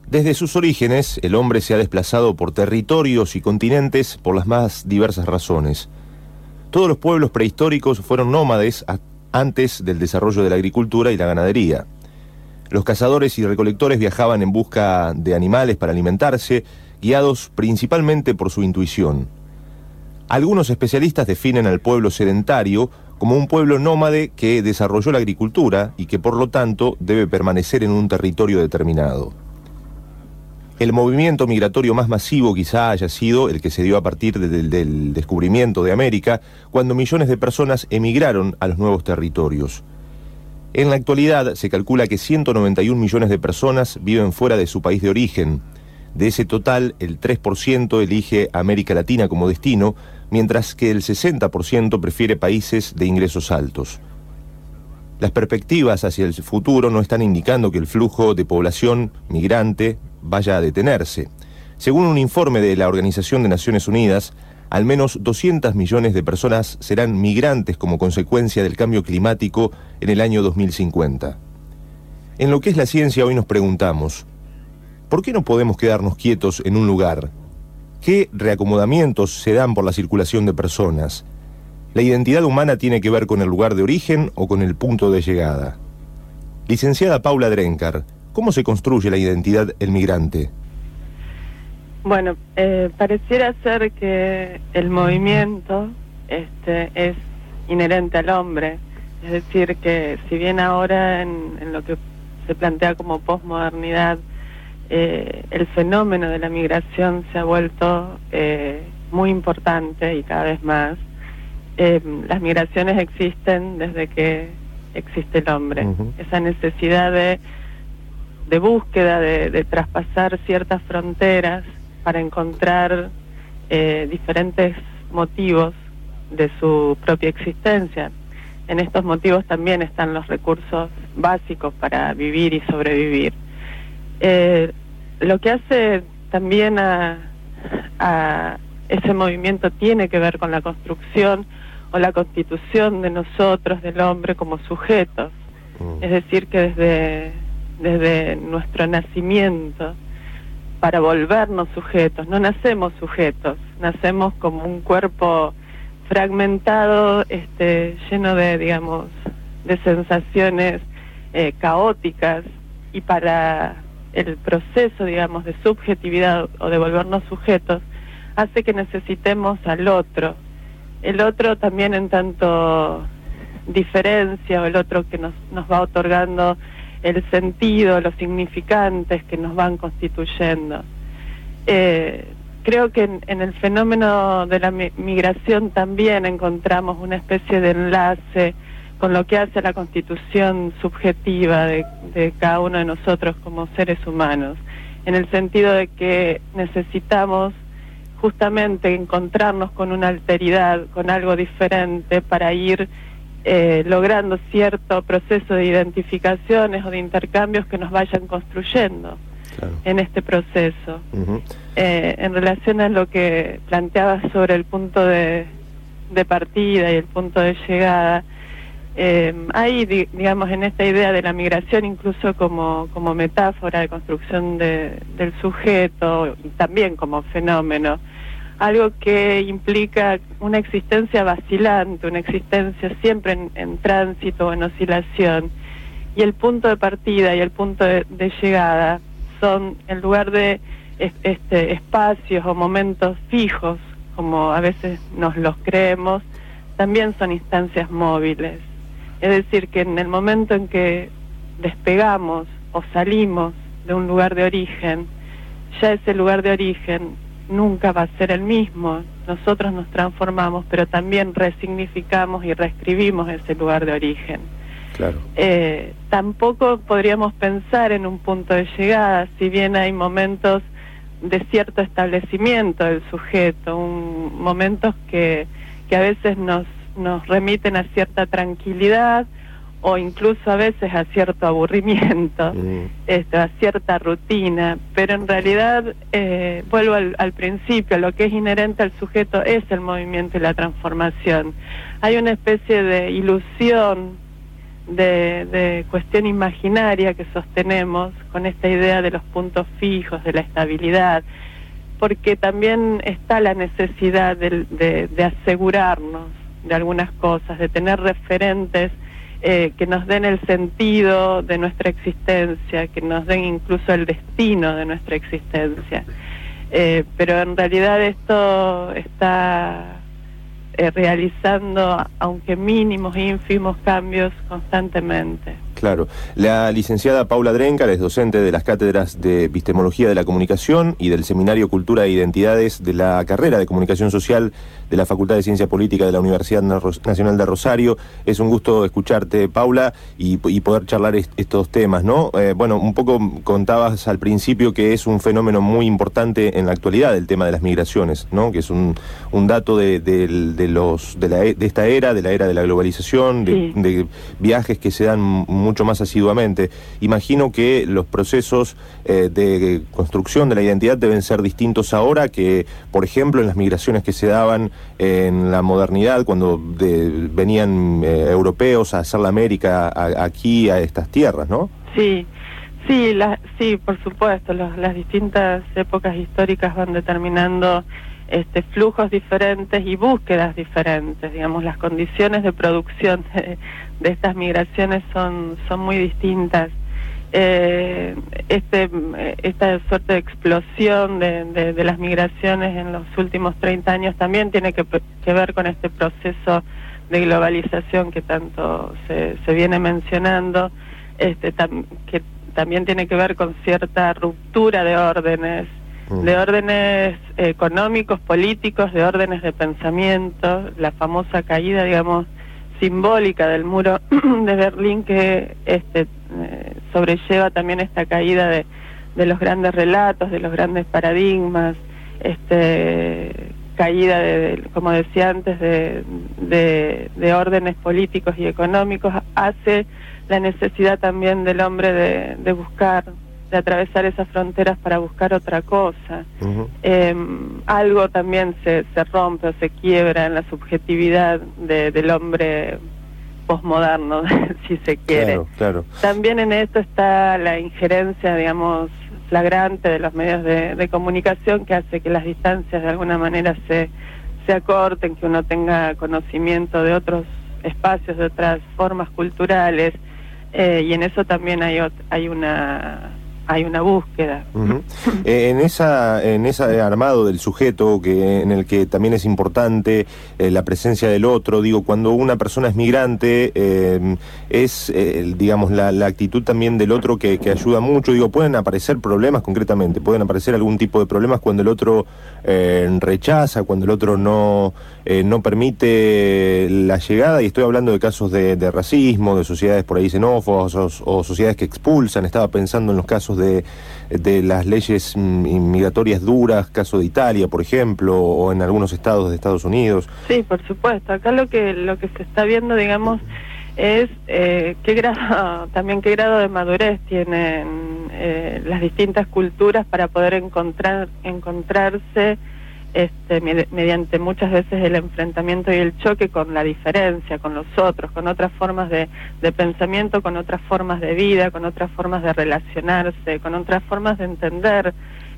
Desde sus orígenes, el hombre se ha desplazado por territorios y continentes por las más diversas razones. Todos los pueblos prehistóricos fueron nómades antes del desarrollo de la agricultura y la ganadería. Los cazadores y recolectores viajaban en busca de animales para alimentarse, guiados principalmente por su intuición. Algunos especialistas definen al pueblo sedentario como un pueblo nómade que desarrolló la agricultura y que por lo tanto debe permanecer en un territorio determinado. El movimiento migratorio más masivo quizá haya sido el que se dio a partir del descubrimiento de América, cuando millones de personas emigraron a los nuevos territorios. En la actualidad se calcula que 191 millones de personas viven fuera de su país de origen. De ese total, el 3% elige América Latina como destino, mientras que el 60% prefiere países de ingresos altos. Las perspectivas hacia el futuro no están indicando que el flujo de población migrante vaya a detenerse. Según un informe de la Organización de Naciones Unidas, al menos 200 millones de personas serán migrantes como consecuencia del cambio climático en el año 2050. En lo que es la ciencia, hoy nos preguntamos, ¿por qué no podemos quedarnos quietos en un lugar? ¿Qué reacomodamientos se dan por la circulación de personas? ¿La identidad humana tiene que ver con el lugar de origen o con el punto de llegada? Licenciada Paula Drencar, ¿cómo se construye la identidad del migrante? Bueno, pareciera ser que el movimiento es inherente al hombre. Es decir, que si bien ahora en lo que se plantea como posmodernidad, el fenómeno de la migración se ha vuelto muy importante y cada vez más, las migraciones existen desde que existe el hombre. Esa necesidad de búsqueda, de traspasar ciertas fronteras para encontrar diferentes motivos de su propia existencia. En estos motivos también están los recursos básicos para vivir y sobrevivir. Lo que hace también a ese movimiento tiene que ver con la construcción o la constitución de nosotros, del hombre, como sujetos. Es decir, que desde nuestro nacimiento, para volvernos sujetos, no nacemos sujetos, nacemos como un cuerpo fragmentado, lleno de, digamos, de sensaciones caóticas, y para el proceso, digamos, de subjetividad o de volvernos sujetos, hace que necesitemos al otro. El otro también en tanto diferencia, o el otro que nos va otorgando el sentido, los significantes que nos van constituyendo. Creo que en el fenómeno de la migración también encontramos una especie de enlace con lo que hace la constitución subjetiva de cada uno de nosotros como seres humanos, en el sentido de que necesitamos justamente encontrarnos con una alteridad, con algo diferente, para ir logrando cierto proceso de identificaciones o de intercambios que nos vayan construyendo en este proceso. En relación a lo que planteabas sobre el punto de partida y el punto de llegada, hay, digamos, en esta idea de la migración, incluso como metáfora de construcción del sujeto, y también como fenómeno, algo que implica una existencia vacilante, una existencia siempre en tránsito o en oscilación, y el punto de partida y el punto de llegada son, en lugar de espacios o momentos fijos, como a veces nos los creemos, también son instancias móviles. Es decir, que en el momento en que despegamos o salimos de un lugar de origen, ya ese lugar de origen nunca va a ser el mismo. Nosotros nos transformamos, pero también resignificamos y reescribimos ese lugar de origen. Claro. Tampoco podríamos pensar en un punto de llegada, si bien hay momentos de cierto establecimiento del sujeto, momentos que a veces nos remiten a cierta tranquilidad, o incluso a veces a cierto aburrimiento, a cierta rutina, pero en realidad, vuelvo al principio, lo que es inherente al sujeto es el movimiento y la transformación. Hay una especie de ilusión de cuestión imaginaria que sostenemos con esta idea de los puntos fijos, de la estabilidad, porque también está la necesidad de asegurarnos de algunas cosas, de tener referentes que nos den el sentido de nuestra existencia, que nos den incluso el destino de nuestra existencia. Pero en realidad esto está realizando, aunque mínimos, ínfimos cambios constantemente. Claro. La licenciada Paula Drencal es docente de las cátedras de Epistemología de la Comunicación y del Seminario Cultura e Identidades de la carrera de Comunicación Social de la Facultad de Ciencia Política de la Universidad Nacional de Rosario. Es un gusto escucharte, Paula, y poder charlar estos temas, ¿no? Bueno, un poco contabas al principio que es un fenómeno muy importante en la actualidad, el tema de las migraciones, ¿no? Que es un dato de esta era, de la era de la globalización, de viajes que se dan mucho más asiduamente. Imagino que los procesos de construcción de la identidad deben ser distintos ahora que, por ejemplo, en las migraciones que se daban en la modernidad, cuando venían europeos a hacer la América aquí, a estas tierras, ¿no? Sí, por supuesto. Las distintas épocas históricas van determinando flujos diferentes y búsquedas diferentes. Digamos, las condiciones de producción de estas migraciones son muy distintas. Esta suerte de explosión de las migraciones en los últimos 30 años también tiene que ver con este proceso de globalización que tanto se viene mencionando, que también tiene que ver con cierta ruptura de órdenes económicos, políticos, de órdenes de pensamiento, la famosa caída, digamos, simbólica del muro de Berlín, que sobrelleva también esta caída de los grandes relatos, de los grandes paradigmas, caída como decía antes, de órdenes políticos y económicos, hace la necesidad también del hombre de buscar, de atravesar esas fronteras para buscar otra cosa. Algo también se rompe o se quiebra en la subjetividad del hombre posmoderno, si se quiere. Claro. También en esto está la injerencia, digamos, flagrante de los medios de comunicación, que hace que las distancias de alguna manera se acorten, que uno tenga conocimiento de otros espacios, de otras formas culturales, y en eso también hay una búsqueda. En ese armado del sujeto, en el que también es importante la presencia del otro, digo, cuando una persona es migrante, digamos, la actitud también del otro que ayuda mucho. Digo, pueden aparecer problemas concretamente, pueden aparecer algún tipo de problemas cuando el otro rechaza, cuando el otro no permite la llegada, y estoy hablando de casos de racismo, de sociedades por ahí xenófobas o sociedades que expulsan. Estaba pensando en los casos de las leyes migratorias duras, caso de Italia, por ejemplo, o en algunos estados de Estados Unidos. Sí, por supuesto. Acá lo que se está viendo, digamos, es qué grado de madurez tienen las distintas culturas para poder encontrarse mediante muchas veces el enfrentamiento y el choque con la diferencia, con los otros, con otras formas de pensamiento, con otras formas de vida, con otras formas de relacionarse, con otras formas de entender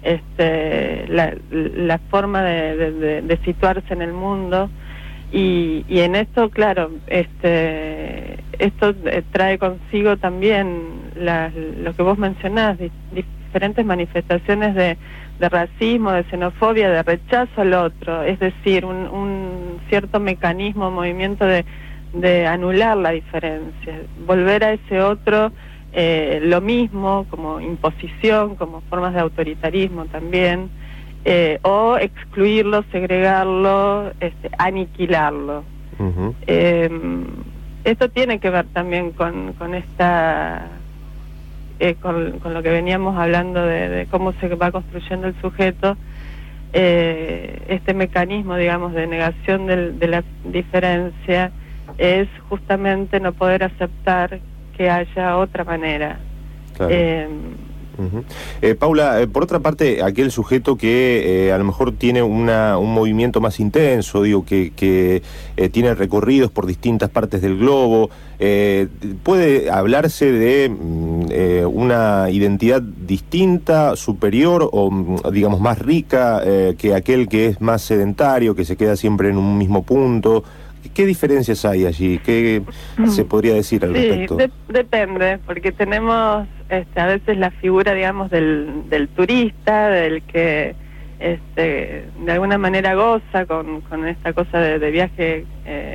la forma de situarse en el mundo. Y en esto, claro, esto trae consigo también lo que vos mencionás, diferentes manifestaciones de racismo, de xenofobia, de rechazo al otro, es decir, un cierto mecanismo, movimiento de anular la diferencia, volver a ese otro lo mismo, como imposición, como formas de autoritarismo también, o excluirlo, segregarlo, aniquilarlo. Esto tiene que ver también con esta... con lo que veníamos hablando de cómo se va construyendo el sujeto, este mecanismo, digamos, de negación de la diferencia es justamente no poder aceptar que haya otra manera. Claro. Paula, por otra parte, aquel sujeto que a lo mejor tiene un movimiento más intenso, digo, que tiene recorridos por distintas partes del globo, ¿puede hablarse de una identidad distinta, superior o, digamos, más rica que aquel que es más sedentario, que se queda siempre en un mismo punto? ¿Qué diferencias hay allí? ¿Qué se podría decir al respecto? Depende, porque tenemos a veces la figura, digamos, del turista, del que de alguna manera goza con esta cosa de viaje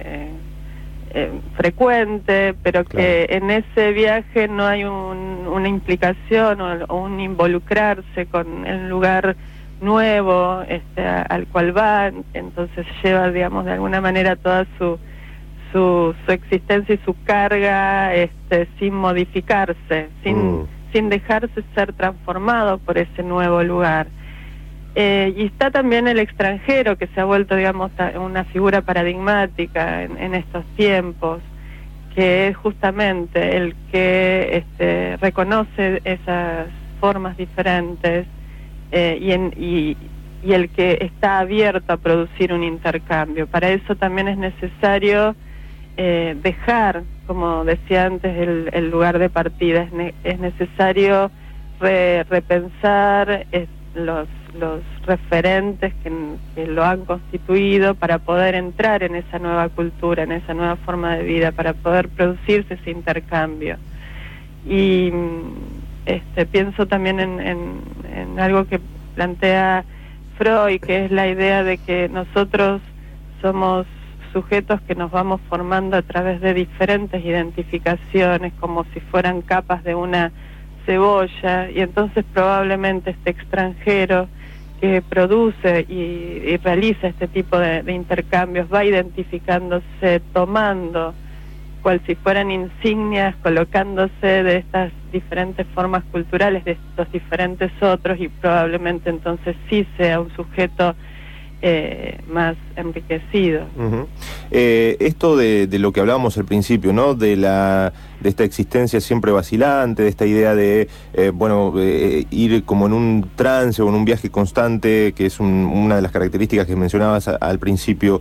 frecuente, pero claro, que en ese viaje no hay una implicación o un involucrarse con el lugar nuevo al cual va, entonces lleva, digamos, de alguna manera toda su existencia y su carga sin modificarse, sin dejarse ser transformado por ese nuevo lugar. Y está también el extranjero, que se ha vuelto, digamos, una figura paradigmática en estos tiempos, que es justamente el que reconoce esas formas diferentes y el que está abierto a producir un intercambio. Para eso también es necesario dejar, como decía antes, el lugar de partida. Es necesario repensar los referentes que lo han constituido para poder entrar en esa nueva cultura, en esa nueva forma de vida, para poder producirse ese intercambio. Y pienso también en algo que plantea Freud, que es la idea de que nosotros somos sujetos que nos vamos formando a través de diferentes identificaciones, como si fueran capas de una cebolla, y entonces probablemente este extranjero que produce y realiza este tipo de intercambios va identificándose, tomando cual si fueran insignias, colocándose de estas diferentes formas culturales de estos diferentes otros, y probablemente entonces sí sea un sujeto más enriquecido. Esto de lo que hablábamos al principio, ¿no? De esta existencia siempre vacilante, de esta idea de ir como en un trance o en un viaje constante, que es una de las características que mencionabas al principio.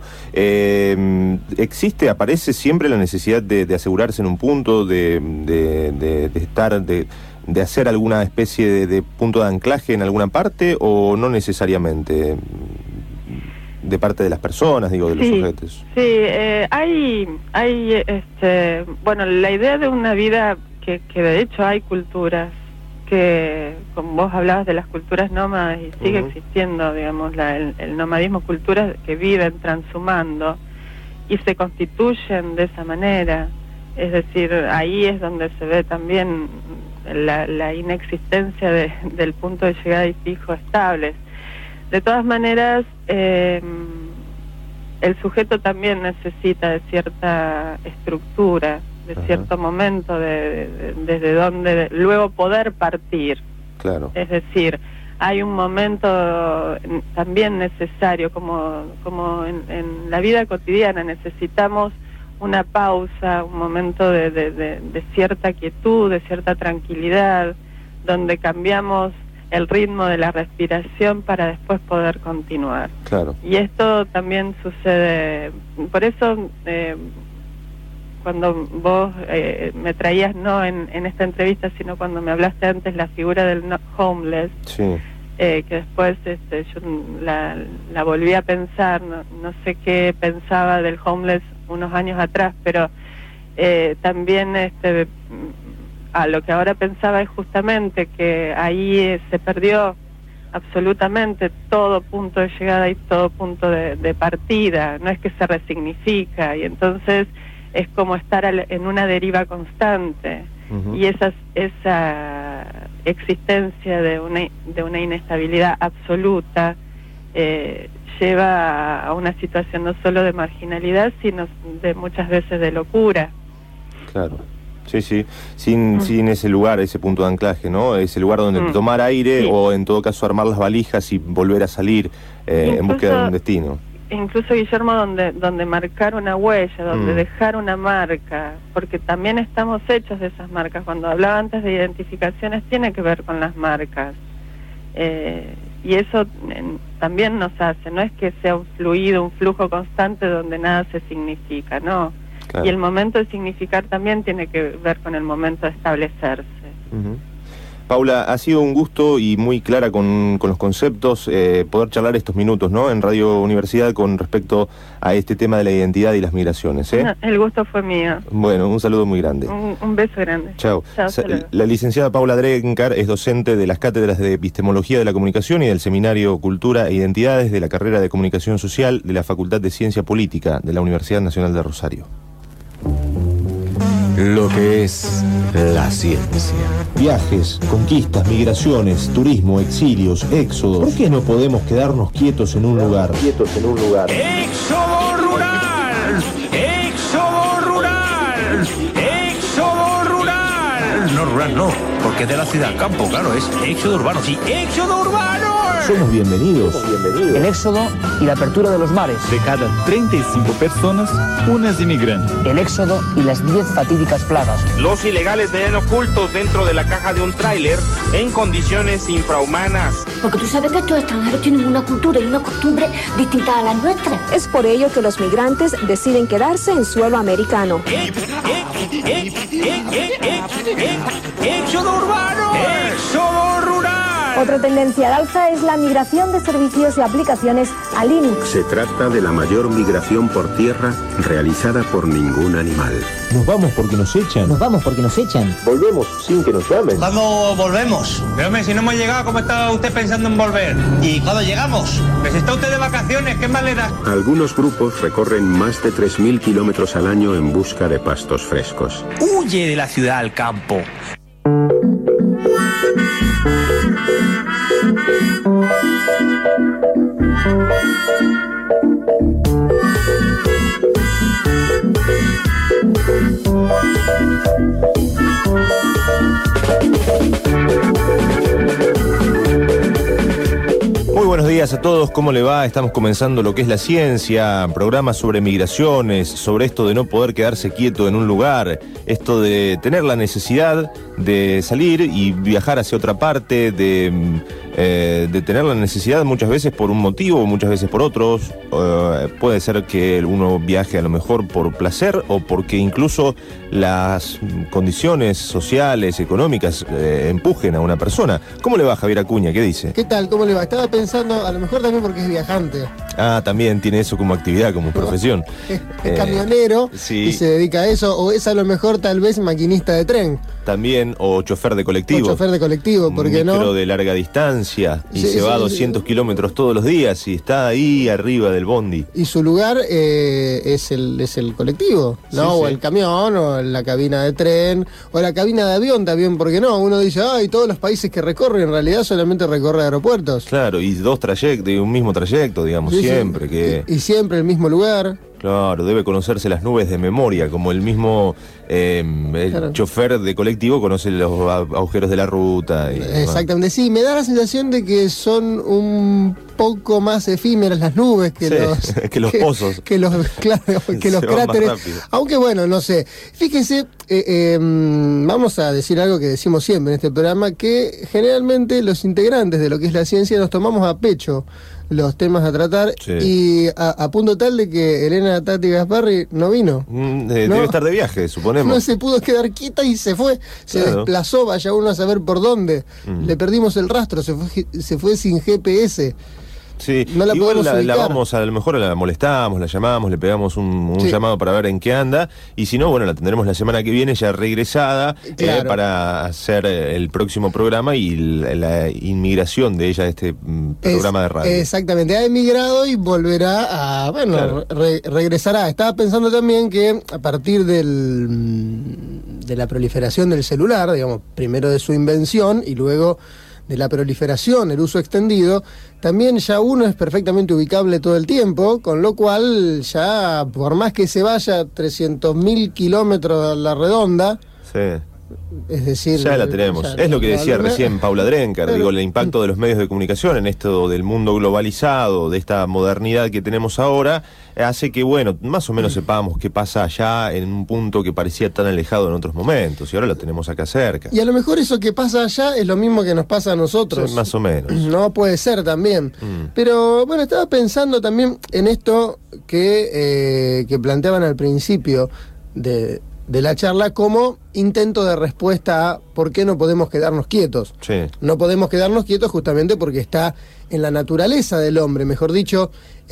¿Aparece siempre la necesidad de asegurarse en un punto, de estar, de hacer alguna especie de punto de anclaje en alguna parte, o no necesariamente de parte de las personas, digo, de los sujetos? Sí, hay la idea de una vida que de hecho hay culturas que, como vos hablabas de las culturas nómadas, y sigue existiendo, digamos, el nomadismo, culturas que viven transhumando y se constituyen de esa manera. Es decir, ahí es donde se ve también la inexistencia del punto de llegada y fijo estable. De todas maneras, el sujeto también necesita de cierta estructura, de cierto momento desde donde luego poder partir. Claro. Es decir, hay un momento también necesario, como en la vida cotidiana necesitamos una pausa, un momento de cierta quietud, de cierta tranquilidad, donde cambiamos el ritmo de la respiración para después poder continuar. Claro. Y esto también sucede, por eso cuando vos me traías, no en esta entrevista, sino cuando me hablaste antes, la figura del homeless, sí, que después yo la volví a pensar, no sé qué pensaba del homeless unos años atrás, pero también a lo que ahora pensaba es justamente que ahí se perdió absolutamente todo punto de llegada y todo punto de partida, no es que se resignifica, y entonces es como estar en una deriva constante, y esa existencia de una inestabilidad absoluta lleva a una situación no solo de marginalidad, sino de muchas veces de locura. Claro. Sí, sí, sin ese lugar, ese punto de anclaje, ¿no? Ese lugar donde tomar aire, o en todo caso armar las valijas y volver a salir en búsqueda de un destino. incluso, Guillermo, donde marcar una huella, donde dejar una marca, porque también estamos hechos de esas marcas. Cuando hablaba antes de identificaciones, tiene que ver con las marcas. Y eso también nos hace, no es que sea un fluido, un flujo constante donde nada se significa, no. Claro. Y el momento de significar también tiene que ver con el momento de establecerse. Paula, ha sido un gusto y muy clara con los conceptos poder charlar estos minutos, ¿no?, en Radio Universidad con respecto a este tema de la identidad y las migraciones. No, el gusto fue mío. Bueno, un saludo muy grande. Un beso grande. Chao. Chao, la licenciada Paula Drencar es docente de las cátedras de Epistemología de la Comunicación y del Seminario Cultura e Identidades de la carrera de Comunicación Social de la Facultad de Ciencia Política de la Universidad Nacional de Rosario. Lo que es la ciencia. Viajes, conquistas, migraciones, turismo, exilios, éxodos. ¿Por qué no podemos quedarnos quietos en un lugar? ¡Éxodo rural! ¡Éxodo rural! ¡Éxodo rural! No, rural no, porque es de la ciudad al campo, claro, es éxodo urbano, sí, éxodo urbano. Somos bienvenidos. El éxodo y la apertura de los mares. De cada 35 personas, una es inmigrante. El éxodo y las 10 fatídicas plagas. Los ilegales ven ocultos dentro de la caja de un tráiler en condiciones infrahumanas. Porque tú sabes que estos extranjeros tienen una cultura y una costumbre distintas a las nuestras. Es por ello que los migrantes deciden quedarse en suelo americano. ¡Éxodo urbano! ¡Éxodo rural! Otra tendencia al alza es la migración de servicios y aplicaciones a Linux. Se trata de la mayor migración por tierra realizada por ningún animal. Nos vamos porque nos echan. Nos vamos porque nos echan. Volvemos sin que nos llamen. ¿Cuándo volvemos? Pero hombre, si no hemos llegado, ¿cómo está usted pensando en volver? ¿Y cuándo llegamos? Pues está usted de vacaciones, ¿qué más le da? Algunos grupos recorren más de 3.000 kilómetros al año en busca de pastos frescos. Huye de la ciudad al campo. Muy buenos días a todos, ¿cómo le va? Estamos comenzando Lo que es la ciencia, programa sobre migraciones, sobre esto de no poder quedarse quieto en un lugar, esto de tener la necesidad de salir y viajar hacia otra parte, de tener la necesidad muchas veces por un motivo, muchas veces por otros. Puede ser que uno viaje a lo mejor por placer o porque incluso las condiciones sociales, económicas empujen a una persona. ¿Cómo le va, Javier Acuña? ¿Qué dice? ¿Qué tal? ¿Cómo le va? Estaba pensando, a lo mejor también porque es viajante. Ah, también tiene eso como actividad, como profesión. Es camionero, sí. Y se dedica a eso, o es a lo mejor tal vez maquinista de tren. También, o chofer de colectivo. O chofer de colectivo, ¿por qué no? Micro de larga distancia, y Sí, se va a sí, 200 kilómetros todos los días y está ahí arriba del bondi. Y su lugar es el colectivo, ¿no? Sí, o sí. el camión, o la cabina de tren, o la cabina de avión también, ¿por qué no? Uno dice, ay, todos los países que recorre, en realidad solamente recorre aeropuertos. Claro, y dos trayectos, y un mismo trayecto, digamos, Sí, siempre. sí. Que Y siempre el mismo lugar. Claro, debe conocerse las nubes de memoria, como el mismo Claro. chofer de colectivo conoce los agujeros de la ruta. Y Exactamente, sí, me da la sensación de que son un poco más efímeras las nubes que Sí, los que los pozos. que los, claro, que los Se van más cráteres. rápido. Aunque bueno, no sé. Fíjese, vamos a decir algo que decimos siempre en este programa, que generalmente los integrantes de Lo que es la ciencia nos tomamos a pecho los temas a tratar, Sí. y a punto tal de que Elena Tati Gasparri no vino. Debe estar de viaje, suponemos. No se pudo quedar quieta y se fue, se Claro. desplazó, vaya uno a saber por dónde. Le perdimos el rastro, se fue sin GPS. Sí, No la igual podemos la ubicar. vamos, a lo mejor la molestamos, la llamamos, le pegamos un Sí. llamado para ver en qué anda, y si no, bueno, la tendremos la semana que viene ya regresada, Claro. para hacer el próximo programa y la inmigración de ella a este programa de radio. Exactamente, ha emigrado y volverá a, bueno, Claro. regresará. Estaba pensando también que a partir de la proliferación del celular, digamos, primero de su invención y luego de la proliferación, el uso extendido, también ya uno es perfectamente ubicable todo el tiempo, con lo cual ya, por más que se vaya 300.000 kilómetros a la redonda, Sí. Es decir, ya la tenemos. Es lo que decía recién Paula Drenker, digo, el impacto de los medios de comunicación en esto del mundo globalizado, de esta modernidad que tenemos ahora, hace que, bueno, más o menos sepamos qué pasa allá en un punto que parecía tan alejado en otros momentos, y ahora lo tenemos acá cerca. Y a lo mejor eso que pasa allá es lo mismo que nos pasa a nosotros. Sí, más o menos. No puede ser también. Pero, bueno, estaba pensando también en esto que planteaban al principio de la charla como intento de respuesta a por qué no podemos quedarnos quietos. Sí. No podemos quedarnos quietos justamente porque está en la naturaleza del hombre, mejor dicho,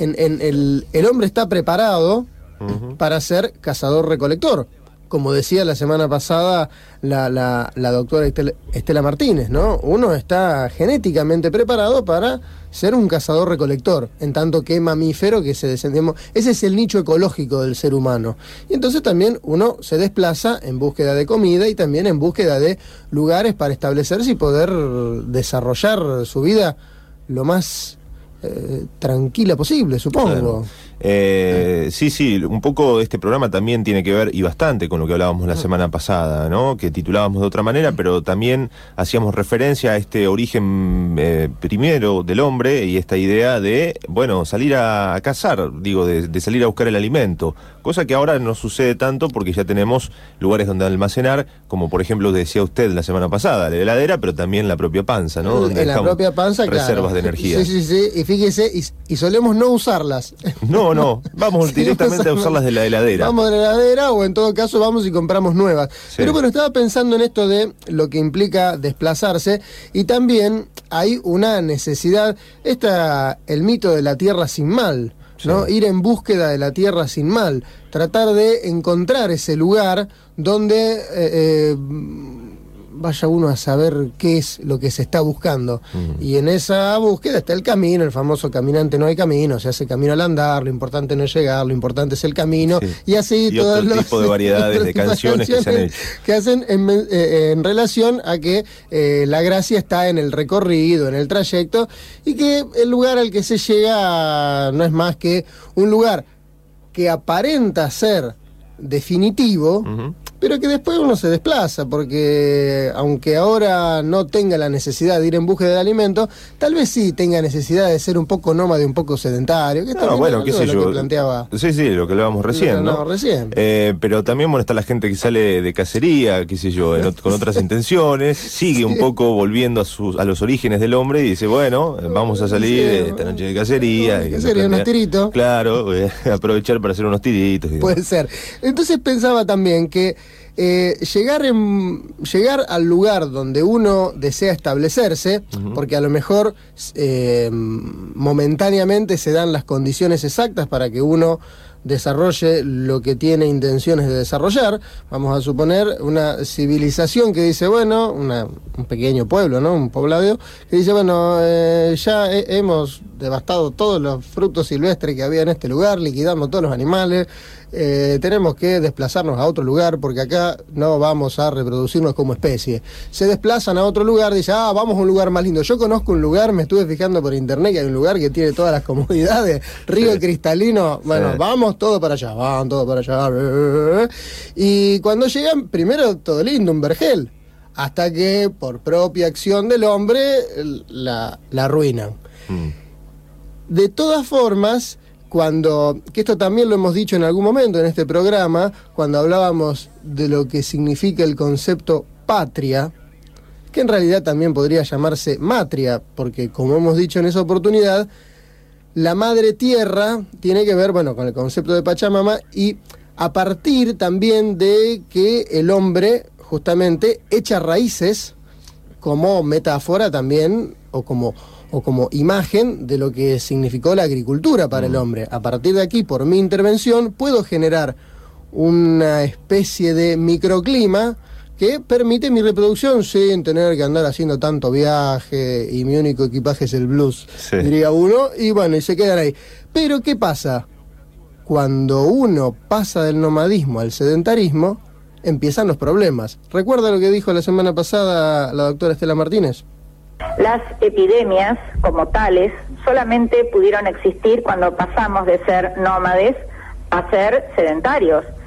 el hombre está preparado para ser cazador-recolector. Como decía la semana pasada la doctora Estela Martínez, ¿no? Uno está genéticamente preparado para ser un cazador-recolector, en tanto que mamífero que se descendemos. Ese es el nicho ecológico del ser humano. Y entonces también uno se desplaza en búsqueda de comida y también en búsqueda de lugares para establecerse y poder desarrollar su vida lo más tranquila posible, supongo. Claro. Sí, un poco este programa también tiene que ver, y bastante, con lo que hablábamos la semana pasada, ¿no? Que titulábamos de otra manera, pero también hacíamos referencia a este origen primero del hombre y esta idea de, bueno, salir a cazar, digo, de salir a buscar el alimento, cosa que ahora no sucede tanto porque ya tenemos lugares donde almacenar, como por ejemplo decía usted la semana pasada, la heladera, pero también la propia panza, ¿no? Donde en la propia panza, reservas de energía. Sí, y fíjese, y solemos no usarlas. No, vamos directamente a usarlas de la heladera. Vamos de la heladera o en todo caso vamos y compramos nuevas. Sí. Pero bueno, estaba pensando en esto de lo que implica desplazarse y también hay una necesidad, el mito de la tierra sin mal, ¿no? Sí. Ir en búsqueda de la tierra sin mal, tratar de encontrar ese lugar donde vaya uno a saber qué es lo que se está buscando. Y en esa búsqueda está el camino, el famoso caminante no hay camino, se hace camino al andar, lo importante no es llegar, lo importante es el camino, y así y todos los tipo de variedades de canciones que se han hecho. Que hacen en relación a que la gracia está en el recorrido, en el trayecto, y que el lugar al que se llega no es más que un lugar que aparenta ser definitivo, pero que después uno se desplaza, porque aunque ahora no tenga la necesidad de ir en búsqueda de alimento, tal vez sí tenga necesidad de ser un poco nómade, un poco sedentario, que está bueno, qué sé yo, que planteaba. Sí, lo que hablábamos recién, ¿no? Pero también, bueno, está la gente que sale de cacería, qué sé yo, con otras intenciones, sigue un poco volviendo a los orígenes del hombre y dice, bueno, vamos a salir esta noche de cacería. Unos tiritos. Claro, aprovechar para hacer unos tiritos. Puede ser. Entonces pensaba también que llegar al lugar donde uno desea establecerse, porque a lo mejor momentáneamente se dan las condiciones exactas para que uno desarrolle lo que tiene intenciones de desarrollar. Vamos a suponer una civilización que dice, bueno, un pequeño pueblo, ¿no? Un poblado, que dice, bueno, ya hemos devastado todos los frutos silvestres que había en este lugar, liquidamos todos los animales, tenemos que desplazarnos a otro lugar porque acá no vamos a reproducirnos como especie. Se desplazan a otro lugar, dicen, vamos a un lugar más lindo. Yo conozco un lugar, me estuve fijando por internet, que hay un lugar que tiene todas las comodidades, río cristalino, bueno, vamos todos para allá, van todos para allá. Y cuando llegan, primero todo lindo, un vergel, hasta que por propia acción del hombre la arruinan. De todas formas, que esto también lo hemos dicho en algún momento en este programa, cuando hablábamos de lo que significa el concepto patria, que en realidad también podría llamarse matria, porque como hemos dicho en esa oportunidad, la madre tierra tiene que ver, bueno, con el concepto de Pachamama, y a partir también de que el hombre justamente echa raíces como metáfora también, o como imagen de lo que significó la agricultura para el hombre. A partir de aquí, por mi intervención, puedo generar una especie de microclima que permite mi reproducción sin tener que andar haciendo tanto viaje, y mi único equipaje es el blues, diría uno, y bueno, y se quedan ahí. Pero, ¿qué pasa? Cuando uno pasa del nomadismo al sedentarismo, empiezan los problemas. ¿Recuerda lo que dijo la semana pasada la doctora Estela Martínez? Las epidemias, como tales, solamente pudieron existir cuando pasamos de ser nómades a ser sedentarios.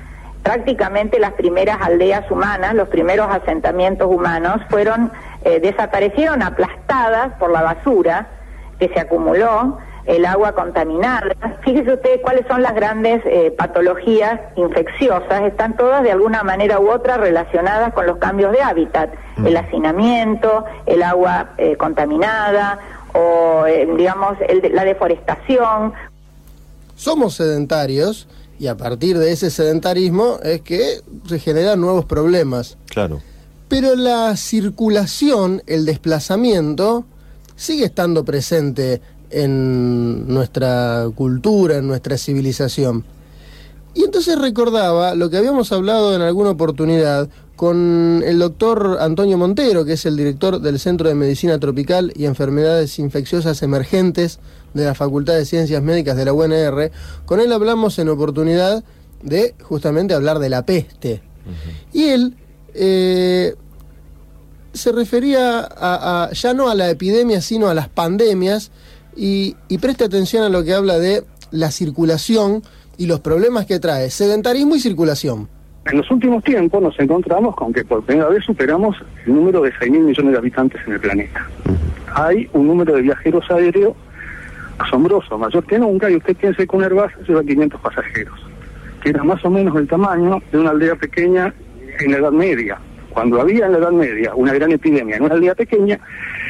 prácticamente las primeras aldeas humanas, los primeros asentamientos humanos desaparecieron aplastadas por la basura que se acumuló, el agua contaminada. Fíjese usted cuáles son las grandes patologías infecciosas, están todas de alguna manera u otra relacionadas con los cambios de hábitat, el hacinamiento, el agua contaminada o la deforestación. Somos sedentarios y a partir de ese sedentarismo es que se generan nuevos problemas. Claro. Pero la circulación, el desplazamiento, sigue estando presente en nuestra cultura, en nuestra civilización. Y entonces recordaba lo que habíamos hablado en alguna oportunidad con el doctor Antonio Montero, que es el director del Centro de Medicina Tropical y Enfermedades Infecciosas Emergentes de la Facultad de Ciencias Médicas de la UNR. Con él hablamos en oportunidad de justamente hablar de la peste. Y él se refería ya no a la epidemia, sino a las pandemias, y preste atención a lo que habla de la circulación y los problemas que trae sedentarismo y circulación. En los últimos tiempos nos encontramos con que por primera vez superamos el número de 6.000 millones de habitantes en el planeta. Hay un número de viajeros aéreos asombroso, mayor que nunca, y usted piensa que un Airbus lleva 500 pasajeros, que era más o menos el tamaño de una aldea pequeña en la Edad Media. Cuando había en la Edad Media una gran epidemia en una aldea pequeña,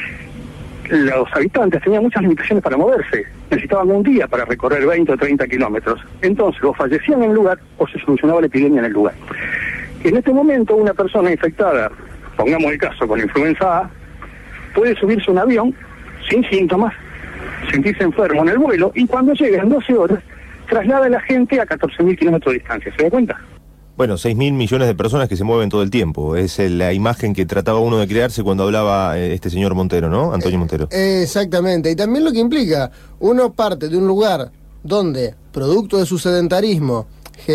los habitantes tenían muchas limitaciones para moverse, necesitaban un día para recorrer 20 o 30 kilómetros, entonces o fallecían en el lugar o se solucionaba la epidemia en el lugar. En este momento una persona infectada, pongamos el caso con influenza A, puede subirse a un avión sin síntomas, sentirse enfermo en el vuelo, y cuando llega en 12 horas traslada a la gente a 14.000 kilómetros de distancia. ¿Se da cuenta? Bueno, 6.000 millones de personas que se mueven todo el tiempo. Es la imagen que trataba uno de crearse cuando hablaba este señor Montero, ¿no? Antonio Montero. Exactamente. Y también lo que implica, uno parte de un lugar donde, producto de su sedentarismo,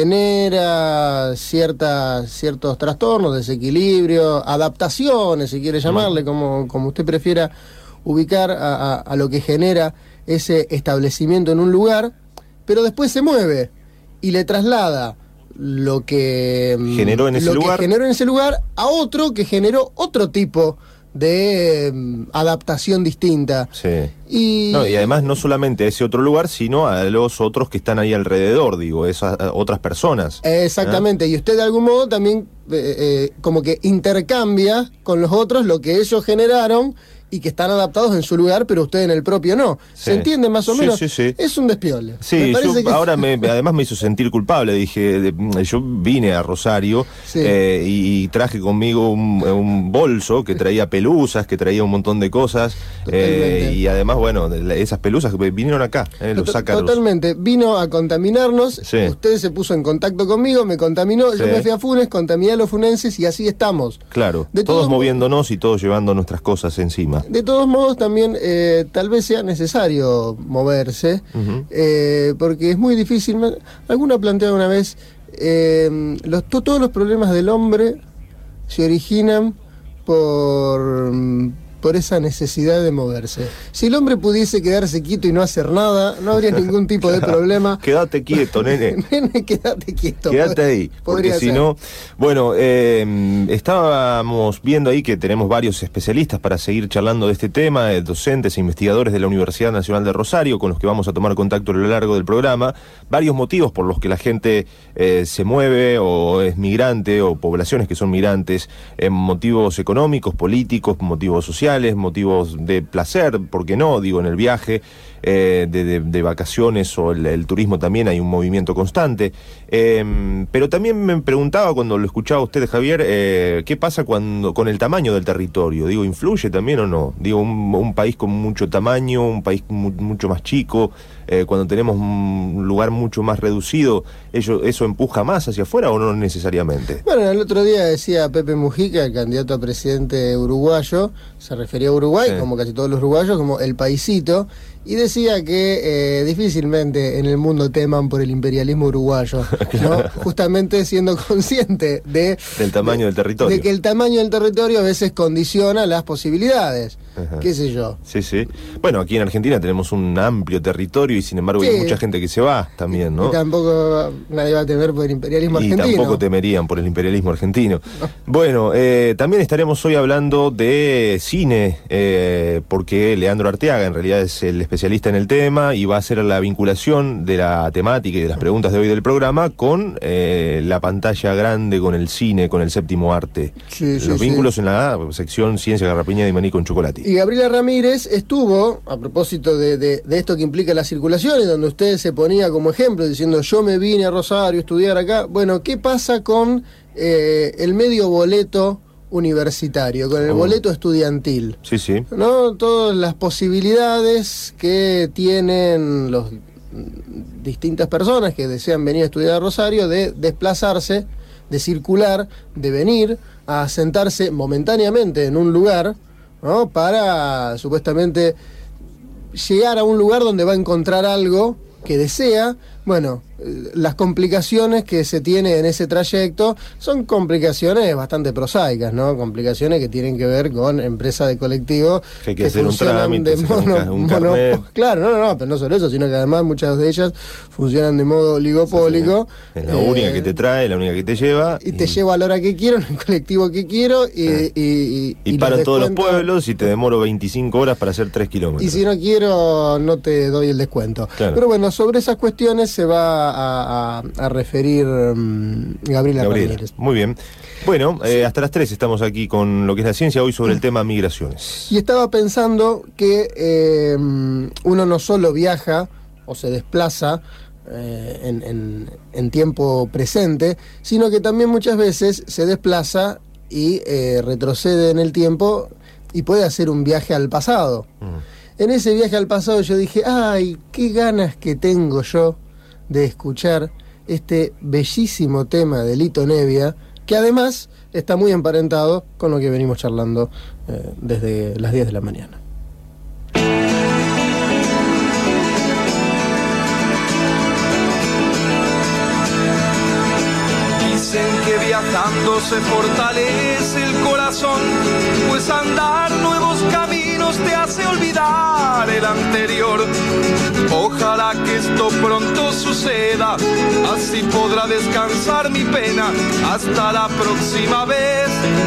genera ciertos trastornos, desequilibrio, adaptaciones, si quiere llamarle, como usted prefiera ubicar a lo que genera ese establecimiento en un lugar, pero después se mueve y le traslada lo que generó en ese lugar a otro que generó otro tipo de adaptación distinta. Sí. Y además no solamente a ese otro lugar, sino a los otros que están ahí alrededor, esas otras personas. Exactamente, y usted de algún modo también como que intercambia con los otros lo que ellos generaron y que están adaptados en su lugar, pero usted en el propio no. Sí. ¿Se entiende más o menos? Sí. Es un despiole. Sí, ahora además me hizo sentir culpable. Dije, yo vine a Rosario y traje conmigo un bolso que traía pelusas, que traía un montón de cosas. Y además, bueno, esas pelusas vinieron acá, los ácaros. Totalmente. Vino a contaminarnos. Sí. Usted se puso en contacto conmigo, me contaminó. Yo me fui a Funes, contaminé a los funenses y así estamos. Claro, todos moviéndonos y todos llevando nuestras cosas encima. De todos modos, también tal vez sea necesario moverse, porque es muy difícil. Alguno ha planteado una vez, todos los problemas del hombre se originan por esa necesidad de moverse. Si el hombre pudiese quedarse quieto y no hacer nada, no habría ningún tipo de problema. Quédate quieto, nene. Nene, quédate quieto. Quédate ahí, porque si no... Bueno, estábamos viendo ahí que tenemos varios especialistas para seguir charlando de este tema, docentes e investigadores de la Universidad Nacional de Rosario, con los que vamos a tomar contacto a lo largo del programa. Varios motivos por los que la gente se mueve o es migrante, o poblaciones que son migrantes, motivos económicos, políticos, motivos sociales, motivos de placer, ¿por qué no? Digo, en el viaje, de vacaciones o el turismo también hay un movimiento constante. Pero también me preguntaba cuando lo escuchaba usted, Javier, ¿qué pasa con el tamaño del territorio? Digo, ¿influye también o no? Digo, un país con mucho tamaño, un país mucho más chico, cuando tenemos un lugar mucho más reducido, ¿eso empuja más hacia afuera o no necesariamente? Bueno, el otro día decía Pepe Mujica, el candidato a presidente uruguayo, se refería a Uruguay, como casi todos los uruguayos, como el paisito, y decía que difícilmente en el mundo teman por el imperialismo uruguayo, ¿no? Justamente siendo consciente del tamaño del territorio. De que el tamaño del territorio a veces condiciona las posibilidades. qué sé yo. Sí. Bueno, aquí en Argentina tenemos un amplio territorio y sin embargo hay mucha gente que se va también, ¿no? Y tampoco nadie va a temer por el imperialismo argentino. Y tampoco temerían por el imperialismo argentino. No. Bueno, también estaremos hoy hablando de cine, porque Leandro Arteaga en realidad es el especialista en el tema y va a hacer la vinculación de la temática y de las preguntas de hoy del programa con la pantalla grande, con el cine, con el séptimo arte. Los vínculos en la sección Ciencia, Garrapiña y Maní con Chocolate. Y Gabriela Ramírez estuvo, a propósito de esto que implica la circulación, y donde usted se ponía como ejemplo diciendo yo me vine a Rosario a estudiar acá. Bueno, ¿qué pasa con el medio boleto universitario, con el boleto estudiantil? Sí. ¿No? Todas las posibilidades que tienen las distintas personas que desean venir a estudiar a Rosario de desplazarse, de circular, de venir a sentarse momentáneamente en un lugar, ¿no? Para supuestamente llegar a un lugar donde va a encontrar algo que desea. Bueno, las complicaciones que se tiene en ese trayecto son complicaciones bastante prosaicas, ¿no? Complicaciones que tienen que ver con empresas de colectivo que hay que hacer un trámite, un carnet. Claro, no, pero no solo eso, sino que además muchas de ellas funcionan de modo oligopólico. Es la única que te trae, la única que te lleva. Y te lleva a la hora que quiero, en el colectivo que quiero, y para todos los pueblos y te demoro 25 horas para hacer 3 kilómetros. Y si no quiero, no te doy el descuento. Claro. Pero bueno, sobre esas cuestiones se va a referir Gabriela Ramírez. Muy bien. Bueno, hasta las 3 estamos aquí con lo que es la ciencia, hoy sobre el tema migraciones. Y estaba pensando que uno no solo viaja o se desplaza en tiempo presente, sino que también muchas veces se desplaza y retrocede en el tiempo y puede hacer un viaje al pasado. En ese viaje al pasado yo dije, ¡ay, qué ganas que tengo yo de escuchar este bellísimo tema de Lito Nebbia, que además está muy emparentado con lo que venimos charlando desde las 10 de la mañana. Dicen que viajando se fortalece el corazón, pues andar nuevos caminos te hace olvidar el anterior. Ojalá que esto pronto suceda, así podrá descansar mi pena hasta la próxima vez.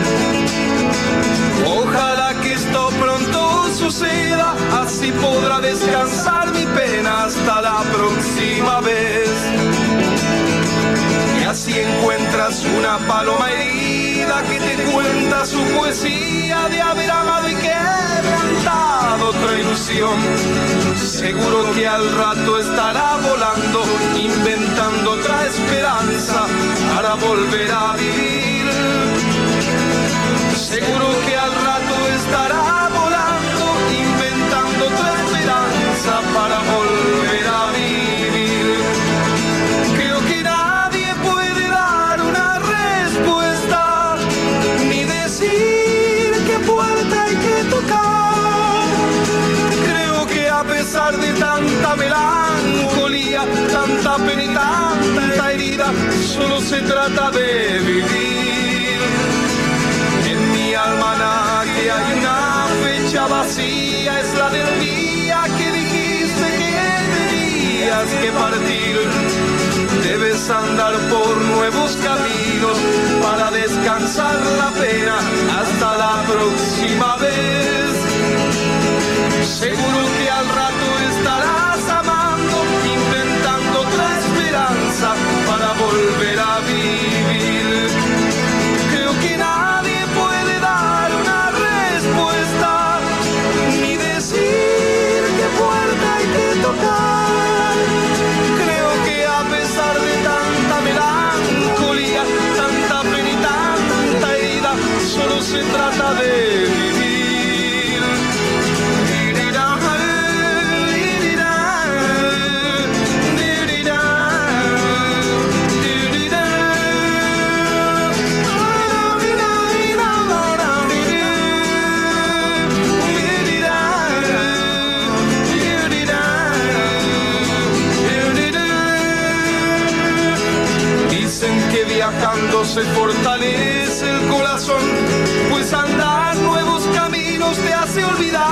Ojalá que esto pronto suceda, así podrá descansar mi pena hasta la próxima vez. Y así encuentras una paloma herida que te cuenta su poesía de haber amado y quebrantado otra ilusión. Seguro que al rato estará volando, inventando otra esperanza para volver a vivir. Seguro que al rato estará volando, inventando otra esperanza para volver a vivir. Creo que nadie puede dar una respuesta, ni decir qué puerta hay que tocar. Creo que a pesar de tanta melancolía, tanta pena y tanta herida, solo se trata de vivir. En mi almanaque hay una fecha vacía, es la del día que dijiste que tenías que partir. Debes andar por nuevos caminos para descansar la pena hasta la próxima vez. Seguro que al rato estarás amando, inventando otra esperanza para volver a vivir. Creo que nadie puede dar una respuesta, ni decir qué puerta hay que tocar. Creo que a pesar de tanta melancolía, tanta pena y tanta herida, solo se trata de vivir. Viajando se fortalece el corazón, pues andar nuevos caminos te hace olvidar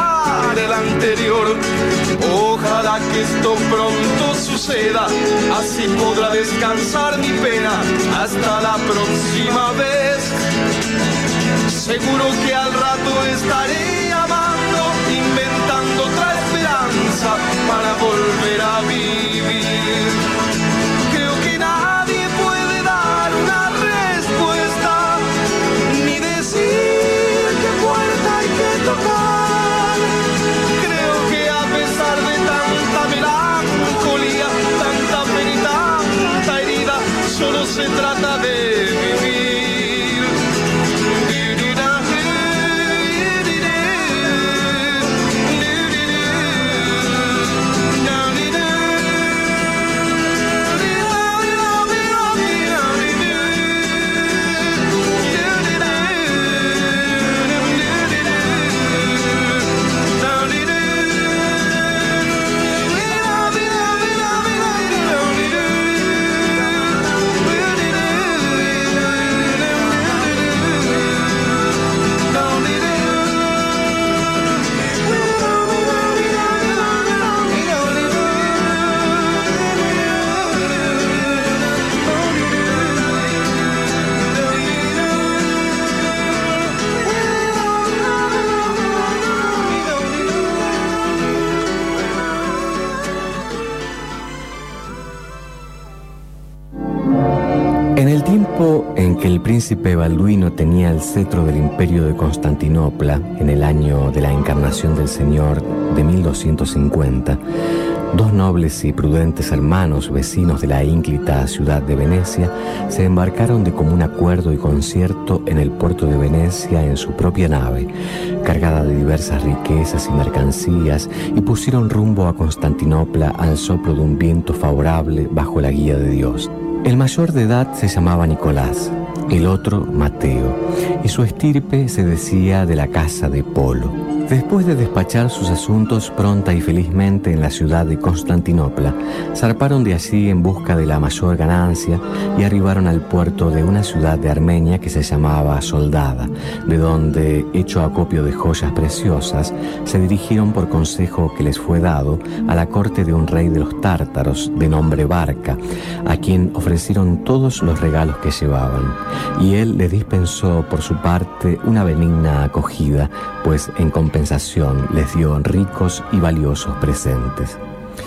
anterior. Ojalá que esto pronto suceda, así podrá descansar mi pena hasta la próxima vez. Seguro que al rato estaré amando, inventando otra esperanza para volver a vivir. Creo que nadie puede dar una respuesta, ni decir qué puerta hay que tocar. Creo que a pesar de tanta melancolía, tanta pena y tanta herida, solo se trata de vivir. En el tiempo en que el príncipe Balduino tenía el cetro del imperio de Constantinopla, en el año de la encarnación del Señor de 1250, dos nobles y prudentes hermanos vecinos de la ínclita ciudad de Venecia se embarcaron de común acuerdo y concierto en el puerto de Venecia en su propia nave, cargada de diversas riquezas y mercancías, y pusieron rumbo a Constantinopla al soplo de un viento favorable bajo la guía de Dios. El mayor de edad se llamaba Nicolás, el otro Mateo, y su estirpe se decía de la casa de Polo. Después de despachar sus asuntos pronta y felizmente en la ciudad de Constantinopla, zarparon de allí en busca de la mayor ganancia y arribaron al puerto de una ciudad de Armenia que se llamaba Soldada, de donde, hecho acopio de joyas preciosas, se dirigieron por consejo que les fue dado a la corte de un rey de los tártaros de nombre Barca, a quien ofrecieron todos los regalos que llevaban, y él les dispensó por su parte una benigna acogida, pues en compensación les dio ricos y valiosos presentes.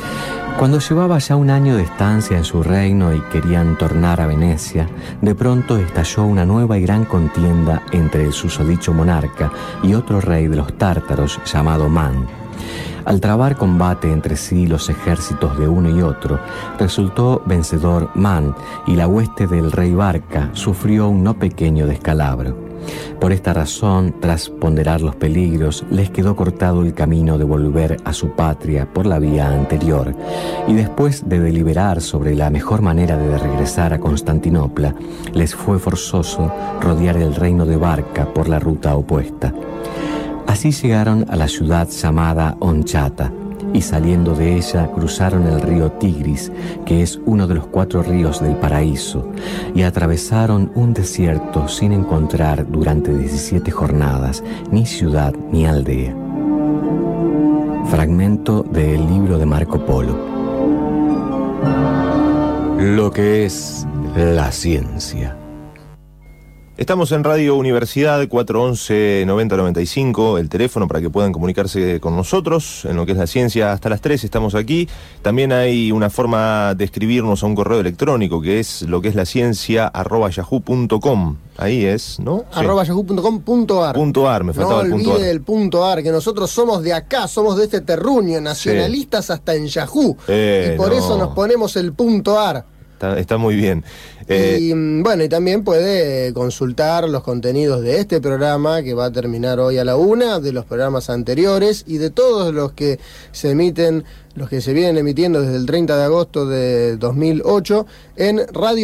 Cuando llevaba ya un año de estancia en su reino y querían tornar a Venecia, de pronto estalló una nueva y gran contienda entre el susodicho monarca y otro rey de los tártaros llamado Man. Al trabar combate entre sí los ejércitos de uno y otro, resultó vencedor Man, y la hueste del rey Barca sufrió un no pequeño descalabro. Por esta razón, tras ponderar los peligros, les quedó cortado el camino de volver a su patria por la vía anterior, y después de deliberar sobre la mejor manera de regresar a Constantinopla, les fue forzoso rodear el reino de Barca por la ruta opuesta. Así llegaron a la ciudad llamada Onchata, y saliendo de ella cruzaron el río Tigris, que es uno de los 4 ríos del paraíso, y atravesaron un desierto sin encontrar durante 17 jornadas ni ciudad ni aldea. Fragmento del libro de Marco Polo. Lo que es la ciencia. Estamos en Radio Universidad 411-9095, el teléfono para que puedan comunicarse con nosotros en lo que es la ciencia. Hasta las 3 estamos aquí. También hay una forma de escribirnos a un correo electrónico que es lo que es la ciencia @yahoo.com. Ahí es, ¿no? Sí. @yahoo.com.ar. Me faltaba el punto No ar. olvide el punto ar, que nosotros somos de acá, somos de este terruño, nacionalistas sí. Hasta en Yahoo. Y por eso nos ponemos el punto ar. Está muy bien. Y bueno, y también puede consultar los contenidos de este programa que va a terminar hoy a la 1, de los programas anteriores y de todos los que se emiten, los que se vienen emitiendo desde el 30 de agosto de 2008 en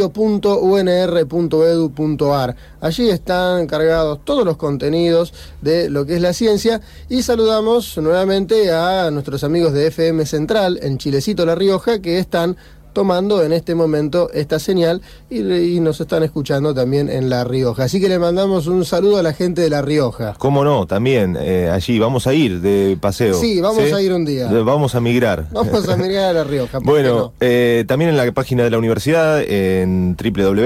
radio.unr.edu.ar. Allí están cargados todos los contenidos de lo que es la ciencia, y saludamos nuevamente a nuestros amigos de FM Central en Chilecito, La Rioja, que están tomando en este momento esta señal y nos están escuchando también en La Rioja. Así que le mandamos un saludo a la gente de La Rioja. ¿Cómo no? También allí vamos a ir de paseo. Sí, vamos a ir un día. Vamos a migrar. Vamos a migrar a La Rioja. Bueno, también en la página de la universidad, en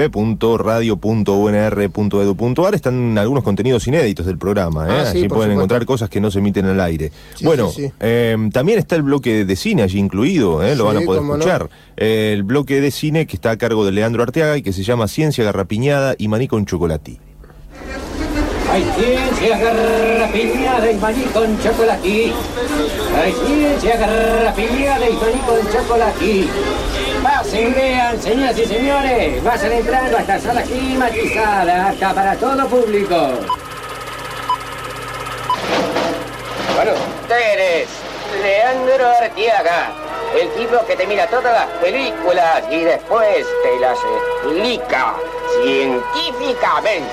www.radio.unr.edu.ar, están algunos contenidos inéditos del programa. Sí, allí pueden encontrar cosas que no se emiten al aire. Sí, bueno, sí. También está el bloque de cine allí incluido, lo van a poder escuchar. No. El bloque de cine que está a cargo de Leandro Arteaga y que se llama Ciencia Garrapiñada y Maní con Chocolatí. Hay ciencia garrapiñada y maní con chocolatí. Hay ciencia garrapiñada y maní con chocolatí. Pasen, vean, señoras y señores, vayan entrando a esta sala climatizada, apta para todo público. Bueno, ustedes, Leandro Arteaga, el tipo que te mira todas las películas y después te las explica científicamente.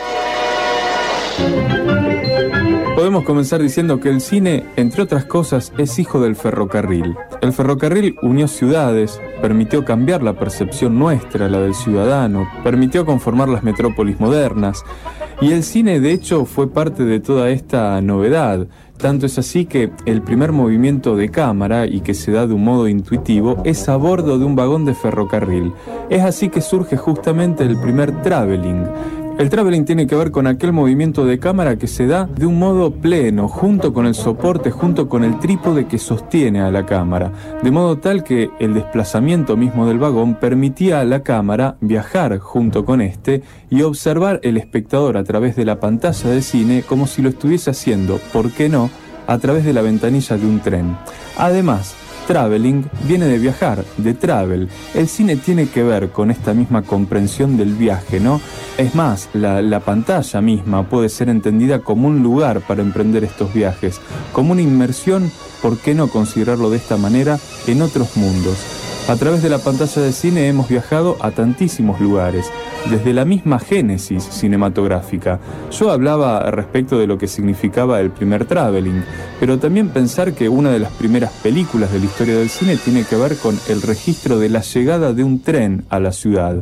Podemos comenzar diciendo que el cine, entre otras cosas, es hijo del ferrocarril. El ferrocarril unió ciudades, permitió cambiar la percepción nuestra, la del ciudadano, permitió conformar las metrópolis modernas, y el cine, de hecho, fue parte de toda esta novedad. Tanto es así que el primer movimiento de cámara, y que se da de un modo intuitivo, es a bordo de un vagón de ferrocarril. Es así que surge justamente el primer traveling. El traveling tiene que ver con aquel movimiento de cámara que se da de un modo pleno, junto con el soporte, junto con el trípode que sostiene a la cámara, de modo tal que el desplazamiento mismo del vagón permitía a la cámara viajar junto con este y observar el espectador a través de la pantalla de cine como si lo estuviese haciendo, ¿por qué no?, a través de la ventanilla de un tren. Además, traveling viene de viajar, de travel. El cine tiene que ver con esta misma comprensión del viaje, ¿no? Es más, la pantalla misma puede ser entendida como un lugar para emprender estos viajes, como una inmersión, ¿por qué no considerarlo de esta manera?, en otros mundos. A través de la pantalla de cine hemos viajado a tantísimos lugares, desde la misma génesis cinematográfica. Yo hablaba respecto de lo que significaba el primer traveling, pero también pensar que una de las primeras películas de la historia del cine tiene que ver con el registro de la llegada de un tren a la ciudad.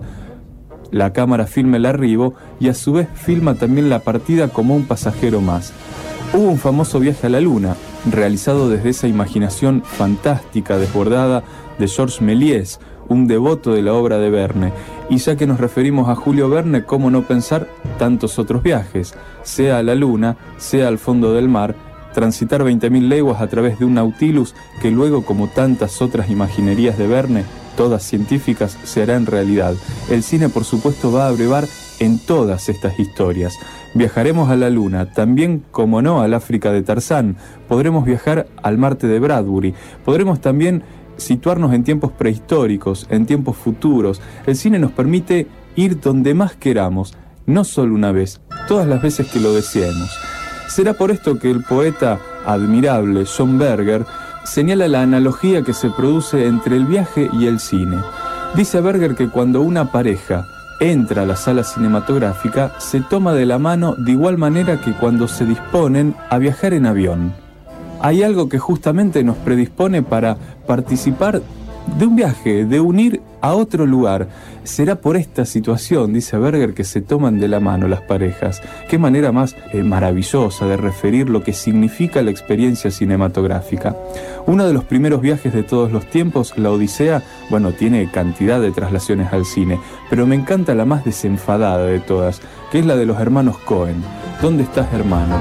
La cámara filma el arribo y a su vez filma también la partida como un pasajero más. Hubo un famoso viaje a la luna, realizado desde esa imaginación fantástica, desbordada, de Georges Méliès, un devoto de la obra de Verne. Y ya que nos referimos a Julio Verne, ¿cómo no pensar tantos otros viajes? Sea a la luna, sea al fondo del mar, transitar 20.000 leguas a través de un Nautilus que luego, como tantas otras imaginerías de Verne, todas científicas, se hará en realidad. El cine, por supuesto, va a brevar en todas estas historias. Viajaremos a la luna, también, como no, al África de Tarzán. Podremos viajar al Marte de Bradbury. Podremos también situarnos en tiempos prehistóricos, en tiempos futuros. El cine nos permite ir donde más queramos, no solo una vez, todas las veces que lo deseemos. Será por esto que el poeta admirable John Berger señala la analogía que se produce entre el viaje y el cine. Dice Berger que cuando una pareja entra a la sala cinematográfica, se toma de la mano de igual manera que cuando se disponen a viajar en avión. Hay algo que justamente nos predispone para participar de un viaje, de unir a otro lugar. Será por esta situación, dice Berger, que se toman de la mano las parejas. Qué manera más maravillosa de referir lo que significa la experiencia cinematográfica. Uno de los primeros viajes de todos los tiempos, La Odisea, bueno, tiene cantidad de traslaciones al cine, pero me encanta la más desenfadada de todas, que es la de los hermanos Coen. ¿Dónde estás, hermano?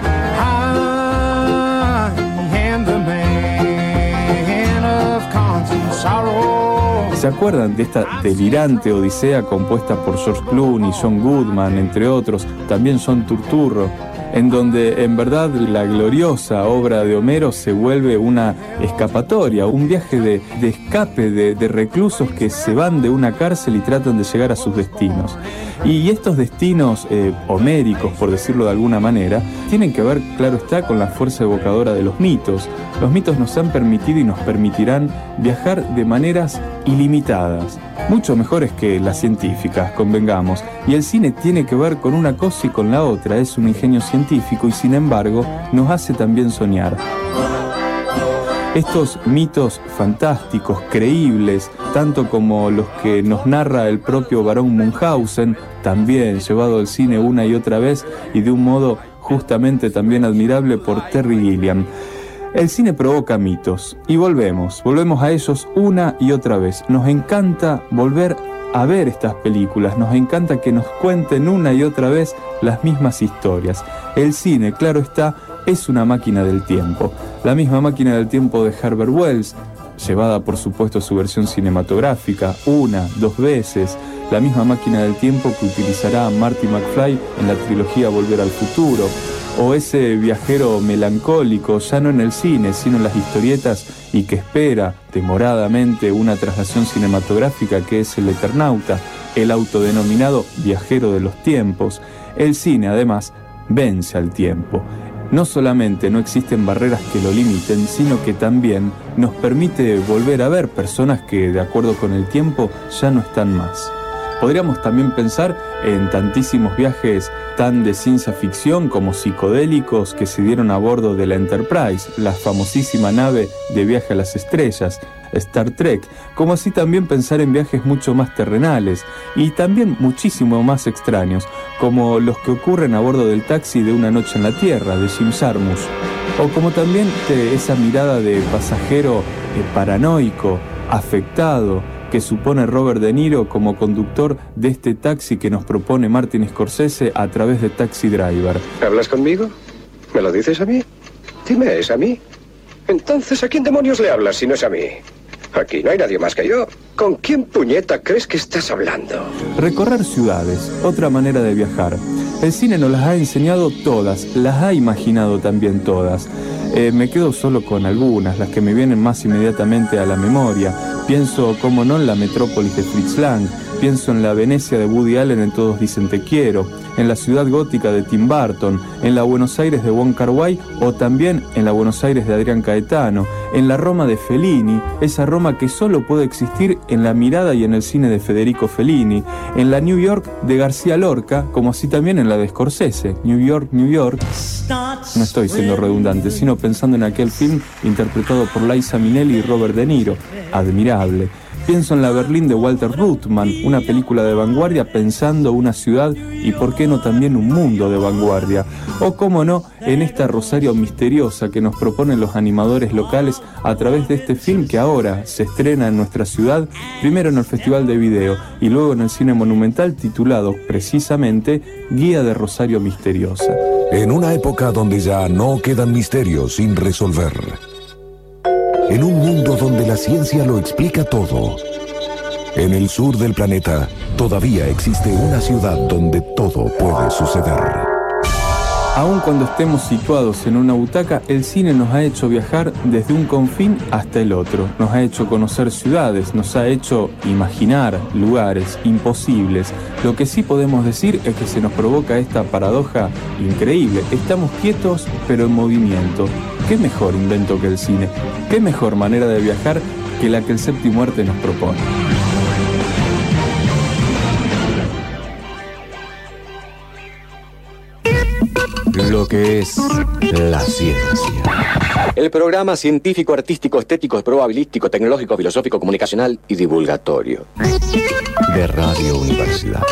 ¿Se acuerdan de esta delirante odisea compuesta por George Clooney, John Goodman, entre otros, también John Turturro, en donde en verdad la gloriosa obra de Homero se vuelve una escapatoria, un viaje de escape de reclusos que se van de una cárcel y tratan de llegar a sus destinos? Y estos destinos homéricos, por decirlo de alguna manera, tienen que ver, claro está, con la fuerza evocadora de los mitos. Los mitos nos han permitido y nos permitirán viajar de maneras ilimitadas, mucho mejores que las científicas, convengamos. Y el cine tiene que ver con una cosa y con la otra, es un ingenio científico y sin embargo nos hace también soñar. Estos mitos fantásticos, creíbles, tanto como los que nos narra el propio Barón Munchausen, también llevado al cine una y otra vez y de un modo justamente también admirable por Terry Gilliam. El cine provoca mitos y volvemos a ellos una y otra vez. Nos encanta volver a ver estas películas, nos encanta que nos cuenten una y otra vez las mismas historias. El cine, claro está, es una máquina del tiempo. La misma máquina del tiempo de Herbert Wells, llevada por supuesto a su versión cinematográfica, una, dos veces. La misma máquina del tiempo que utilizará Marty McFly en la trilogía Volver al Futuro. O ese viajero melancólico, ya no en el cine, sino en las historietas, y que espera demoradamente una traslación cinematográfica, que es El Eternauta, el autodenominado viajero de los tiempos. El cine, además, vence al tiempo. No solamente no existen barreras que lo limiten, sino que también nos permite volver a ver personas que, de acuerdo con el tiempo, ya no están más. Podríamos también pensar en tantísimos viajes tan de ciencia ficción como psicodélicos que se dieron a bordo de la Enterprise, la famosísima nave de viaje a las estrellas, Star Trek, como así también pensar en viajes mucho más terrenales y también muchísimo más extraños, como los que ocurren a bordo del taxi de Una noche en la Tierra, de Jim Jarmusch, o como también esa mirada de pasajero paranoico, afectado, que supone Robert De Niro como conductor de este taxi que nos propone Martin Scorsese a través de Taxi Driver. ¿Hablas conmigo? ¿Me lo dices a mí? Dime, ¿es a mí? Entonces, ¿a quién demonios le hablas si no es a mí? Aquí no hay nadie más que yo. ¿Con quién puñeta crees que estás hablando? Recorrer ciudades, otra manera de viajar. El cine nos las ha enseñado todas, las ha imaginado también todas. Me quedo solo con algunas, las que me vienen más inmediatamente a la memoria. Pienso, como no, en la metrópolis de Fritz Lang, pienso en la Venecia de Woody Allen en Todos dicen te quiero, en la ciudad gótica de Tim Burton, en la Buenos Aires de Wong Kar-wai o también en la Buenos Aires de Adrián Caetano, en la Roma de Fellini, esa Roma que solo puede existir en la mirada y en el cine de Federico Fellini, en la New York de García Lorca, como así también en la de Scorsese, New York, New York. No estoy siendo redundante, sino pensando en aquel film interpretado por Liza Minnelli y Robert De Niro, admirable. Pienso en la Berlín de Walter Ruttmann, una película de vanguardia pensando una ciudad y por qué no también un mundo de vanguardia. O cómo no, en esta Rosario misteriosa que nos proponen los animadores locales a través de este film que ahora se estrena en nuestra ciudad, primero en el Festival de Video y luego en el Cine Monumental, titulado precisamente Guía de Rosario Misteriosa. En una época donde ya no quedan misterios sin resolver. En un mundo donde la ciencia lo explica todo. En el sur del planeta, todavía existe una ciudad donde todo puede suceder. Aun cuando estemos situados en una butaca, el cine nos ha hecho viajar desde un confín hasta el otro. Nos ha hecho conocer ciudades, nos ha hecho imaginar lugares imposibles. Lo que sí podemos decir es que se nos provoca esta paradoja increíble. Estamos quietos, pero en movimiento. ¿Qué mejor invento que el cine? ¿Qué mejor manera de viajar que la que el Séptimo Arte nos propone? Lo que es la ciencia. El programa científico, artístico, estético, probabilístico, tecnológico, filosófico, comunicacional y divulgatorio. De Radio Universidad.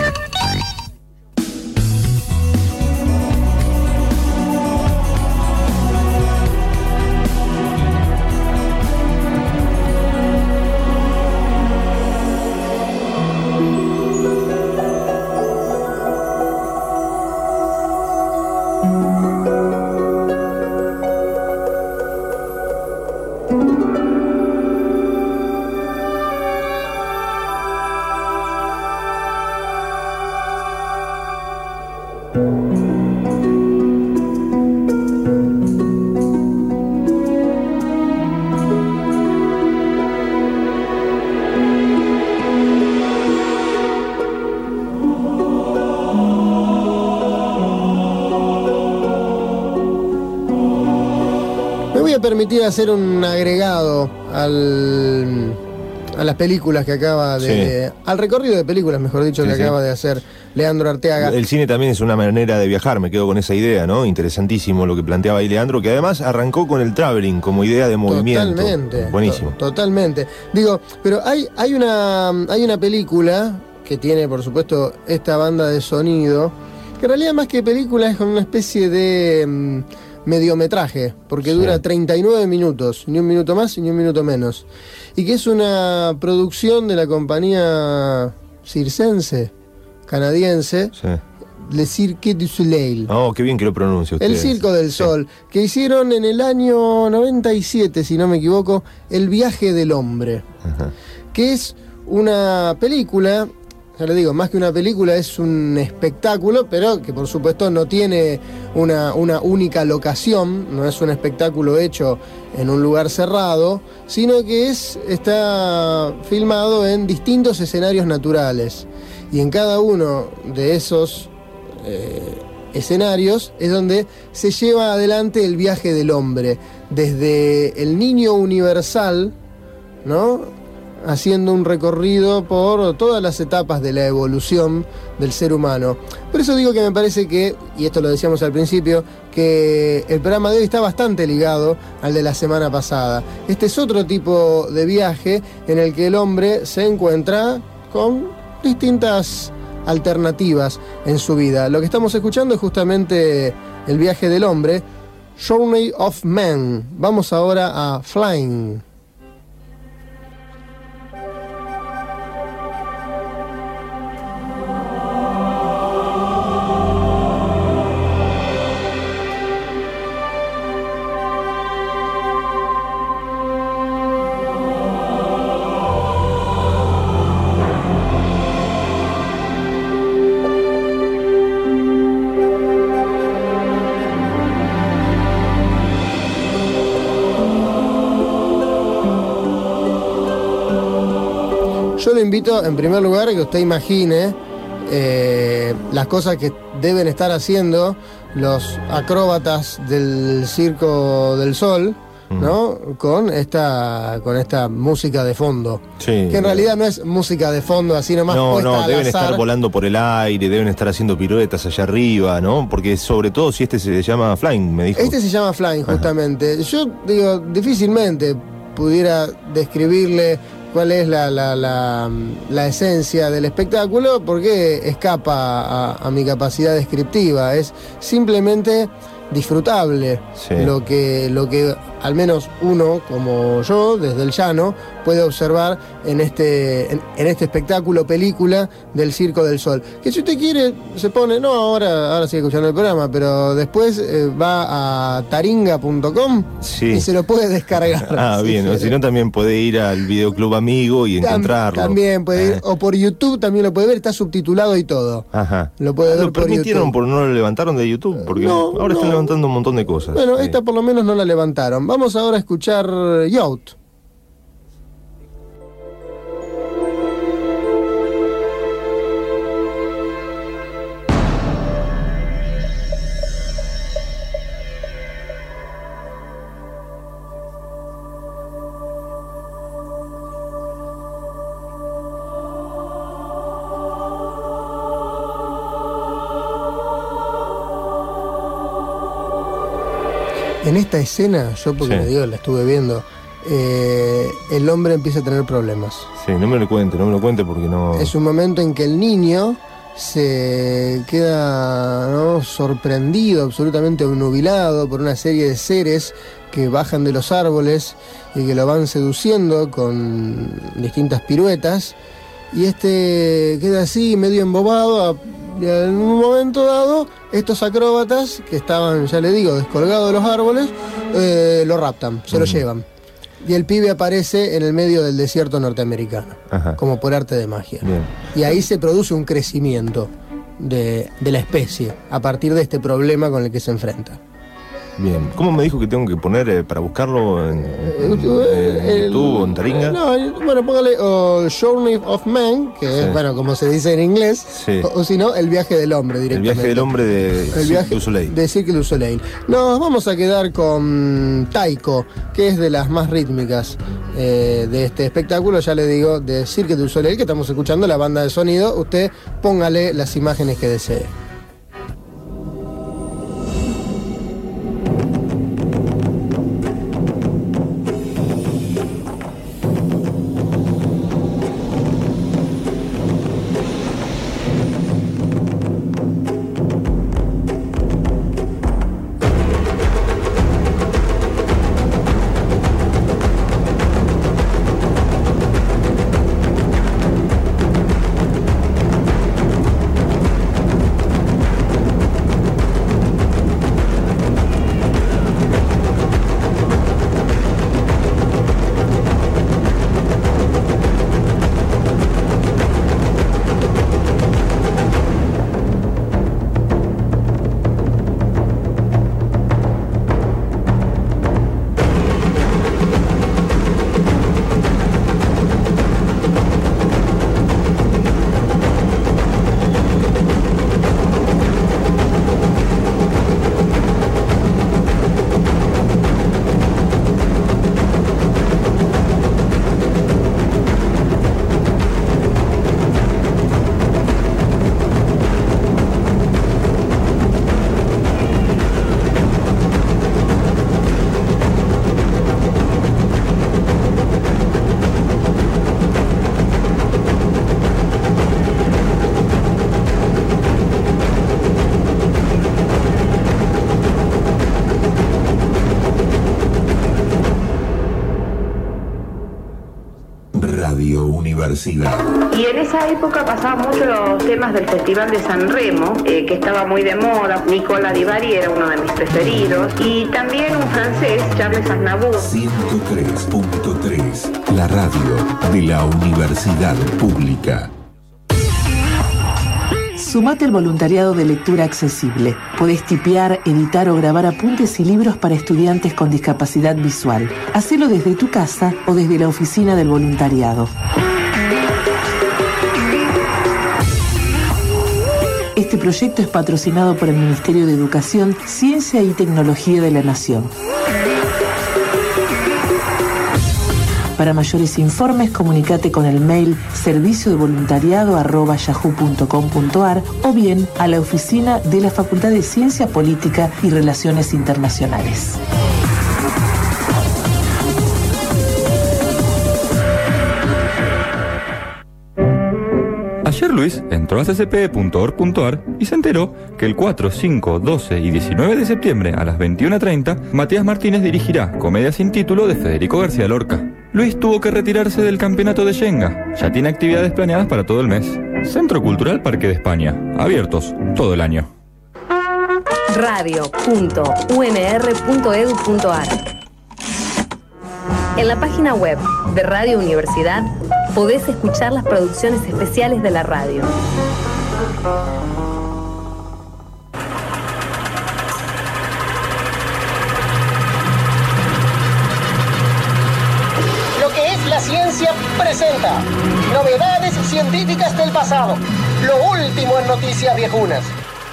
Me voy a permitir hacer un agregado las películas que acaba de... al recorrido de películas, mejor dicho, que acaba de hacer Leandro Arteaga. El cine también es una manera de viajar, me quedo con esa idea, ¿no? Interesantísimo lo que planteaba ahí Leandro, que además arrancó con el traveling como idea de movimiento. Totalmente. Buenísimo. Totalmente. Digo, pero hay una película que tiene, por supuesto, esta banda de sonido, que en realidad más que película es con una especie de mediometraje, porque dura 39 minutos, ni un minuto más ni un minuto menos, y que es una producción de la compañía circense, canadiense, Le Cirque du Soleil. Oh, qué bien que lo pronuncia usted. El Circo del Sol, que hicieron en el año 97, si no me equivoco, El Viaje del Hombre, que es una película, ya le digo, más que una película es un espectáculo, pero que por supuesto no tiene una única locación, no es un espectáculo hecho en un lugar cerrado, sino que está filmado en distintos escenarios naturales. Y en cada uno de esos escenarios es donde se lleva adelante el viaje del hombre, desde el niño universal, ¿no?, haciendo un recorrido por todas las etapas de la evolución del ser humano. Por eso digo que me parece que, y esto lo decíamos al principio, que el programa de hoy está bastante ligado al de la semana pasada. Este es otro tipo de viaje en el que el hombre se encuentra con distintas alternativas en su vida. Lo que estamos escuchando es justamente el viaje del hombre, Journey of Man. Vamos ahora a Flying. Yo lo invito, en primer lugar, a que usted imagine las cosas que deben estar haciendo los acróbatas del Circo del Sol, ¿no? Con esta música de fondo. Sí. Que en realidad no es música de fondo, así nomás puesta al deben azar. estar volando por el aire, deben estar haciendo piruetas allá arriba, ¿no? Porque sobre todo si este se llama Flying, me dijo. Este se llama Flying, justamente. Yo digo, difícilmente pudiera describirle cuál es la esencia del espectáculo, porque escapa a mi capacidad descriptiva. Es simplemente disfrutable, lo que al menos uno como yo desde el llano puede observar en este espectáculo película del Circo del Sol, que si usted quiere se pone, no ahora sigue escuchando el programa, pero después va a taringa.com y se lo puede descargar. Bien, o si no también puede ir al videoclub amigo y encontrarlo. También puede ir, o por YouTube también lo puede ver, está subtitulado y todo. Lo puede ver por YouTube. ¿No lo levantaron de YouTube? Porque ahora están levantando un montón de cosas. Bueno, esta por lo menos no la levantaron. Vamos ahora a escuchar Youth. En esta escena, yo porque me digo, la estuve viendo, el hombre empieza a tener problemas. Sí, no me lo cuente porque no... Es un momento en que el niño se queda sorprendido, absolutamente obnubilado por una serie de seres que bajan de los árboles y que lo van seduciendo con distintas piruetas, y este queda así medio embobado. Y en un momento dado, estos acróbatas, que estaban, ya le digo, descolgados de los árboles, lo raptan, se lo llevan. Y el pibe aparece en el medio del desierto norteamericano, como por arte de magia. Bien. Y ahí se produce un crecimiento de la especie, a partir de este problema con el que se enfrenta. Bien. ¿Cómo me dijo que tengo que poner para buscarlo en YouTube o en Taringa? No, bueno, póngale Journey of Man, que es, bueno, como se dice en inglés, o si no, El viaje del hombre directamente. El viaje del hombre de Cirque du Soleil. De Cirque du Soleil. Nos vamos a quedar con Taiko, que es de las más rítmicas de este espectáculo, ya le digo, de Cirque du Soleil, que estamos escuchando la banda de sonido. Usted póngale las imágenes que desee. Radio Universidad. Y en esa época pasaban mucho los temas del Festival de San Remo, que estaba muy de moda. Nicolas Di Bari era uno de mis preferidos. Y también un francés, Charles Aznavour. 103.3, la radio de la Universidad Pública. Sumate al voluntariado de lectura accesible. Podés tipear, editar o grabar apuntes y libros para estudiantes con discapacidad visual. Hacelo desde tu casa o desde la oficina del voluntariado. Este proyecto es patrocinado por el Ministerio de Educación, Ciencia y Tecnología de la Nación. Para mayores informes, comunícate con el mail serviciodevoluntariado@yahoo.com.ar o bien a la oficina de la Facultad de Ciencia Política y Relaciones Internacionales. Ayer Luis entró a ccpe.org.ar y se enteró que el 4, 5, 12 y 19 de septiembre a las 21:30, Matías Martínez dirigirá Comedia sin título de Federico García Lorca. Luis tuvo que retirarse del campeonato de Shenga. Ya tiene actividades planeadas para todo el mes. Centro Cultural Parque de España. Abiertos todo el año. radio.unr.edu.ar. En la página web de Radio Universidad podés escuchar las producciones especiales de la radio. La ciencia presenta novedades científicas del pasado, lo último en noticias viejunas.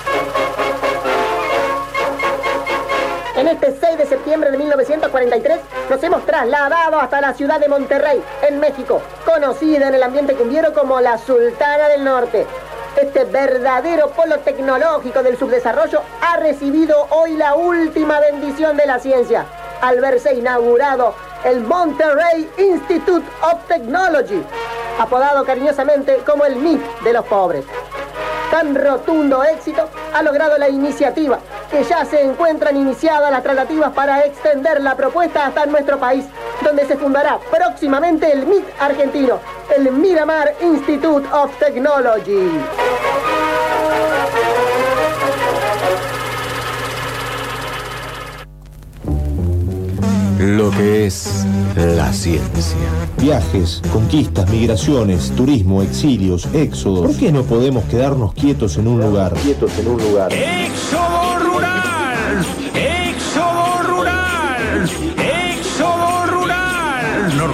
En este 6 de septiembre de 1943 nos hemos trasladado hasta la ciudad de Monterrey, en México, conocida en el ambiente cumbiero como la Sultana del Norte. Este verdadero polo tecnológico del subdesarrollo ha recibido hoy la última bendición de la ciencia, al verse inaugurado el Monterrey Institute of Technology, apodado cariñosamente como el MIT de los pobres. Tan rotundo éxito ha logrado la iniciativa que ya se encuentran iniciadas las tratativas para extender la propuesta hasta nuestro país, donde se fundará próximamente el MIT argentino, el Miramar Institute of Technology. Lo que es la ciencia. Viajes, conquistas, migraciones, turismo, exilios, éxodos. ¿Por qué no podemos quedarnos quietos en un lugar? ¡Éxodo rural! ¡Éxodo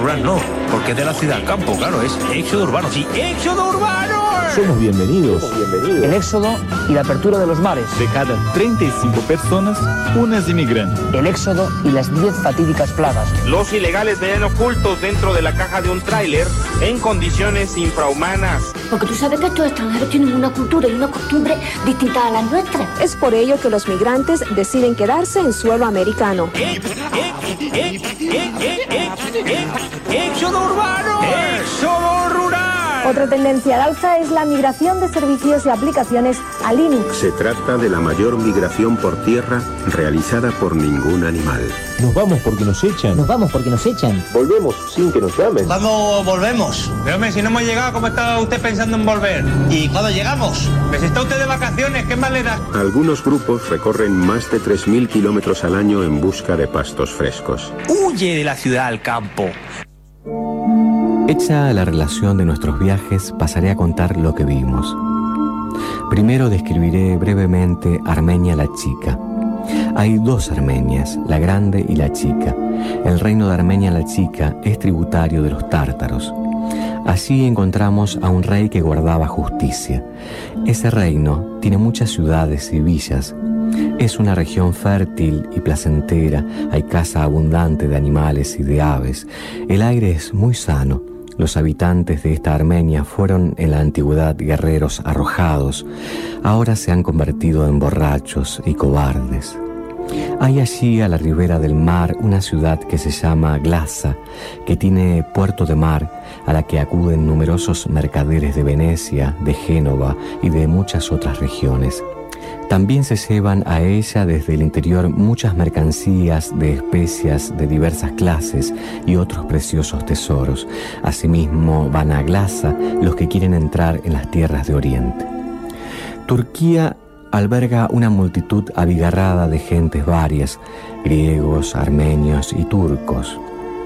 rural no, porque es de la ciudad al campo, claro, es éxodo urbano, sí, éxodo urbano. Somos bienvenidos. El éxodo y la apertura de los mares. De cada 35 personas, una es inmigrante. El éxodo y las 10 fatídicas plagas. Los ilegales venían ocultos dentro de la caja de un tráiler en condiciones infrahumanas. Porque tú sabes que estos extranjeros tienen una cultura y una costumbre distinta a las nuestras. Es por ello que los migrantes deciden quedarse en suelo americano. ¡Éxodo urbano! ¡Éxodo rural! Otra tendencia al alza es la migración de servicios y aplicaciones a Linux. Se trata de la mayor migración por tierra realizada por ningún animal. Nos vamos porque nos echan. Nos vamos porque nos echan. Volvemos sin que nos llamen. ¿Cuándo volvemos? Pero hombre, si no hemos llegado, ¿cómo está usted pensando en volver? ¿Y cuándo llegamos? Pues está usted de vacaciones, ¿qué más le da? Algunos grupos recorren más de 3.000 kilómetros al año en busca de pastos frescos. Huye de la ciudad al campo. Hecha la relación de nuestros viajes, pasaré a contar lo que vimos. Primero describiré brevemente Armenia la Chica. Hay dos Armenias, la grande y la chica. El reino de Armenia la Chica es tributario de los tártaros. Allí encontramos a un rey que guardaba justicia. Ese reino tiene muchas ciudades y villas. Es una región fértil y placentera, hay caza abundante de animales y de aves. El aire es muy sano. Los habitantes de esta Armenia fueron en la antigüedad guerreros arrojados. Ahora se han convertido en borrachos y cobardes. Hay allí a la ribera del mar una ciudad que se llama Glasa, que tiene puerto de mar, a la que acuden numerosos mercaderes de Venecia, de Génova y de muchas otras regiones. También se llevan a ella desde el interior muchas mercancías de especias de diversas clases y otros preciosos tesoros. Asimismo van a Glasa los que quieren entrar en las tierras de Oriente. Turquía alberga una multitud abigarrada de gentes varias, griegos, armenios y turcos.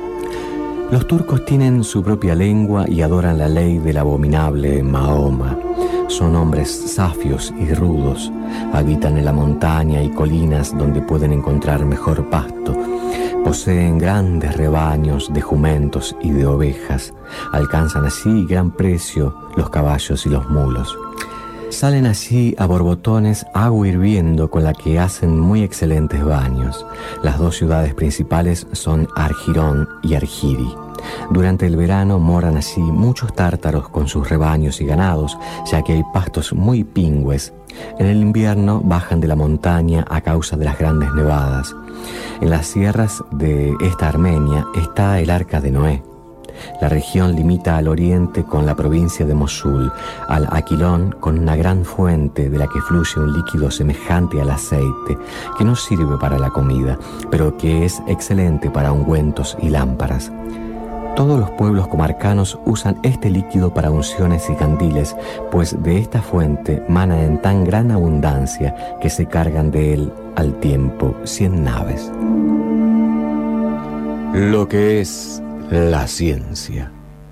Los turcos tienen su propia lengua y adoran la ley del abominable Mahoma. Son hombres safios y rudos, habitan en la montaña y colinas donde pueden encontrar mejor pasto. Poseen grandes rebaños de jumentos y de ovejas. Alcanzan así gran precio los caballos y los mulos. Salen allí a borbotones agua hirviendo con la que hacen muy excelentes baños. Las dos ciudades principales son Argirón y Argiri. Durante el verano moran allí muchos tártaros con sus rebaños y ganados, ya que hay pastos muy pingües. En el invierno bajan de la montaña a causa de las grandes nevadas. En las sierras de esta Armenia está el Arca de Noé. La región limita al oriente con la provincia de Mosul, al Aquilón con una gran fuente de la que fluye un líquido semejante al aceite, que no sirve para la comida, pero que es excelente para ungüentos y lámparas. Todos los pueblos comarcanos usan este líquido para unciones y candiles, pues de esta fuente mana en tan gran abundancia que se cargan de él al tiempo 100 naves. Lo que es la ciencia.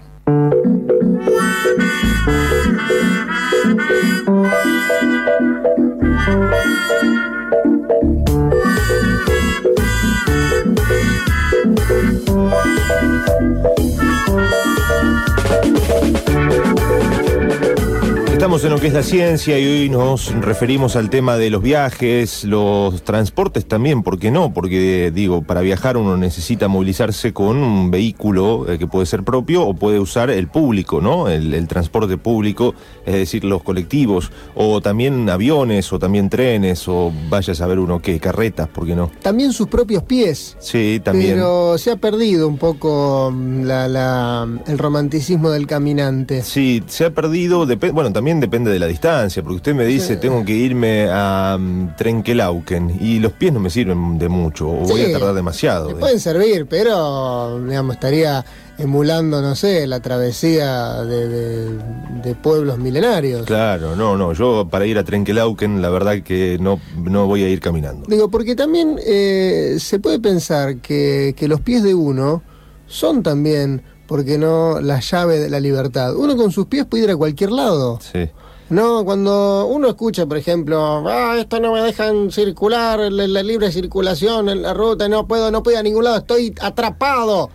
Estamos en lo que es la ciencia y hoy nos referimos al tema de los viajes, los transportes también, ¿por qué no? Porque, digo, para viajar uno necesita movilizarse con un vehículo que puede ser propio o puede usar el público, ¿no? El transporte público, es decir, los colectivos, o también aviones, o también trenes, o vaya a saber uno qué, carretas, ¿por qué no? También sus propios pies. Sí, también. Pero se ha perdido un poco el romanticismo del caminante. Sí, se ha perdido, bueno, también depende de la distancia, porque usted me dice, tengo que irme a Trenquelauquen y los pies no me sirven de mucho, o voy a tardar demasiado. Pueden servir, pero digamos, estaría emulando, no sé, la travesía de pueblos milenarios. Claro, no, yo para ir a Trenquelauquen la verdad que no voy a ir caminando. Digo, porque también se puede pensar que los pies de uno son también, ¿por qué no?, la llave de la libertad. Uno con sus pies puede ir a cualquier lado. Sí. No, cuando uno escucha, por ejemplo, esto no me dejan circular, la libre circulación en la ruta, no puedo ir a ningún lado, estoy atrapado.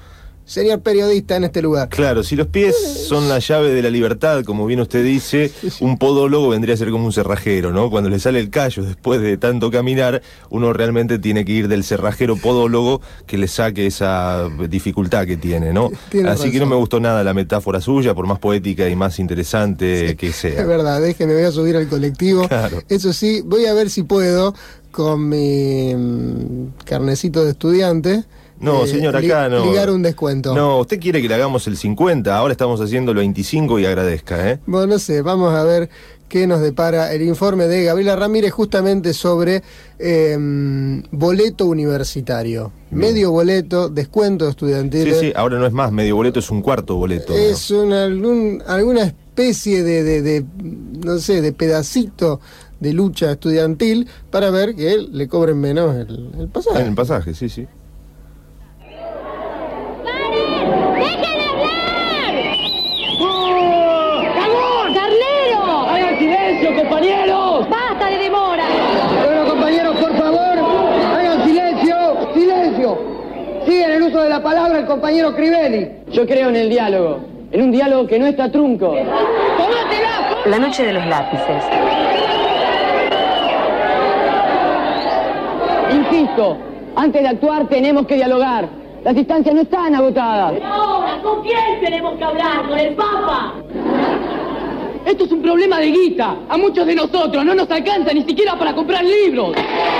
señor periodista en este lugar. Claro, si los pies son la llave de la libertad, como bien usted dice, un podólogo vendría a ser como un cerrajero, ¿no? Cuando le sale el callo después de tanto caminar, uno realmente tiene que ir del cerrajero podólogo que le saque esa dificultad que tiene, ¿no? Así que no me gustó nada la metáfora suya, por más poética y más interesante que sea. Es verdad, déjeme, voy a subir al colectivo. Claro. Eso sí, voy a ver si puedo, con mi carnecito de estudiante... No, señor, acá no. Ligar un descuento. No, usted quiere que le hagamos el 50, ahora estamos haciendo el 25 y agradezca, ¿eh? Bueno, no sé, vamos a ver qué nos depara el informe de Gabriela Ramírez justamente sobre boleto universitario. Medio boleto, descuento estudiantil. Sí, ahora no es más medio boleto, es un cuarto boleto. Es alguna especie de no sé, de pedacito de lucha estudiantil para ver que le cobren menos el pasaje. El pasaje, sí. ¡Compañeros! ¡Basta de demora! Bueno, compañeros, por favor, hagan silencio, silencio. Sigan el uso de la palabra el compañero Crivelli. Yo creo en el diálogo, en un diálogo que no está trunco. ¡Tómatela! La noche de los lápices. Insisto, antes de actuar tenemos que dialogar. Las instancias no están agotadas. Ahora, ¿con quién tenemos que hablar? ¿Con el Papa? Esto es un problema de guita. A muchos de nosotros no nos alcanza ni siquiera para comprar libros.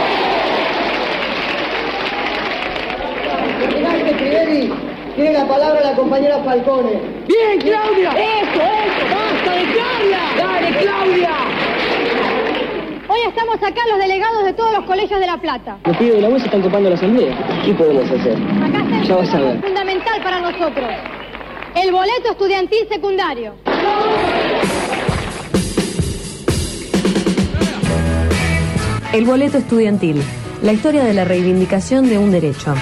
Tiene la palabra la compañera Falcone. ¡Bien, Claudia! ¡Eso! ¡Basta de Claudia! ¡Dale, Claudia! Hoy estamos acá los delegados de todos los colegios de La Plata. Los pibes de la UES están copando la asamblea. ¿Qué podemos hacer? Acá está ya vas a ver. Fundamental para nosotros. El boleto estudiantil secundario. El boleto estudiantil, la historia de la reivindicación de un derecho.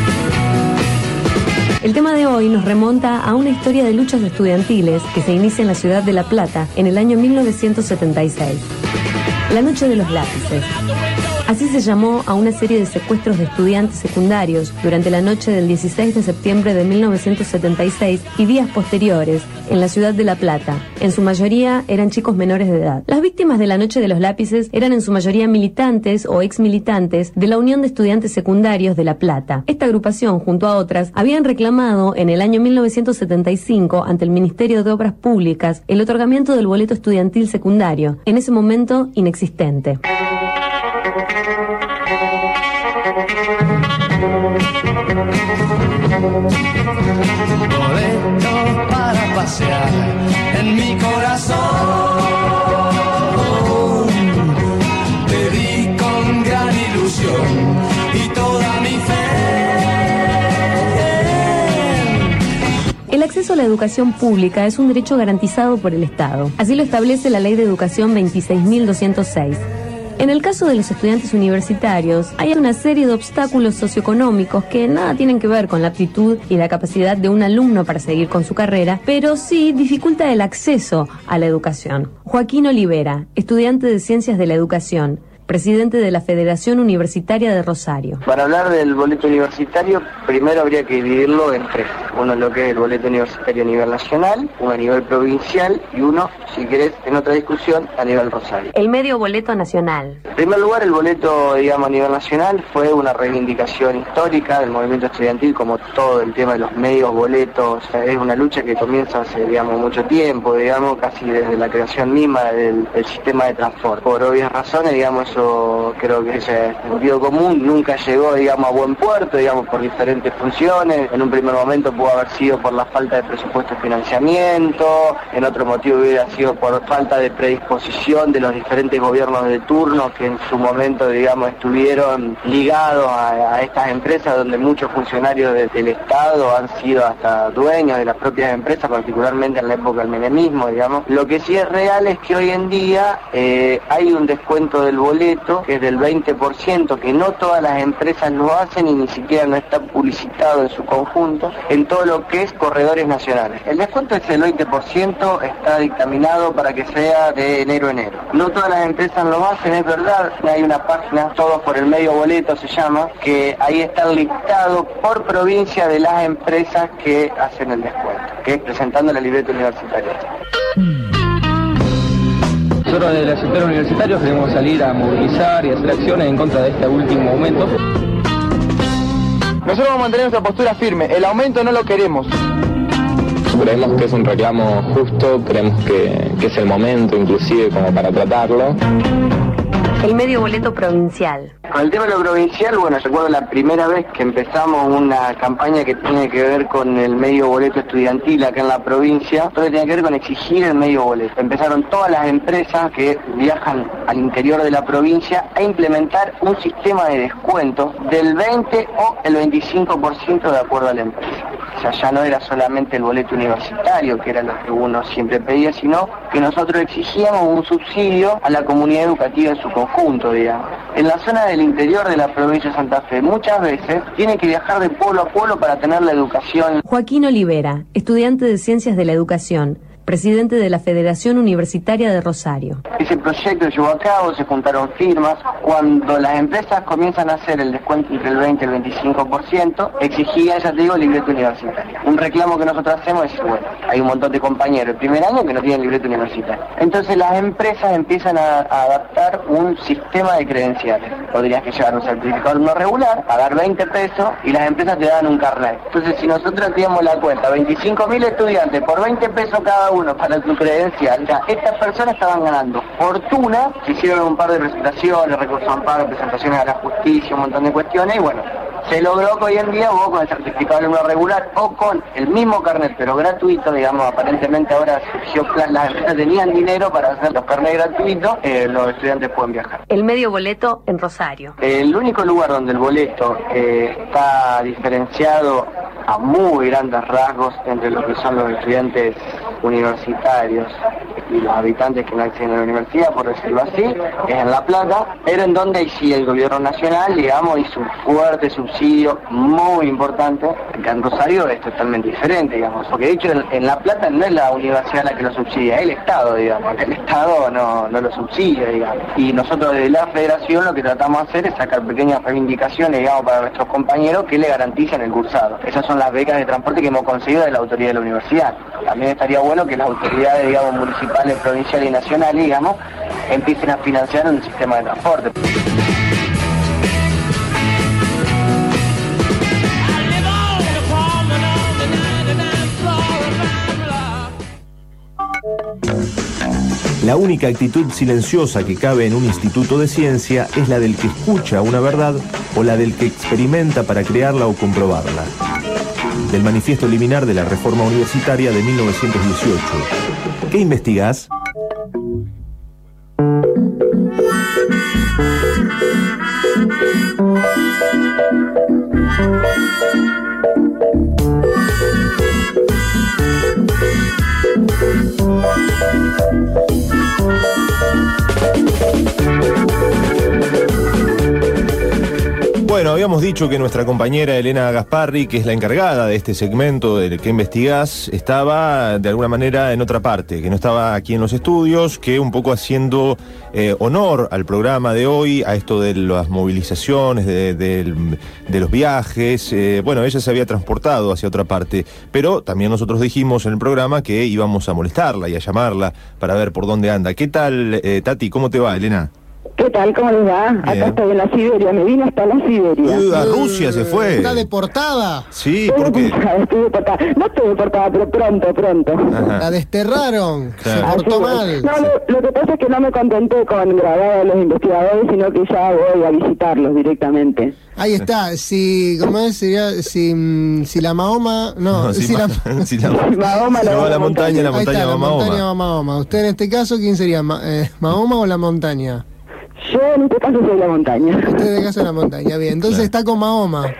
El tema de hoy nos remonta a una historia de luchas estudiantiles que se inicia en la ciudad de La Plata en el año 1976. La noche de los lápices. Así se llamó a una serie de secuestros de estudiantes secundarios durante la noche del 16 de septiembre de 1976 y días posteriores en la ciudad de La Plata. En su mayoría eran chicos menores de edad. Las víctimas de la noche de los lápices eran en su mayoría militantes o exmilitantes de la Unión de Estudiantes Secundarios de La Plata. Esta agrupación, junto a otras, habían reclamado en el año 1975 ante el Ministerio de Obras Públicas el otorgamiento del boleto estudiantil secundario, en ese momento inexistente. Boleto para pasear en mi corazón, te di con gran ilusión y toda mi fe. El acceso a la educación pública es un derecho garantizado por el Estado. Así lo establece la Ley de Educación 26.206. En el caso de los estudiantes universitarios, hay una serie de obstáculos socioeconómicos que nada tienen que ver con la aptitud y la capacidad de un alumno para seguir con su carrera, pero sí dificulta el acceso a la educación. Joaquín Olivera, estudiante de Ciencias de la Educación, presidente de la Federación Universitaria de Rosario. Para hablar del boleto universitario, primero habría que dividirlo en tres. Uno lo que es el boleto universitario a nivel nacional, uno a nivel provincial y uno, si querés, en otra discusión, a nivel Rosario. El medio boleto nacional. En primer lugar, el boleto, digamos, a nivel nacional fue una reivindicación histórica del movimiento estudiantil, como todo el tema de los medios boletos. O sea, es una lucha que comienza hace, digamos, mucho tiempo, digamos, casi desde la creación misma del sistema de transporte. Por obvias razones, digamos, eso creo que ese sentido común nunca llegó, digamos, a buen puerto, digamos, por diferentes funciones. En un primer momento pudo haber sido por la falta de presupuesto y financiamiento, en otro motivo hubiera sido por falta de predisposición de los diferentes gobiernos de turno que en su momento, digamos, estuvieron ligados a estas empresas donde muchos funcionarios del Estado han sido hasta dueños de las propias empresas, particularmente en la época del menemismo, digamos. Lo que sí es real es que hoy en día hay un descuento del boleto boleto, que es del 20%, que no todas las empresas lo hacen y ni siquiera no está publicitado en su conjunto, en todo lo que es corredores nacionales. El descuento es el 20%, está dictaminado para que sea de enero a enero. No todas las empresas lo hacen, es verdad, hay una página, Todos por el Medio Boleto se llama, que ahí está listado por provincia de las empresas que hacen el descuento, que es presentando la libreta universitaria. Nosotros desde el sector universitario queremos salir a movilizar y hacer acciones en contra de este último aumento. Nosotros vamos a mantener nuestra postura firme, el aumento no lo queremos. Creemos que es un reclamo justo, creemos que es el momento inclusive como para tratarlo. El medio boleto provincial. Con el tema de lo provincial, bueno, recuerdo la primera vez que empezamos una campaña que tiene que ver con el medio boleto estudiantil acá en la provincia, todo tiene que ver con exigir el medio boleto. Empezaron todas las empresas que viajan al interior de la provincia a implementar un sistema de descuento del 20 o el 25% de acuerdo a la empresa. O sea, ya no era solamente el boleto universitario, que era lo que uno siempre pedía, sino que nosotros exigíamos un subsidio a la comunidad educativa en su conjunto, digamos. En la zona del interior de la provincia de Santa Fe, muchas veces tienen que viajar de pueblo a pueblo para tener la educación. Joaquín Olivera, estudiante de Ciencias de la Educación, presidente de la Federación Universitaria de Rosario. Ese proyecto se llevó a cabo, se juntaron firmas. Cuando las empresas comienzan a hacer el descuento entre el 20 y el 25%, exigían, ya te digo, libreta universitaria. Un reclamo que nosotros hacemos es, bueno, hay un montón de compañeros el primer año que no tienen libreta universitaria. Entonces las empresas empiezan a adaptar un sistema de credenciales. Podrías que llevar un certificado no regular, pagar 20 pesos y las empresas te dan un carnet. Entonces si nosotros tenemos la cuenta, 25.000 estudiantes por 20 pesos cada uno para tu credencial, o sea, estas personas estaban ganando fortuna, se hicieron un par de presentaciones, recursos amparo, presentaciones a la justicia, un montón de cuestiones, y bueno, se logró que hoy en día vos con el certificado de alumno regular o con el mismo carnet pero gratuito, digamos, aparentemente ahora surgió, las empresas tenían dinero para hacer los carnets gratuitos, los estudiantes pueden viajar. El medio boleto en Rosario. El único lugar donde el boleto está diferenciado a muy grandes rasgos entre lo que son los estudiantes universitarios y los habitantes que no acceden a la universidad, por decirlo así, es en La Plata, pero en donde ahí sí el gobierno nacional, digamos, hizo un fuerte subsidio muy importante, que en Rosario es totalmente diferente, digamos, porque de hecho en La Plata no es la universidad la que lo subsidia, es el Estado, digamos, el Estado no lo subsidia, digamos, y nosotros desde la Federación lo que tratamos de hacer es sacar pequeñas reivindicaciones, digamos, para nuestros compañeros que le garanticen el cursado. Esas son las becas de transporte que hemos conseguido de la autoridad de la universidad. También estaría bueno que las autoridades, digamos, municipales, provinciales y nacionales, digamos, empiecen a financiar un sistema de transporte. La única actitud silenciosa que cabe en un instituto de ciencia es la del que escucha una verdad o la del que experimenta para crearla o comprobarla. Del Manifiesto Liminar de la Reforma Universitaria de 1918. ¿Qué investigás? Bueno, habíamos dicho que nuestra compañera Elena Gasparri, que es la encargada de este segmento del que investigás, estaba de alguna manera en otra parte, que no estaba aquí en los estudios, que un poco haciendo honor al programa de hoy, a esto de las movilizaciones, de los viajes. Bueno, ella se había transportado hacia otra parte, pero también nosotros dijimos en el programa que íbamos a molestarla y a llamarla para ver por dónde anda. ¿Qué tal, Tati? ¿Cómo te va, Elena? ¿Qué tal? ¿Cómo les va? Bien. Acá estoy en la Siberia, me vine hasta la Siberia. A Rusia se fue. ¿Está deportada? Sí, ¿por qué? Estoy deportada. No estoy deportada, pero pronto. Ajá. La desterraron, claro. Se portó mal. No, lo que pasa es que no me contenté con grabar a los investigadores, sino que ya voy a visitarlos directamente. Ahí está, ¿cómo es? Sería, si la Mahoma, si Mahoma la montaña va Mahoma. Usted en este caso, ¿quién sería? ¿Mahoma o la montaña? Yo en este caso soy la montaña. Usted en este caso es la montaña, bien. Entonces claro. Está con Mahoma.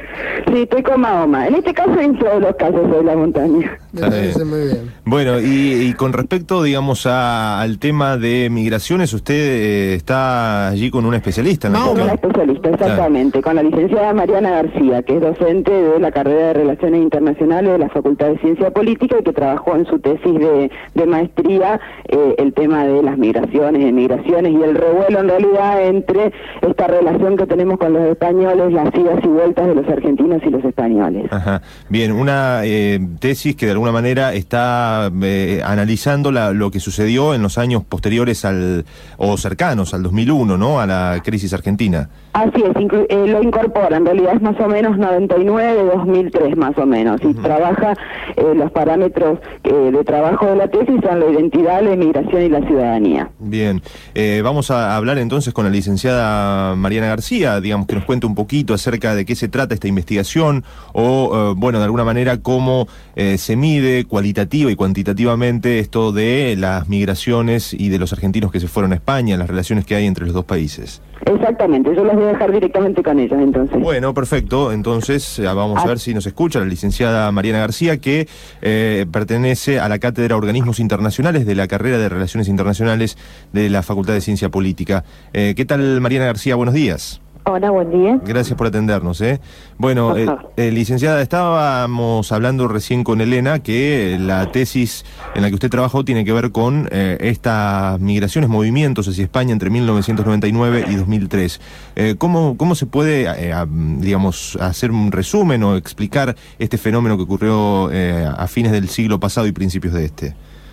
Sí, estoy con Mahoma. En este caso, en todos los casos, soy la montaña. Me parece muy bien. Bueno, y con respecto, digamos, al tema de migraciones, usted está allí con un especialista, ¿no? Con una especialista, exactamente, con la licenciada Mariana García, que es docente de la carrera de Relaciones Internacionales de la Facultad de Ciencia Política y que trabajó en su tesis de maestría el tema de las migraciones y el revuelo en realidad entre esta relación que tenemos con los españoles, las idas y vueltas de los argentinos y los españoles. Ajá. Bien, una tesis que de alguna manera está analizando lo que sucedió en los años posteriores o cercanos al 2001, ¿no? A la crisis argentina. Así es, lo incorpora, en realidad es más o menos 99-2003 más o menos, y trabaja los parámetros de trabajo de la tesis son la identidad, la inmigración y la ciudadanía. Bien, vamos a hablar entonces con la licenciada Mariana García, digamos que nos cuente un poquito acerca de qué se trata esta investigación o, bueno, de alguna manera cómo se mide cualitativa y cuantitativamente esto de las migraciones y de los argentinos que se fueron a España, las relaciones que hay entre los dos países. Exactamente, yo los voy a dejar directamente con ellos entonces. Bueno, perfecto, entonces vamos a ver si nos escucha la licenciada Mariana García, que pertenece a la Cátedra Organismos Internacionales de la carrera de Relaciones Internacionales de la Facultad de Ciencia Política. ¿Qué tal, Mariana García? Buenos días. Hola, buen día. Gracias por atendernos. Bueno, licenciada, estábamos hablando recién con Elena que la tesis en la que usted trabajó tiene que ver con estas migraciones, movimientos hacia España entre 1999 y 2003. ¿Cómo se puede, digamos, hacer un resumen o explicar este fenómeno que ocurrió a fines del siglo pasado y principios de este?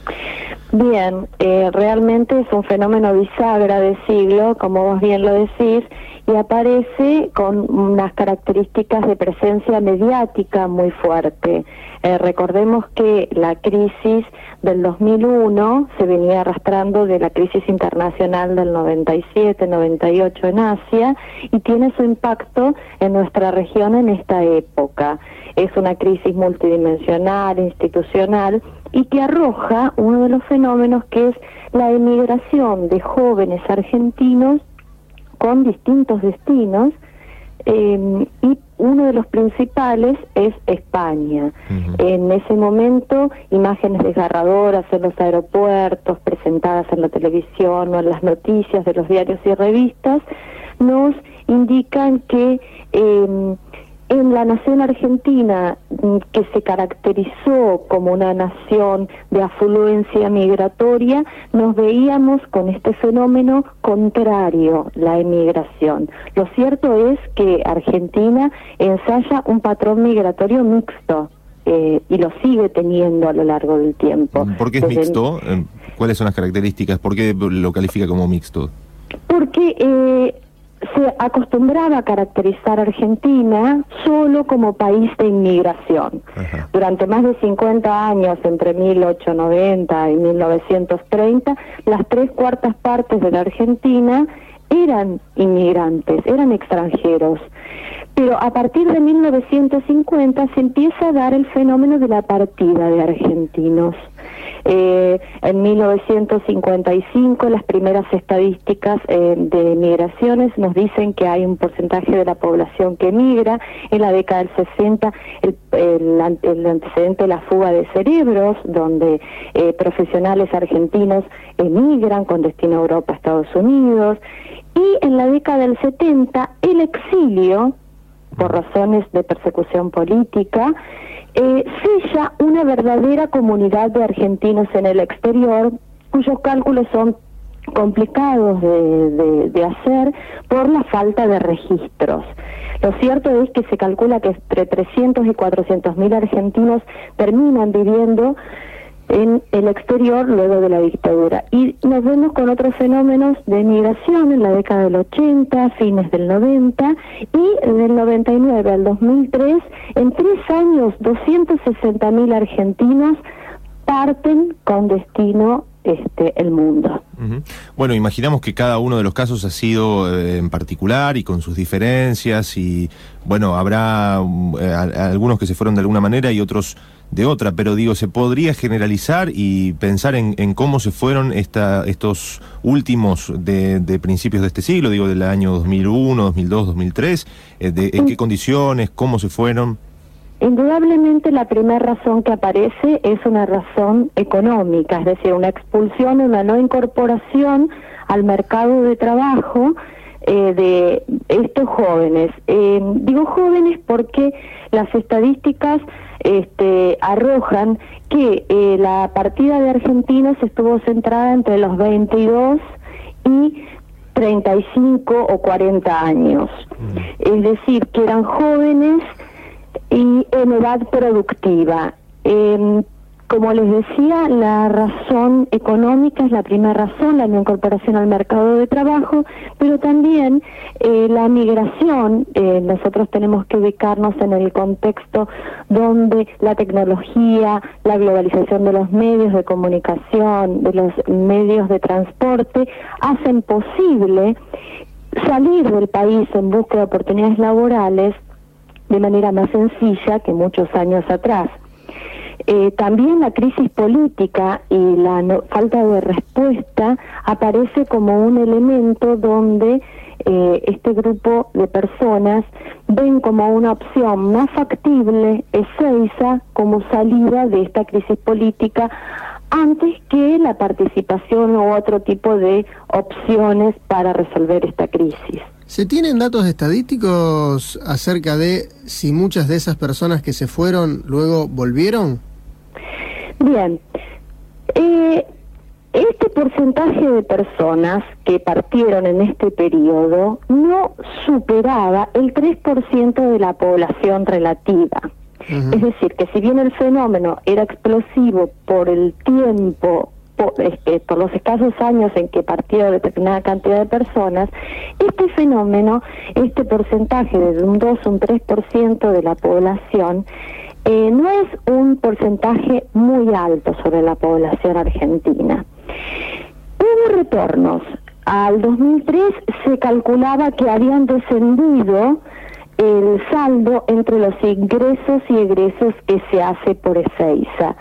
Bien, realmente es un fenómeno bisagra de siglo, como vos bien lo decís, y aparece con unas características de presencia mediática muy fuerte. Recordemos que la crisis del 2001 se venía arrastrando de la crisis internacional del 97-98 en Asia y tiene su impacto en nuestra región en esta época. Es una crisis multidimensional, institucional, y que arroja uno de los fenómenos que es la emigración de jóvenes argentinos con distintos destinos, y uno de los principales es España. En ese momento, imágenes desgarradoras en los aeropuertos, presentadas en la televisión o en las noticias de los diarios y revistas, nos indican que en la nación argentina, que se caracterizó como una nación de afluencia migratoria, nos veíamos con este fenómeno contrario, la emigración. Lo cierto es que Argentina ensaya un patrón migratorio mixto, y lo sigue teniendo a lo largo del tiempo. ¿Por qué es mixto? ¿Cuáles son las características? ¿Por qué lo califica como mixto? Porque se acostumbraba a caracterizar a Argentina solo como país de inmigración. Ajá. Durante más de 50 años, entre 1890 y 1930, las 3/4 partes de la Argentina eran inmigrantes, eran extranjeros. Pero a partir de 1950 se empieza a dar el fenómeno de la partida de argentinos. En 1955 las primeras estadísticas de migraciones nos dicen que hay un porcentaje de la población que emigra. En la década del 60 el antecedente de la fuga de cerebros, donde profesionales argentinos emigran con destino a Europa, Estados Unidos. Y en la década del 70 el exilio, por razones de persecución política, sella una verdadera comunidad de argentinos en el exterior, cuyos cálculos son complicados de hacer por la falta de registros. Lo cierto es que se calcula que entre 300 y 400 mil argentinos terminan viviendo en el exterior luego de la dictadura. Y nos vemos con otros fenómenos de migración en la década del 80, fines del 90, y del 99 al 2003, en 3 años, 260.000 argentinos parten con destino el mundo. Bueno, imaginamos que cada uno de los casos ha sido en particular y con sus diferencias, y bueno, habrá algunos que se fueron de alguna manera y otros de otra, pero digo, ¿se podría generalizar y pensar en cómo se fueron estos últimos de principios de este siglo, digo, del año 2001, 2002, 2003, en qué condiciones, cómo se fueron? Indudablemente la primera razón que aparece es una razón económica, es decir, una expulsión, una no incorporación al mercado de trabajo de estos jóvenes. Digo jóvenes porque las estadísticas arrojan que la partida de argentinos estuvo centrada entre los 22 y 35 o 40 años. Es decir, que eran jóvenes y en edad productiva. Como les decía, la razón económica es la primera razón, la no incorporación al mercado de trabajo, pero también la migración. Nosotros tenemos que ubicarnos en el contexto donde la tecnología, la globalización de los medios de comunicación, de los medios de transporte, hacen posible salir del país en busca de oportunidades laborales de manera más sencilla que muchos años atrás. También la crisis política y la falta de respuesta aparece como un elemento donde este grupo de personas ven como una opción más factible Ezeiza como salida de esta crisis política antes que la participación u otro tipo de opciones para resolver esta crisis. ¿Se tienen datos estadísticos acerca de si muchas de esas personas que se fueron luego volvieron? Bien, este porcentaje de personas que partieron en este periodo no superaba el 3% de la población relativa. Es decir, que si bien el fenómeno era explosivo por el tiempo, por los escasos años en que partió determinada cantidad de personas, este fenómeno, este porcentaje de un 2 o un 3% de la población, no es un porcentaje muy alto sobre la población argentina. Hubo retornos. Al 2003 se calculaba que habían descendido el saldo entre los ingresos y egresos que se hace por Ezeiza.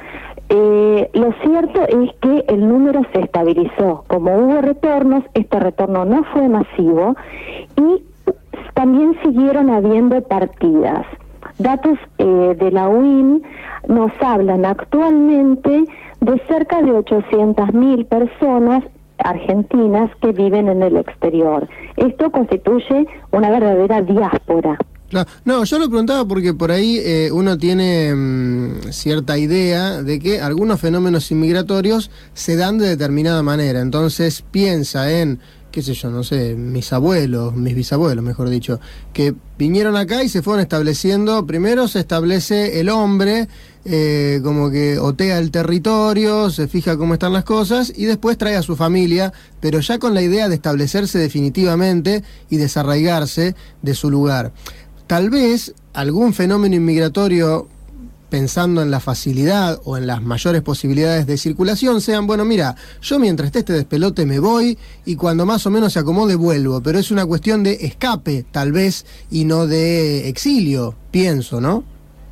Lo cierto es que el número se estabilizó. Como hubo retornos, este retorno no fue masivo y también siguieron habiendo partidas. Datos de la UIN nos hablan actualmente de cerca de 800.000 personas argentinas que viven en el exterior. Esto constituye una verdadera diáspora. No, yo lo preguntaba porque por ahí uno tiene cierta idea de que algunos fenómenos inmigratorios se dan de determinada manera. Entonces piensa en, qué sé yo, no sé, mis bisabuelos, mejor dicho, que vinieron acá y se fueron estableciendo. Primero se establece el hombre, como que otea el territorio, se fija cómo están las cosas y después trae a su familia, pero ya con la idea de establecerse definitivamente y desarraigarse de su lugar. Tal vez algún fenómeno inmigratorio, pensando en la facilidad o en las mayores posibilidades de circulación, sean, bueno, mira, yo mientras esté este despelote me voy y cuando más o menos se acomode vuelvo, pero es una cuestión de escape, tal vez, y no de exilio, pienso, ¿no?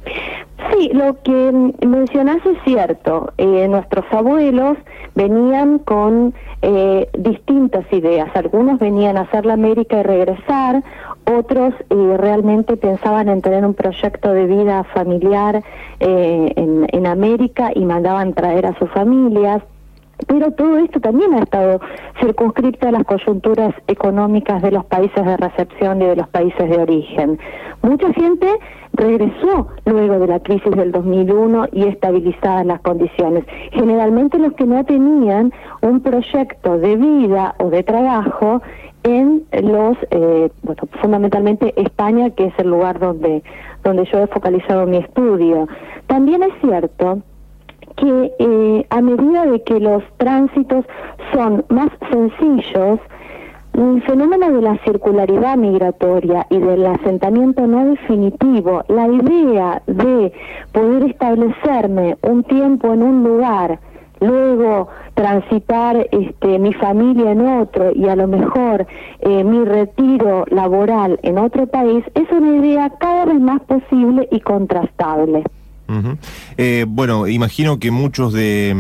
Sí, lo que mencionás es cierto. Nuestros abuelos venían con distintas ideas. Algunos venían a hacer la América y regresar, otros realmente pensaban en tener un proyecto de vida familiar en América y mandaban traer a sus familias. Pero todo esto también ha estado circunscrito a las coyunturas económicas de los países de recepción y de los países de origen. Mucha gente regresó luego de la crisis del 2001 y estabilizadas las condiciones. Generalmente los que no tenían un proyecto de vida o de trabajo en fundamentalmente España, que es el lugar donde yo he focalizado mi estudio. También es cierto que a medida de que los tránsitos son más sencillos, el fenómeno de la circularidad migratoria y del asentamiento no definitivo, la idea de poder establecerme un tiempo en un lugar, luego transitar mi familia en otro y a lo mejor mi retiro laboral en otro país, es una idea cada vez más posible y contrastable. Bueno, imagino que muchos de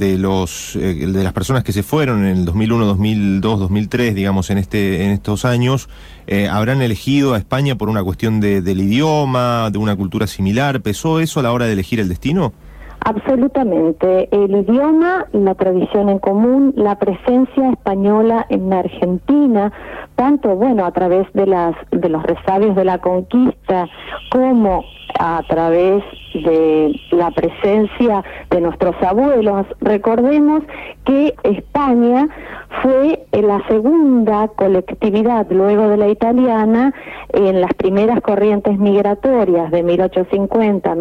las personas que se fueron en el 2001, 2002, 2003, digamos, en estos años, habrán elegido a España por una cuestión del idioma, de una cultura similar. ¿Pesó eso a la hora de elegir el destino? Absolutamente. El idioma, la tradición en común, la presencia española en Argentina, tanto, bueno, a través de los resabios de la conquista, como a través de la presencia de nuestros abuelos. Recordemos que España fue la segunda colectividad, luego de la italiana, en las primeras corrientes migratorias de 1850 a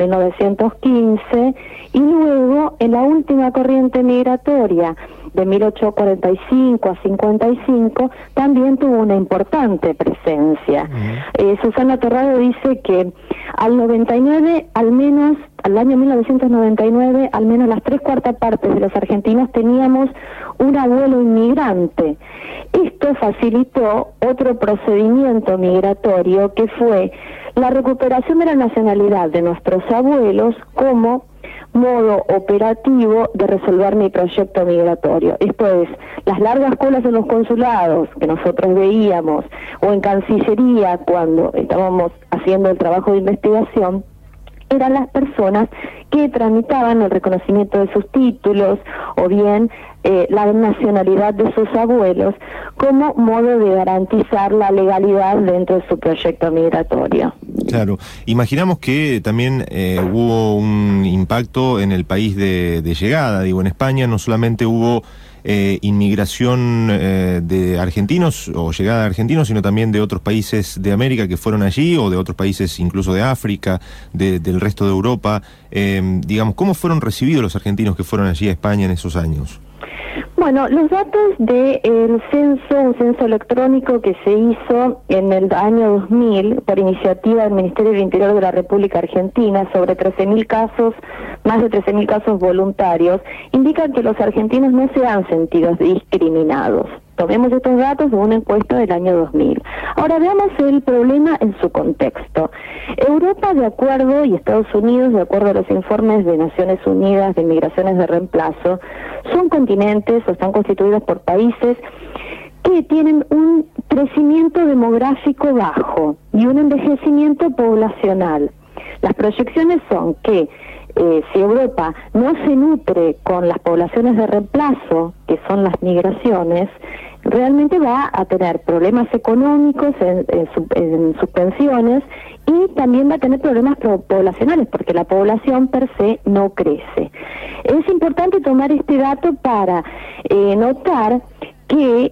1915, y luego en la última corriente migratoria de 1845 a 55 también tuvo una importante presencia. Susana Torrado dice que al 99, al año 1999, al menos las 3/4 partes de los argentinos teníamos un abuelo inmigrante. Esto facilitó otro procedimiento migratorio, que fue la recuperación de la nacionalidad de nuestros abuelos como modo operativo de resolver mi proyecto migratorio. Esto es, las largas colas en los consulados que nosotros veíamos, o en Cancillería cuando estábamos haciendo el trabajo de investigación, eran las personas que tramitaban el reconocimiento de sus títulos o bien la nacionalidad de sus abuelos como modo de garantizar la legalidad dentro de su proyecto migratorio. Claro. Imaginamos que también hubo un impacto en el país de llegada. Digo, en España no solamente hubo inmigración de argentinos o llegada de argentinos, sino también de otros países de América que fueron allí, o de otros países incluso de África, del resto de Europa. Digamos, ¿cómo fueron recibidos los argentinos que fueron allí a España en esos años? Bueno, los datos del censo, un censo electrónico que se hizo en el año 2000 por iniciativa del Ministerio del Interior de la República Argentina sobre 13.000 casos, más de 13.000 casos voluntarios, indican que los argentinos no se han sentido discriminados. Tomemos estos datos de una encuesta del año 2000. Ahora veamos el problema en su contexto. Europa, de acuerdo, y Estados Unidos, de acuerdo a los informes de Naciones Unidas de Migraciones de Reemplazo, son continentes o están constituidos por países que tienen un crecimiento demográfico bajo y un envejecimiento poblacional. Las proyecciones son que si Europa no se nutre con las poblaciones de reemplazo, que son las migraciones, realmente va a tener problemas económicos en sus pensiones, y también va a tener problemas poblacionales, porque la población per se no crece. Es importante tomar este dato para notar que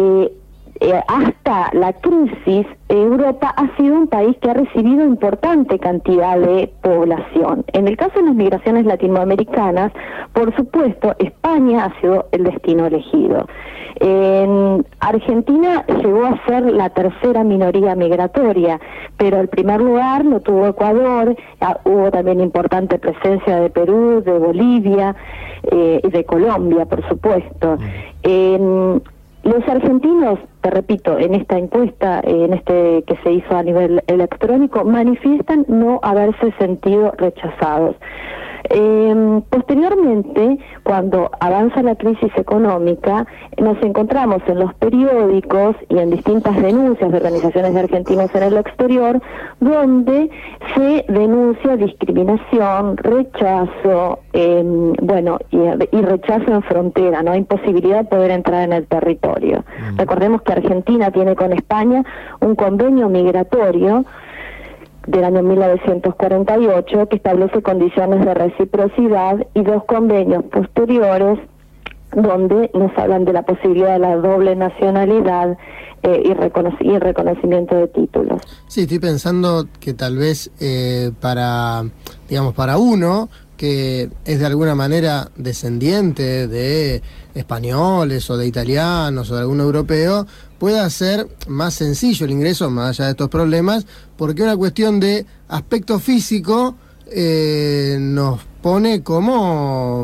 hasta la crisis, Europa ha sido un país que ha recibido importante cantidad de población. En el caso de las migraciones latinoamericanas, por supuesto, España ha sido el destino elegido. En Argentina llegó a ser la tercera minoría migratoria, pero el primer lugar lo tuvo Ecuador. Hubo también importante presencia de Perú, de Bolivia y de Colombia, por supuesto. Los argentinos, te repito, en esta encuesta, que se hizo a nivel electrónico, manifiestan no haberse sentido rechazados. Posteriormente, cuando avanza la crisis económica, nos encontramos en los periódicos y en distintas denuncias de organizaciones de argentinos en el exterior, donde se denuncia discriminación, rechazo, y rechazo en frontera, no hay imposibilidad de poder entrar en el territorio. Recordemos que Argentina tiene con España un convenio migratorio del año 1948 que establece condiciones de reciprocidad, y dos convenios posteriores donde nos hablan de la posibilidad de la doble nacionalidad y reconocimiento de títulos. Sí, estoy pensando que tal vez para uno que es de alguna manera descendiente de españoles o de italianos o de algún europeo, pueda ser más sencillo el ingreso, más allá de estos problemas, porque una cuestión de aspecto físico nos pone como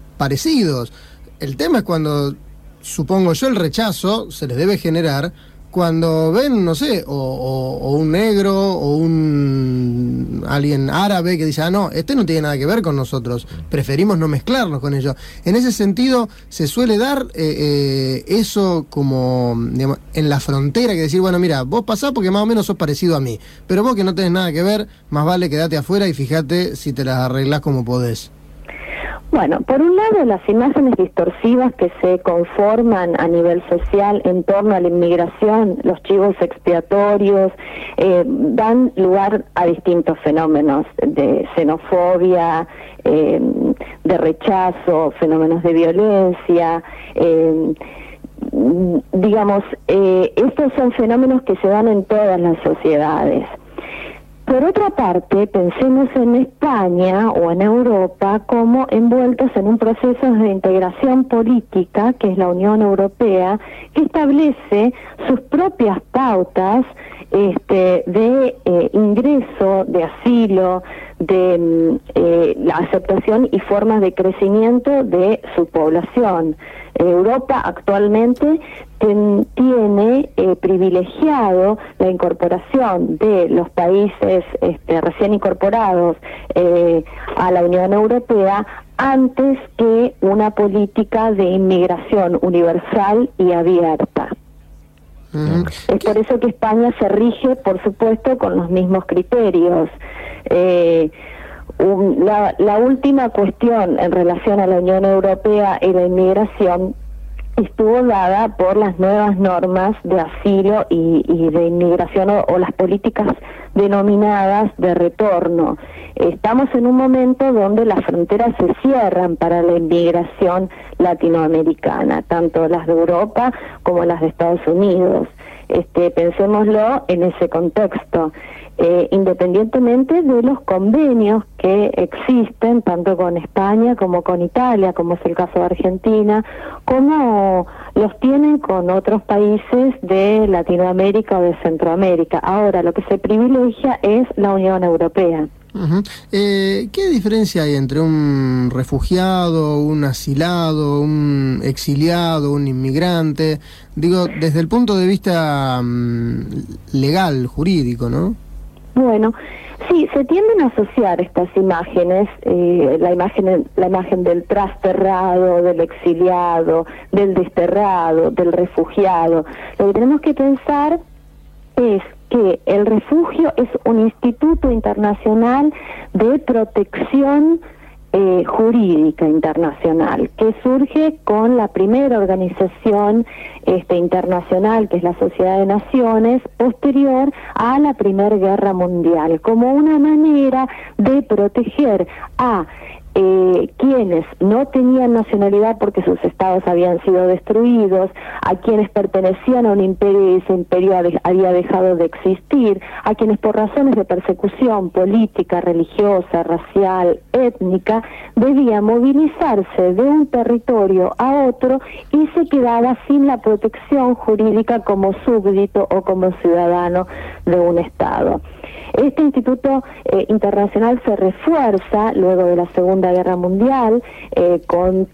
parecidos. El tema es cuando, supongo yo, el rechazo se les debe generar cuando ven, no sé, o un negro o alguien árabe que dice, no, este no tiene nada que ver con nosotros, preferimos no mezclarnos con ellos. En ese sentido, se suele dar eso como, digamos, en la frontera, que decir, bueno, mira, vos pasás porque más o menos sos parecido a mí, pero vos que no tenés nada que ver, más vale quedate afuera y fíjate si te las arreglás como podés. Bueno, por un lado, las imágenes distorsivas que se conforman a nivel social en torno a la inmigración, los chivos expiatorios, dan lugar a distintos fenómenos de xenofobia, de rechazo, fenómenos de violencia, digamos, estos son fenómenos que se dan en todas las sociedades. Por otra parte, pensemos en España o en Europa como envueltos en un proceso de integración política, que es la Unión Europea, que establece sus propias pautas de ingreso, de asilo, de la aceptación y formas de crecimiento de su población. Europa actualmente tiene privilegiado la incorporación de los países recién incorporados a la Unión Europea antes que una política de inmigración universal y abierta. Es por eso que España se rige, por supuesto, con los mismos criterios. La última cuestión en relación a la Unión Europea y la inmigración estuvo dada por las nuevas normas de asilo y de inmigración o las políticas denominadas de retorno. Estamos en un momento donde las fronteras se cierran para la inmigración latinoamericana, tanto las de Europa como las de Estados Unidos. Pensémoslo en ese contexto. Independientemente de los convenios que existen tanto con España como con Italia, como es el caso de Argentina, como los tienen con otros países de Latinoamérica o de Centroamérica. Ahora, lo que se privilegia es la Unión Europea. ¿Qué diferencia hay entre un refugiado, un asilado, un exiliado, un inmigrante? Digo, desde el punto de vista legal, jurídico, ¿no? Bueno, sí, se tienden a asociar estas imágenes, la imagen del trasterrado, del exiliado, del desterrado, del refugiado. Lo que tenemos que pensar es que el refugio es un instituto internacional de protección jurídica internacional que surge con la primera organización internacional, que es la Sociedad de Naciones, posterior a la Primera Guerra Mundial, como una manera de proteger a quienes no tenían nacionalidad porque sus estados habían sido destruidos, a quienes pertenecían a un imperio y ese imperio había dejado de existir, a quienes por razones de persecución política, religiosa, racial, étnica, debían movilizarse de un territorio a otro y se quedaba sin la protección jurídica como súbdito o como ciudadano de un estado. Este instituto internacional se refuerza luego de la Segunda Guerra Mundial con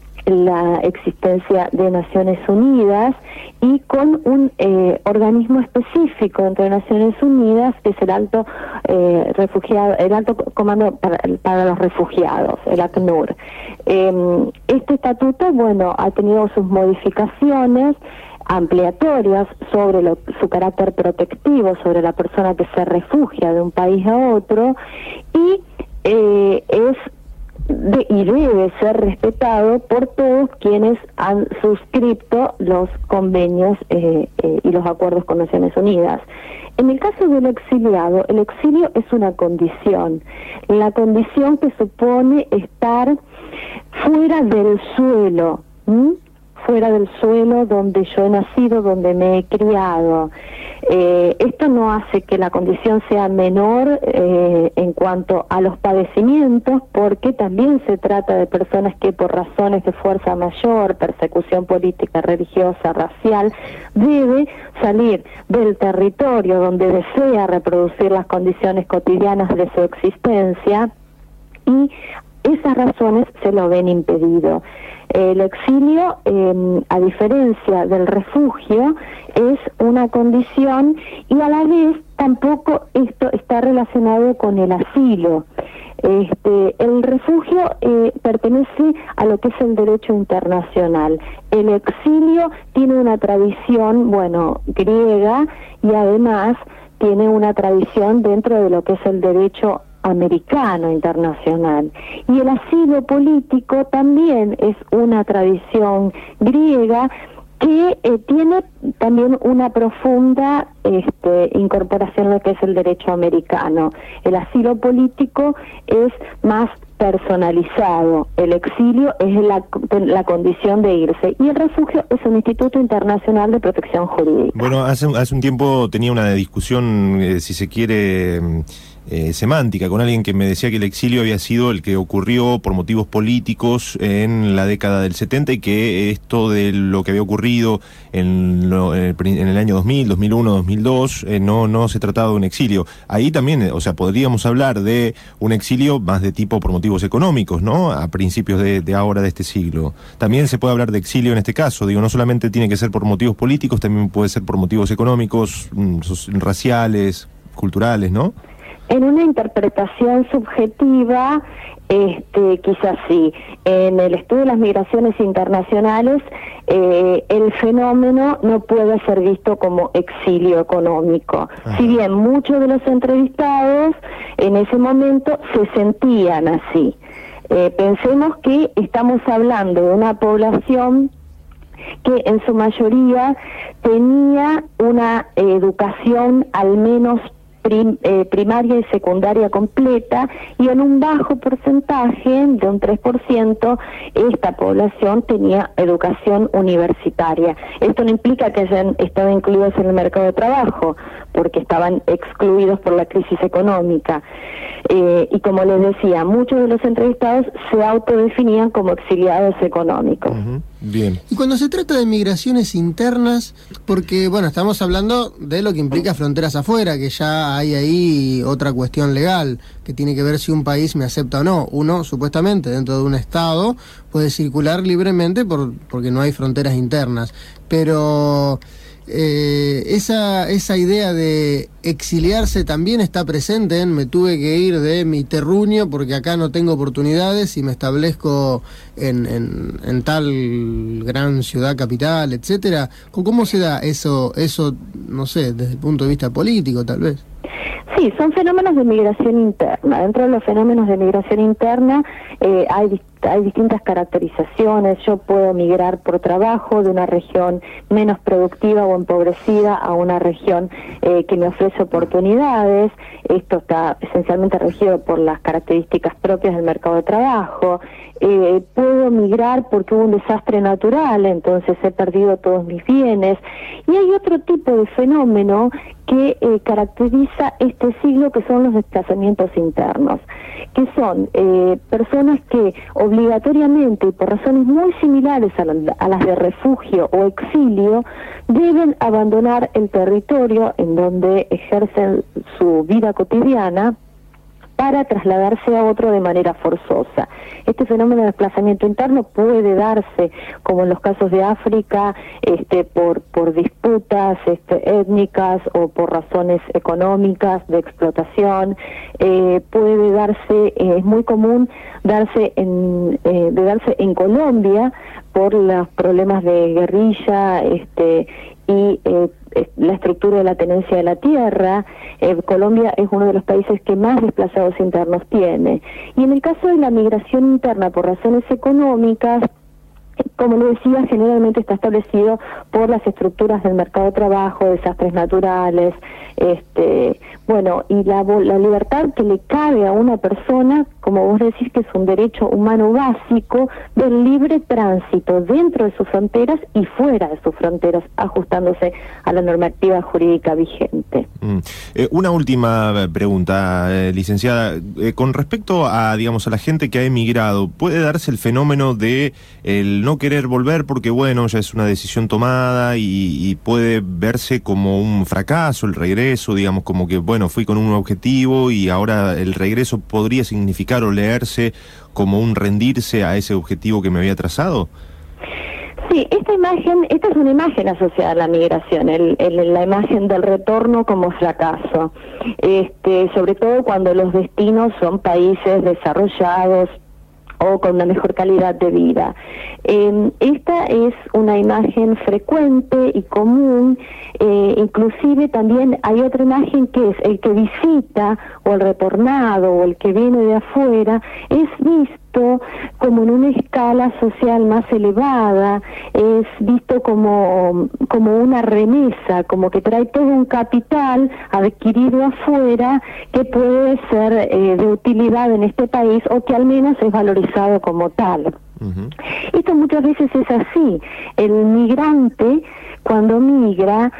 la existencia de Naciones Unidas y con un organismo específico entre Naciones Unidas, que es el Alto Comando para los Refugiados, el ACNUR. Este estatuto, bueno, ha tenido sus modificaciones ampliatorias sobre su carácter protectivo sobre la persona que se refugia de un país a otro y debe ser respetado por todos quienes han suscrito los convenios y los acuerdos con Naciones Unidas. En el caso del exiliado, el exilio es una condición, la condición que supone estar fuera del suelo, fuera del suelo donde yo he nacido, donde me he criado. Esto no hace que la condición sea menor en cuanto a los padecimientos, porque también se trata de personas que por razones de fuerza mayor, persecución política, religiosa, racial, debe salir del territorio donde desea reproducir las condiciones cotidianas de su existencia y esas razones se lo ven impedido. El exilio, a diferencia del refugio, es una condición y a la vez tampoco esto está relacionado con el asilo. El refugio pertenece a lo que es el derecho internacional. El exilio tiene una tradición, griega, y además tiene una tradición dentro de lo que es el derecho americano internacional. Y el asilo político también es una tradición griega que tiene también una profunda incorporación en lo que es el derecho americano. El asilo político es más personalizado, el exilio es la condición de irse, y el refugio es un instituto internacional de protección jurídica. Bueno, hace un tiempo tenía una discusión, si se quiere, semántica, con alguien que me decía que el exilio había sido el que ocurrió por motivos políticos en la década del 70 y que esto de lo que había ocurrido en el año 2000, 2001, 2002, no se trataba de un exilio. Ahí también, podríamos hablar de un exilio más de tipo por motivos económicos, ¿no? A principios de ahora, de este siglo. También se puede hablar de exilio en este caso, no solamente tiene que ser por motivos políticos, también puede ser por motivos económicos, raciales, culturales, ¿no? En una interpretación subjetiva, quizás sí. En el estudio de las migraciones internacionales, el fenómeno no puede ser visto como exilio económico. Ajá. Si bien muchos de los entrevistados en ese momento se sentían así. Pensemos que estamos hablando de una población que en su mayoría tenía una educación al menos primaria y secundaria completa, y en un bajo porcentaje de un 3% esta población tenía educación universitaria. Esto no implica que hayan estado incluidos en el mercado de trabajo, porque estaban excluidos por la crisis económica. Y como les decía, muchos de los entrevistados se autodefinían como exiliados económicos. Uh-huh. Bien. Y cuando se trata de migraciones internas, porque estamos hablando de lo que implica fronteras afuera, que ya hay ahí otra cuestión legal, que tiene que ver si un país me acepta o no. Uno, supuestamente, dentro de un estado, puede circular libremente porque no hay fronteras internas. Pero esa idea de exiliarse también está presente en me tuve que ir de mi terruño porque acá no tengo oportunidades y me establezco en tal gran ciudad capital, etcétera. ¿Cómo se da eso, no sé, desde el punto de vista político, tal vez? Sí, son fenómenos de migración interna. Dentro de los fenómenos de migración interna hay distintas caracterizaciones. Yo puedo migrar por trabajo de una región menos productiva o empobrecida a una región que me ofrece oportunidades. Esto está esencialmente regido por las características propias del mercado de trabajo. Puedo migrar porque hubo un desastre natural, entonces he perdido todos mis bienes. Y hay otro tipo de fenómeno que caracteriza este siglo, que son los desplazamientos internos, que son personas que obligatoriamente y por razones muy similares a las de refugio o exilio deben abandonar el territorio en donde ejercen su vida cotidiana para trasladarse a otro de manera forzosa. Este fenómeno de desplazamiento interno puede darse, como en los casos de África, por disputas étnicas o por razones económicas de explotación. Puede darse, es muy común darse en Colombia por los problemas de guerrilla y la estructura de la tenencia de la tierra. Colombia es uno de los países que más desplazados internos tiene. Y en el caso de la migración interna por razones económicas, como le decía, generalmente está establecido por las estructuras del mercado de trabajo, desastres naturales, y la libertad que le cabe a una persona, como vos decís, que es un derecho humano básico, del libre tránsito dentro de sus fronteras y fuera de sus fronteras, ajustándose a la normativa jurídica vigente. Una última pregunta, licenciada. Con respecto a, a la gente que ha emigrado, ¿puede darse el fenómeno de el no querer querer volver porque, bueno, ya es una decisión tomada y puede verse como un fracaso el regreso, digamos, como que, bueno, fui con un objetivo y ahora el regreso podría significar o leerse como un rendirse a ese objetivo que me había trazado? Sí, esta es una imagen asociada a la migración, la imagen del retorno como fracaso, sobre todo cuando los destinos son países desarrollados o con una mejor calidad de vida. Esta es una imagen frecuente y común, inclusive también hay otra imagen que es el que visita o el retornado o el que viene de afuera, es visto como en una escala social más elevada, es visto como una remesa, como que trae todo un capital adquirido afuera que puede ser de utilidad en este país o que al menos es valorizado como tal. Esto muchas veces es así. El migrante, cuando migra,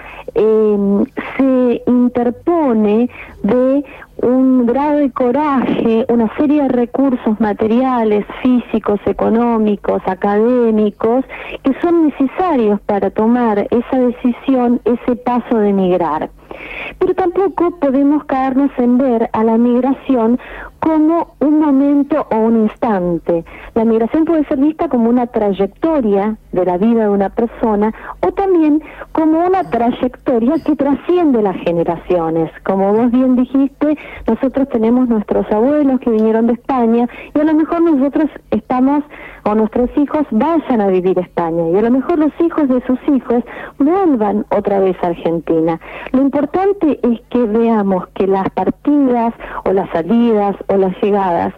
se interpone de un grado de coraje, una serie de recursos materiales, físicos, económicos, académicos, que son necesarios para tomar esa decisión, ese paso de migrar. Pero tampoco podemos caernos en ver a la migración como un momento o un instante. La migración puede ser vista como una trayectoria de la vida de una persona o también como una trayectoria que trasciende las generaciones. Como vos bien dijiste, nosotros tenemos nuestros abuelos que vinieron de España y a lo mejor nosotros estamos, o nuestros hijos vayan a vivir a España y a lo mejor los hijos de sus hijos vuelvan otra vez a Argentina. Lo importante es que veamos que las partidas o las salidas o las llegadas,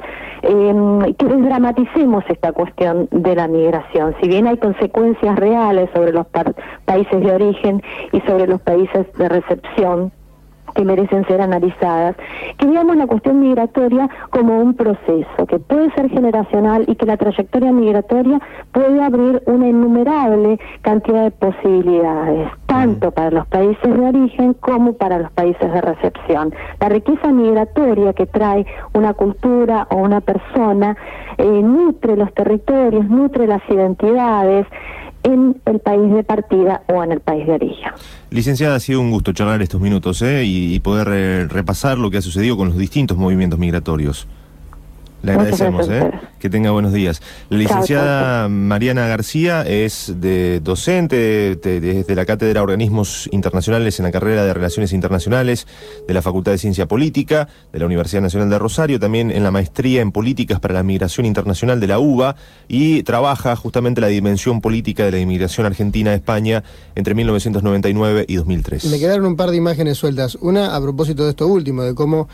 que desdramaticemos esta cuestión de la migración. Si bien hay consecuencias reales sobre los países de origen y sobre los países de recepción que merecen ser analizadas, que veamos la cuestión migratoria como un proceso que puede ser generacional y que la trayectoria migratoria puede abrir una innumerable cantidad de posibilidades, tanto para los países de origen como para los países de recepción. La riqueza migratoria que trae una cultura o una persona nutre los territorios, nutre las identidades en el país de partida o en el país de origen. Licenciada, ha sido un gusto charlar estos minutos y poder repasar lo que ha sucedido con los distintos movimientos migratorios. Le agradecemos, que tenga buenos días. La licenciada Mariana García es docente desde la Cátedra de Organismos Internacionales en la carrera de Relaciones Internacionales de la Facultad de Ciencia Política de la Universidad Nacional de Rosario, también en la maestría en Políticas para la Migración Internacional de la UBA, y trabaja justamente la dimensión política de la inmigración argentina a España entre 1999 y 2003. Me quedaron un par de imágenes sueltas. Una a propósito de esto último, de cómo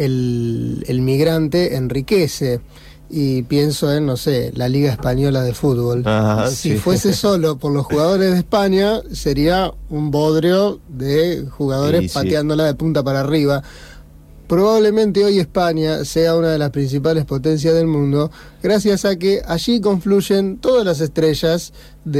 el migrante enriquece. Y pienso en, no sé, la Liga Española de Fútbol. Si fuese solo por los jugadores de España, sería un bodrio de jugadores pateándola de punta para arriba. Probablemente hoy España sea una de las principales potencias del mundo, gracias a que allí confluyen todas las estrellas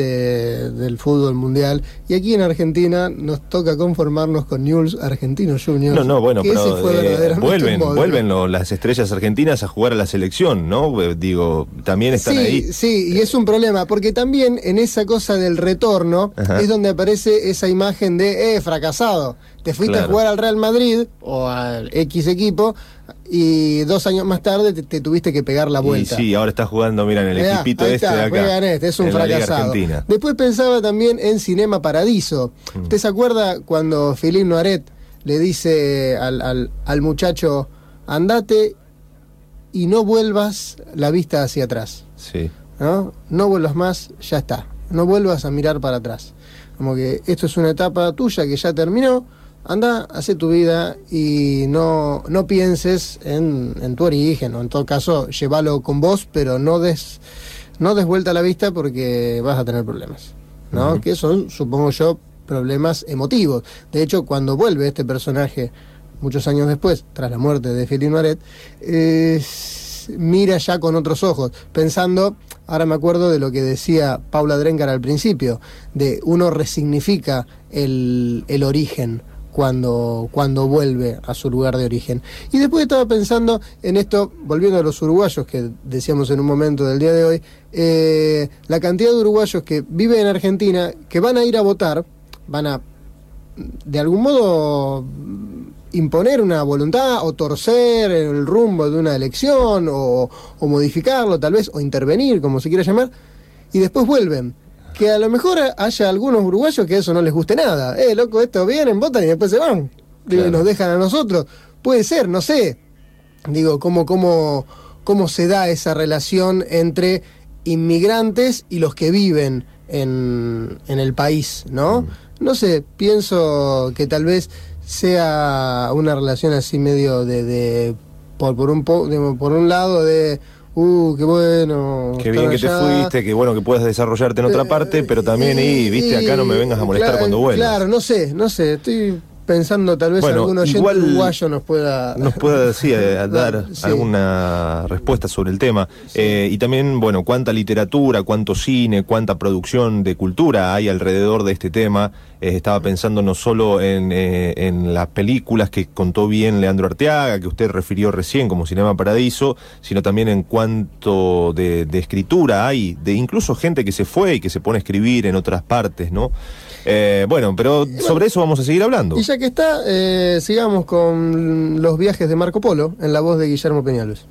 del fútbol mundial, y aquí en Argentina nos toca conformarnos con Newell's Argentinos Juniors. Bueno, pero vuelven las estrellas argentinas a jugar a la selección, ¿no? Digo, también están ahí. Sí, y es un problema, porque también en esa cosa del retorno es donde aparece esa imagen de fracasado. Te fuiste a jugar al Real Madrid o al X equipo y 2 años más tarde te tuviste que pegar la vuelta. Y sí, ahora estás jugando, mira, en el equipito de acá. Es un fracasado. Después pensaba también en Cinema Paradiso. ¿Usted se acuerda cuando Philippe Noiret le dice al muchacho, andate y no vuelvas la vista hacia atrás? Sí. No vuelvas más, ya está. No vuelvas a mirar para atrás. Como que esto es una etapa tuya que ya terminó. Anda, hace tu vida y no pienses en tu origen, o en todo caso, llévalo con vos, pero no des vuelta a la vista porque vas a tener problemas, ¿no? Que son, supongo yo, problemas emotivos. De hecho, cuando vuelve este personaje, muchos años después, tras la muerte de Philippe Noiret, mira ya con otros ojos, pensando, ahora me acuerdo de lo que decía Paula Drengar al principio, de uno resignifica el origen, cuando vuelve a su lugar de origen. Y después estaba pensando en esto, volviendo a los uruguayos que decíamos en un momento del día de hoy, la cantidad de uruguayos que viven en Argentina, que van a ir a votar, van a de algún modo imponer una voluntad o torcer el rumbo de una elección o modificarlo tal vez, o intervenir, como se quiera llamar, y después vuelven. Que a lo mejor haya algunos uruguayos que eso no les guste nada. Loco, estos vienen, votan y después se van. Digo, y nos dejan a nosotros. Puede ser, no sé. Digo, cómo se da esa relación entre inmigrantes y los que viven en el país, ¿no? No sé, pienso que tal vez sea una relación así medio por un lado de qué bueno, qué bien que te fuiste, qué bueno que puedas desarrollarte en otra parte, pero también viste, acá no me vengas a molestar cuando vuelvas. Claro, no sé, estoy pensando tal vez algún oyente uruguayo nos pueda dar alguna respuesta sobre el tema. Y también, bueno, cuánta literatura, cuánto cine, cuánta producción de cultura hay alrededor de este tema. Estaba pensando no solo en las películas que contó bien Leandro Arteaga, que usted refirió recién como Cinema Paradiso, sino también en cuánto de escritura hay, de incluso gente que se fue y que se pone a escribir en otras partes, ¿no? Pero sobre eso vamos a seguir hablando. Y ya que está, sigamos con los viajes de Marco Polo, en la voz de Guillermo Peñalves.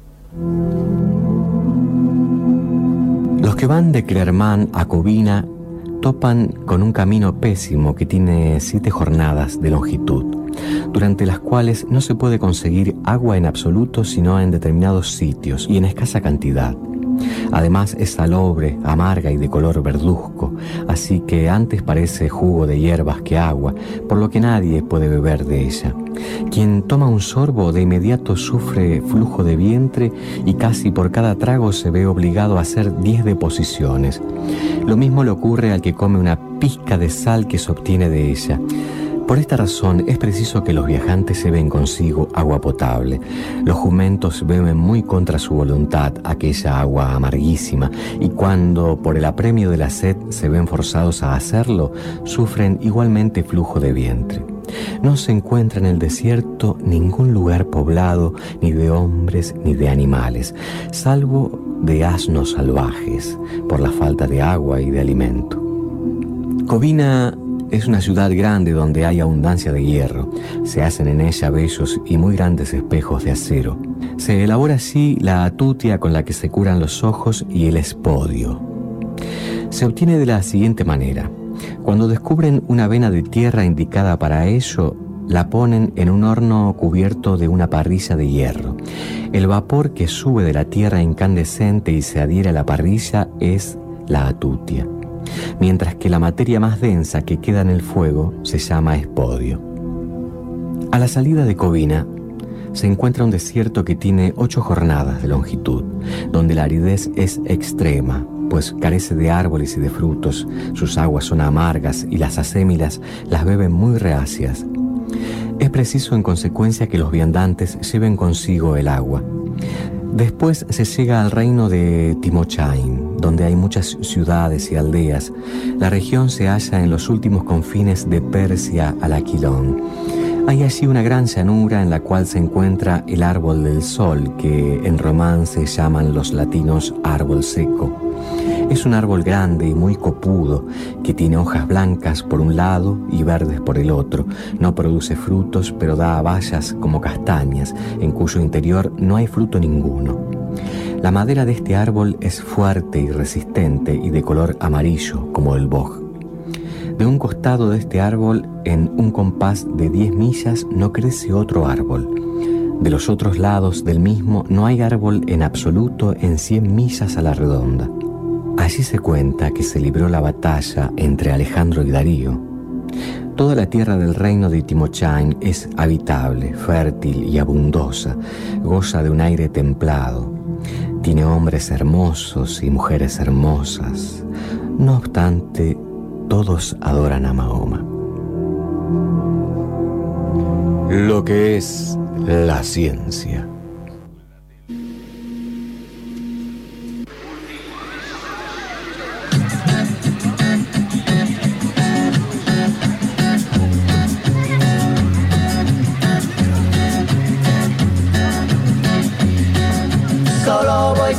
Los que van de Clermont a Covina topan con un camino pésimo que tiene 7 jornadas de longitud, durante las cuales no se puede conseguir agua en absoluto sino en determinados sitios y en escasa cantidad. Además es salobre, amarga y de color verduzco, así que antes parece jugo de hierbas que agua, por lo que nadie puede beber de ella. Quien toma un sorbo de inmediato sufre flujo de vientre y casi por cada trago se ve obligado a hacer 10 deposiciones. Lo mismo le ocurre al que come una pizca de sal que se obtiene de ella. Por esta razón es preciso que los viajantes lleven consigo agua potable. Los jumentos beben muy contra su voluntad aquella agua amarguísima, y cuando por el apremio de la sed se ven forzados a hacerlo, sufren igualmente flujo de vientre. No se encuentra en el desierto ningún lugar poblado ni de hombres ni de animales, salvo de asnos salvajes, por la falta de agua y de alimento. Covina es una ciudad grande donde hay abundancia de hierro. Se hacen en ella bellos y muy grandes espejos de acero. Se elabora así la atutia con la que se curan los ojos y el espodio. Se obtiene de la siguiente manera. Cuando descubren una vena de tierra indicada para ello, la ponen en un horno cubierto de una parrilla de hierro. El vapor que sube de la tierra incandescente y se adhiere a la parrilla es la atutia, mientras que la materia más densa que queda en el fuego se llama espodio. A la salida de Covina se encuentra un desierto que tiene 8 jornadas de longitud, donde la aridez es extrema, pues carece de árboles y de frutos, sus aguas son amargas y las acémilas las beben muy reacias. Es preciso en consecuencia que los viandantes lleven consigo el agua. Después se llega al reino de Timochain, donde hay muchas ciudades y aldeas. La región se halla en los últimos confines de Persia al Aquilón. Hay allí una gran llanura en la cual se encuentra el árbol del sol, que en romance llaman los latinos árbol seco. Es un árbol grande y muy copudo, que tiene hojas blancas por un lado y verdes por el otro. No produce frutos, pero da bayas como castañas, en cuyo interior no hay fruto ninguno. La madera de este árbol es fuerte y resistente y de color amarillo, como el boj. De un costado de este árbol, en un compás de 10 millas, no crece otro árbol. De los otros lados del mismo no hay árbol en absoluto en 100 millas a la redonda. Allí se cuenta que se libró la batalla entre Alejandro y Darío. Toda la tierra del reino de Timochain es habitable, fértil y abundosa, goza de un aire templado. Tiene hombres hermosos y mujeres hermosas. No obstante, todos adoran a Mahoma. Lo que es la ciencia.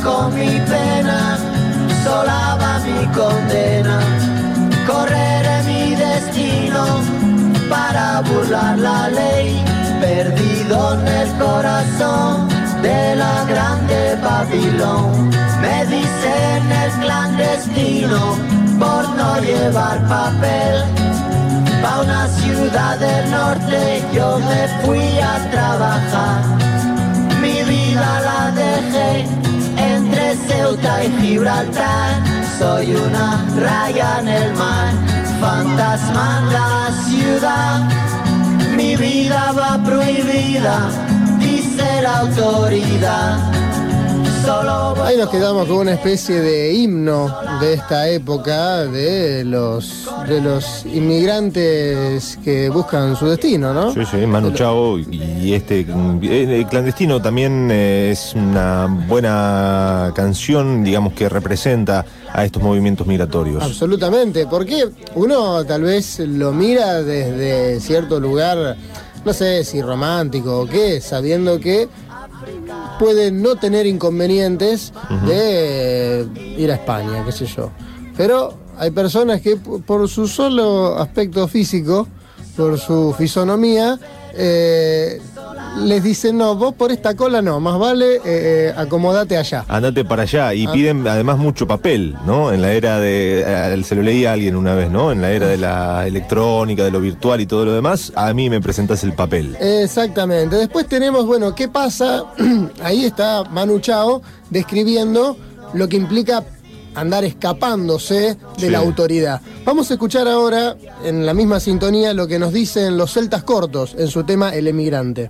con mi pena, sola va mi condena. Correré mi destino para burlar la ley, perdido en el corazón de la grande Babilón. Me dicen el clandestino por no llevar papel. Pa' una ciudad del norte yo me fui a trabajar. Mi vida la dejé entre Ceuta y Gibraltar. Soy una raya en el mar, fantasma en la ciudad. Mi vida va prohibida, dice la autoridad. Ahí nos quedamos con una especie de himno de esta época de los inmigrantes que buscan su destino, ¿no? Sí, Manu Chao y el clandestino también es una buena canción, digamos, que representa a estos movimientos migratorios. Absolutamente, porque uno tal vez lo mira desde cierto lugar, no sé si romántico o qué, sabiendo que puede no tener inconvenientes de ir a España, qué sé yo. Pero hay personas que por su solo aspecto físico, por su fisonomía, les dicen, no, vos por esta cola no, más vale acomodate allá. Andate para allá, y piden además mucho papel, ¿no? En la era de, se lo leí a alguien una vez, ¿no? En la era de la electrónica, de lo virtual y todo lo demás, a mí me presentás el papel. Exactamente. Después tenemos, bueno, ¿qué pasa? Ahí está Manu Chao describiendo lo que implica andar escapándose de la autoridad. Vamos a escuchar ahora, en la misma sintonía, lo que nos dicen los Celtas Cortos en su tema El Emigrante.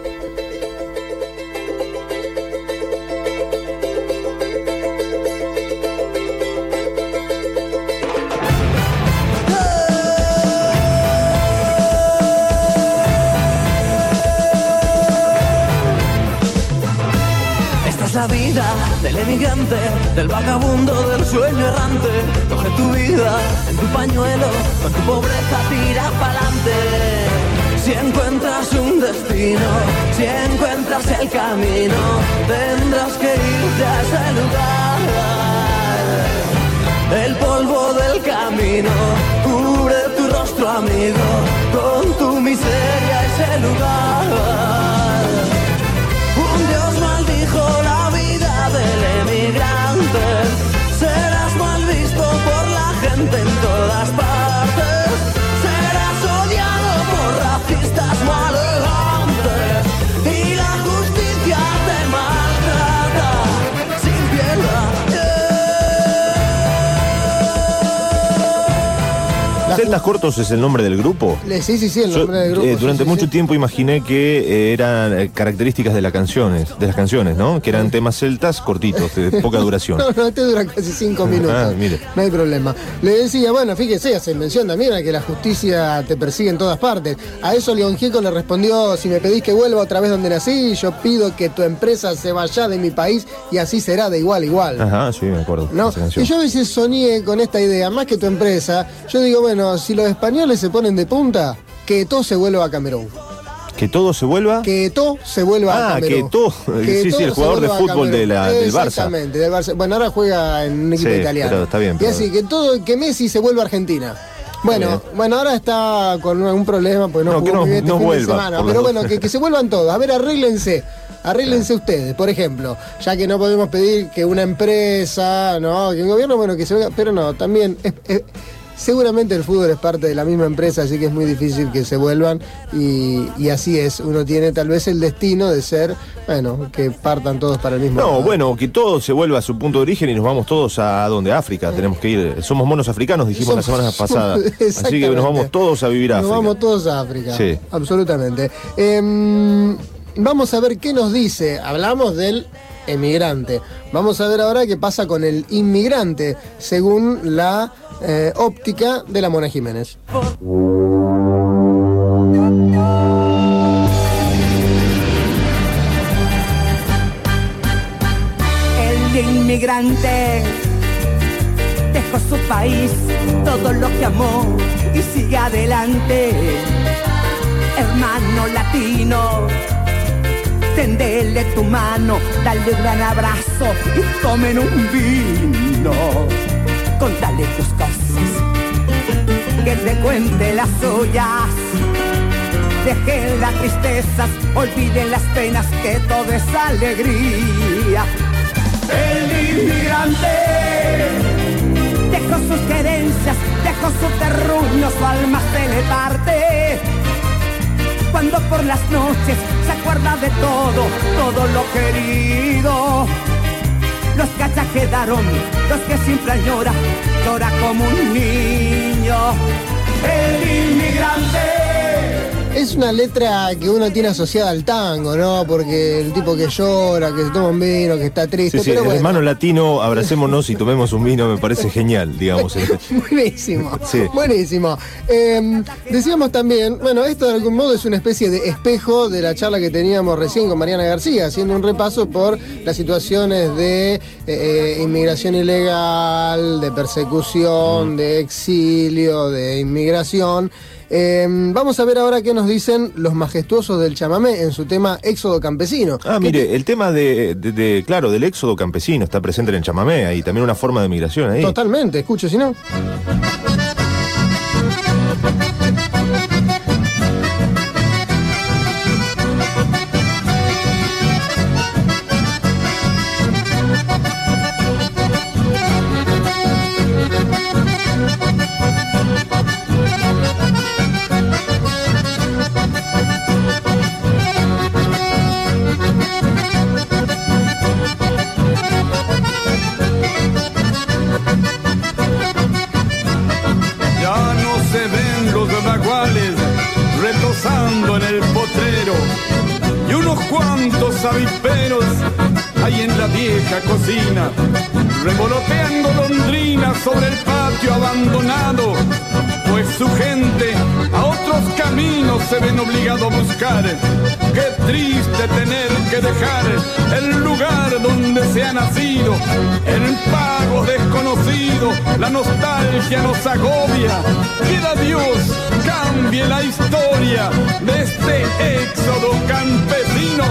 La vida del emigrante, del vagabundo, del sueño errante. Coge tu vida en tu pañuelo, con tu pobreza tira pa'lante. Si encuentras un destino, si encuentras el camino, tendrás que irte a ese lugar. El polvo del camino cubre tu rostro, amigo, con tu miseria ese lugar. Un Dios maldijo la vida del emigrante, serás mal visto por la gente en todas partes, serás odiado por racistas maleantes y la justicia te maltrata sin piedad. ¿Celtas Cortos es el nombre del grupo? Sí, el nombre del grupo. Durante mucho tiempo imaginé que eran características de las canciones, ¿no? Que eran temas celtas cortitos, de poca duración. No, este dura casi 5 minutos. Mire. No hay problema. Le decía, bueno, fíjese, hace mención también a que la justicia te persigue en todas partes. A eso León Gieco le respondió, si me pedís que vuelva otra vez donde nací, yo pido que tu empresa se vaya de mi país y así será de igual a igual. Ajá, sí, me acuerdo. ¿No? Y yo a veces soñé con esta idea, más que tu empresa, yo digo, bueno, si los españoles se ponen de punta, que todo se vuelva a Camerún. ¿Que todo se vuelva? Que todo se vuelva a Camerún. Sí, el jugador de fútbol del Barça. Exactamente, del Barça. Bueno, ahora juega en un equipo italiano. Pero está bien. Y así, que Messi se vuelva a Argentina. Bueno, ahora está con un problema, pues no jugó muy bien este fin de semana. Pero bueno, que se vuelvan todos. A ver, arréglense ustedes, por ejemplo, ya que no podemos pedir que una empresa, no, que un gobierno, bueno, que se venga, pero no, también seguramente el fútbol es parte de la misma empresa, así que es muy difícil que se vuelvan y así es, uno tiene tal vez el destino de ser, bueno, que partan todos para el mismo lado. Bueno, que todo se vuelva a su punto de origen y nos vamos todos a ¿dónde? África, tenemos que ir, somos monos africanos, dijimos la semana pasada, así que nos vamos todos a vivir a África. Nos vamos todos a África, sí. Absolutamente. Vamos a ver qué nos dice, hablamos del emigrante, vamos a ver ahora qué pasa con el inmigrante, según la óptica de la Mona Jiménez. El inmigrante dejó su país, todo lo que amó y sigue adelante. Hermano latino, Tendele tu mano, dale un gran abrazo y tomen un vino. Contale tus cosas, que te cuente las suyas. Dejen las tristezas, olviden las penas, que todo es alegría. El inmigrante dejó sus querencias, dejó su terruño, su alma se le parte. Cuando por las noches se acuerda de todo, todo lo querido. Los que allá quedaron, los que siempre añora, llora como un niño. El inmigrante. Es una letra que uno tiene asociada al tango, ¿no? Porque el tipo que llora, que se toma un vino, que está triste. Sí, pero bueno. Hermano latino, abracémonos y tomemos un vino, me parece genial, digamos. Buenísimo, sí. Buenísimo. Decíamos también, bueno, esto de algún modo es una especie de espejo de la charla que teníamos recién con Mariana García, haciendo un repaso por las situaciones de inmigración ilegal, de persecución, de exilio, de inmigración. Vamos a ver ahora qué nos dicen los majestuosos del chamamé en su tema Éxodo Campesino. Mire, el tema claro, del éxodo campesino está presente en el chamamé, ahí también una forma de migración ahí. Totalmente, escuche si no. Retosando en el potrero y unos cuantos aviperos hay en la vieja cocina, revolotean golondrinas sobre el patio abandonado, pues su gente a otros caminos se ven obligado a buscar. Qué triste tener que dejar el lugar donde se ha nacido, en pagos desconocidos, la nostalgia nos agobia. Quiera Dios cambie la historia de este éxodo campesino.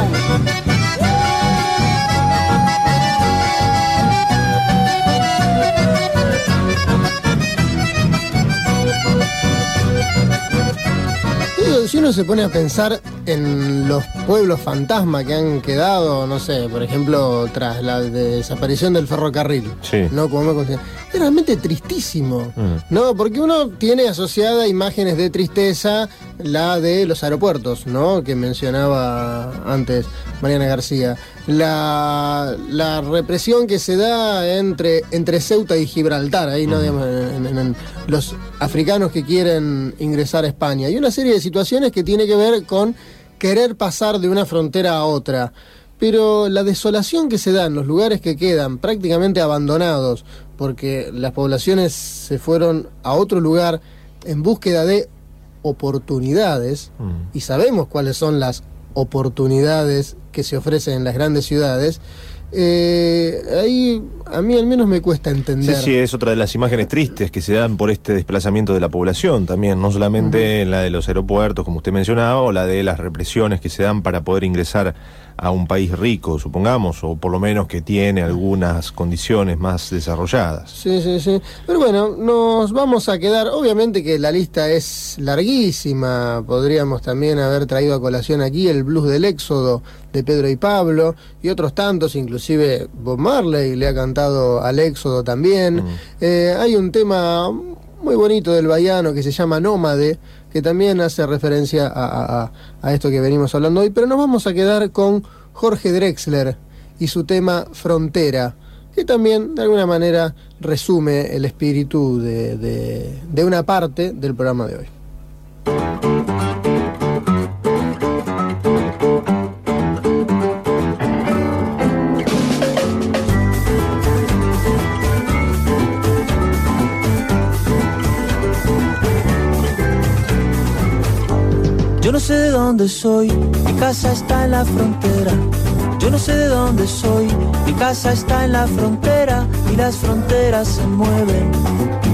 Si uno se pone a pensar en los pueblos fantasma que han quedado, no sé, por ejemplo, tras la desaparición del ferrocarril, sí, ¿no? Como es realmente tristísimo, ¿no? Porque uno tiene asociada imágenes de tristeza la de los aeropuertos, ¿no? Que mencionaba antes Mariana García. La represión que se da entre Ceuta y Gibraltar, ahí, ¿no? Digamos, en los africanos que quieren ingresar a España. Y una serie de situaciones que tiene que ver con querer pasar de una frontera a otra. Pero la desolación que se da en los lugares que quedan prácticamente abandonados, porque las poblaciones se fueron a otro lugar en búsqueda de oportunidades, y sabemos cuáles son las oportunidades que se ofrecen en las grandes ciudades, ahí a mí al menos me cuesta entender. Sí, es otra de las imágenes tristes que se dan por este desplazamiento de la población también, no solamente en la de los aeropuertos, como usted mencionaba, o la de las represiones que se dan para poder ingresar a un país rico, supongamos, o por lo menos que tiene algunas condiciones más desarrolladas. Sí. Pero bueno, nos vamos a quedar, obviamente que la lista es larguísima, podríamos también haber traído a colación aquí el blues del éxodo de Pedro y Pablo, y otros tantos, inclusive Bob Marley le ha cantado al éxodo también. Hay un tema muy bonito del baiano que se llama Nómade, que también hace referencia a esto que venimos hablando hoy, pero nos vamos a quedar con Jorge Drexler y su tema Frontera, que también de alguna manera resume el espíritu de una parte del programa de hoy. Yo no sé de dónde soy, mi casa está en la frontera. Yo no sé de dónde soy, mi casa está en la frontera. Y las fronteras se mueven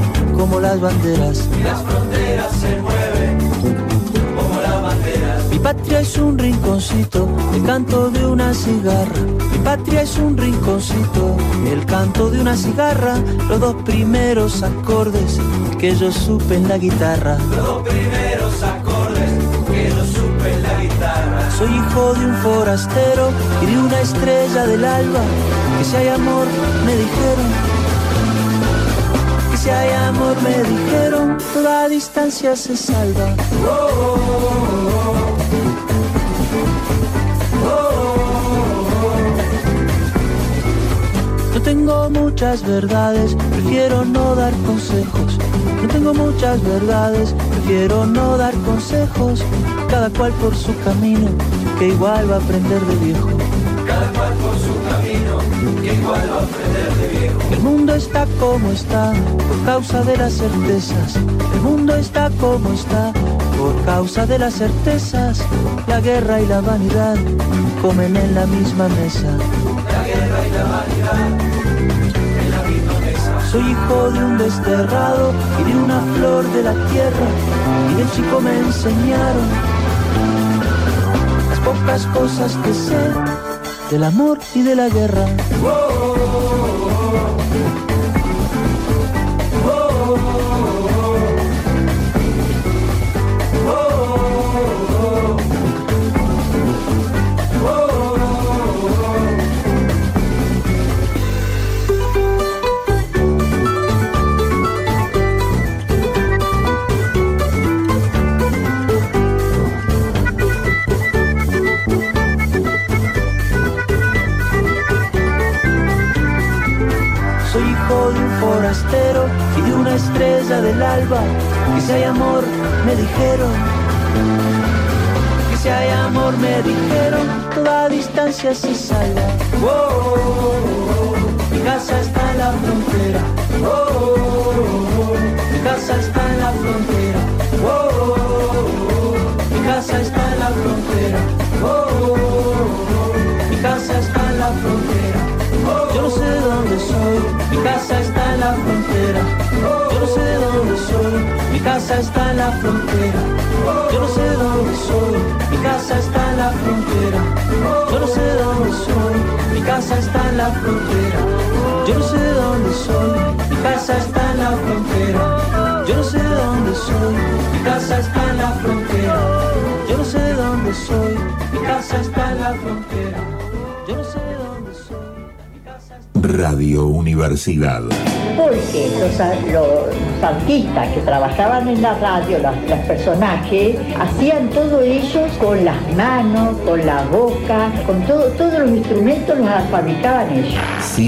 como las banderas. Y las fronteras se mueven como las banderas. Mi patria es un rinconcito, el canto de una cigarra. Mi patria es un rinconcito, el canto de una cigarra. Los dos primeros acordes que yo supe en la guitarra. Los dos primeros acordes que yo supe en la guitarra. Soy hijo de un forastero y de una estrella del alba. Que si hay amor, me dijeron. Que si hay amor, me dijeron, toda distancia se salva. Oh, oh, oh, oh. No tengo muchas verdades, prefiero no dar consejos. No tengo muchas verdades, prefiero no dar consejos. Cada cual por su camino, que igual va a aprender de viejo. Cada cual por su camino, que igual va a aprender de viejo. El mundo está como está, por causa de las certezas. El mundo está como está, por causa de las certezas. La guerra y la vanidad comen en la misma mesa. La guerra y la vanidad en la misma mesa. Soy hijo de un desterrado y de una flor de la tierra. Y de chico me enseñaron las pocas cosas que sé del amor y de la guerra. Oh, oh, oh, oh. Forastero y de una estrella del alba. Que si hay amor, me dijeron. Que si hay amor, me dijeron, toda distancia se salva. Oh, oh, oh, oh. Mi casa está en la frontera. Oh, oh, oh, oh. Mi casa está en la frontera. Oh, oh, oh, oh. Mi casa está en la frontera. Oh, oh, oh, oh. Mi casa está en la frontera. Yo no sé de dónde soy, mi casa está en la frontera. Yo no sé de dónde soy, mi casa está en la frontera. Yo no sé de dónde soy, mi casa está en la frontera. Yo no sé de dónde soy, mi casa está en la frontera. Yo no sé de dónde soy, mi casa está en la frontera. Yo no sé de dónde soy, mi casa está en la frontera. Yo no sé de dónde soy, mi casa está en la frontera. Yo no sé de dónde soy. Radio Universidad. Porque los artistas que trabajaban en la radio, los personajes, hacían todo ellos con las manos, con la boca, con todos los instrumentos los fabricaban ellos.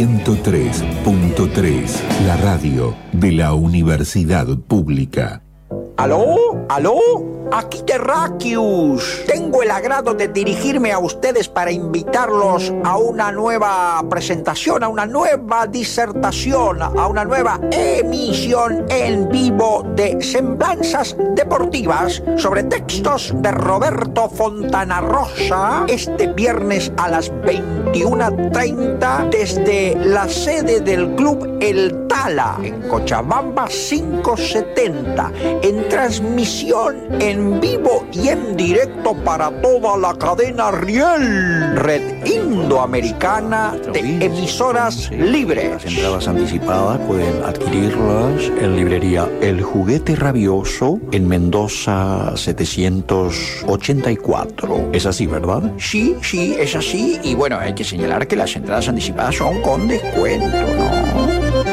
103.3, la radio de la Universidad Pública. ¿Aló? ¿Aló? Aquí Terráqueus. Tengo el agrado de dirigirme a ustedes para invitarlos a una nueva presentación, a una nueva disertación, a una nueva emisión en vivo de Semblanzas Deportivas sobre textos de Roberto Fontana Rosa, este viernes a las 21:30 desde la sede del Club El Tala en Cochabamba 570, en transmisión en vivo y en directo para toda la cadena Riel, red indoamericana de emisoras libres. Las entradas anticipadas pueden adquirirlas en librería El Juguete Rabioso en Mendoza 784. Es así, ¿verdad? Sí, es así. Y bueno, hay que señalar que las entradas anticipadas son con descuento, ¿no?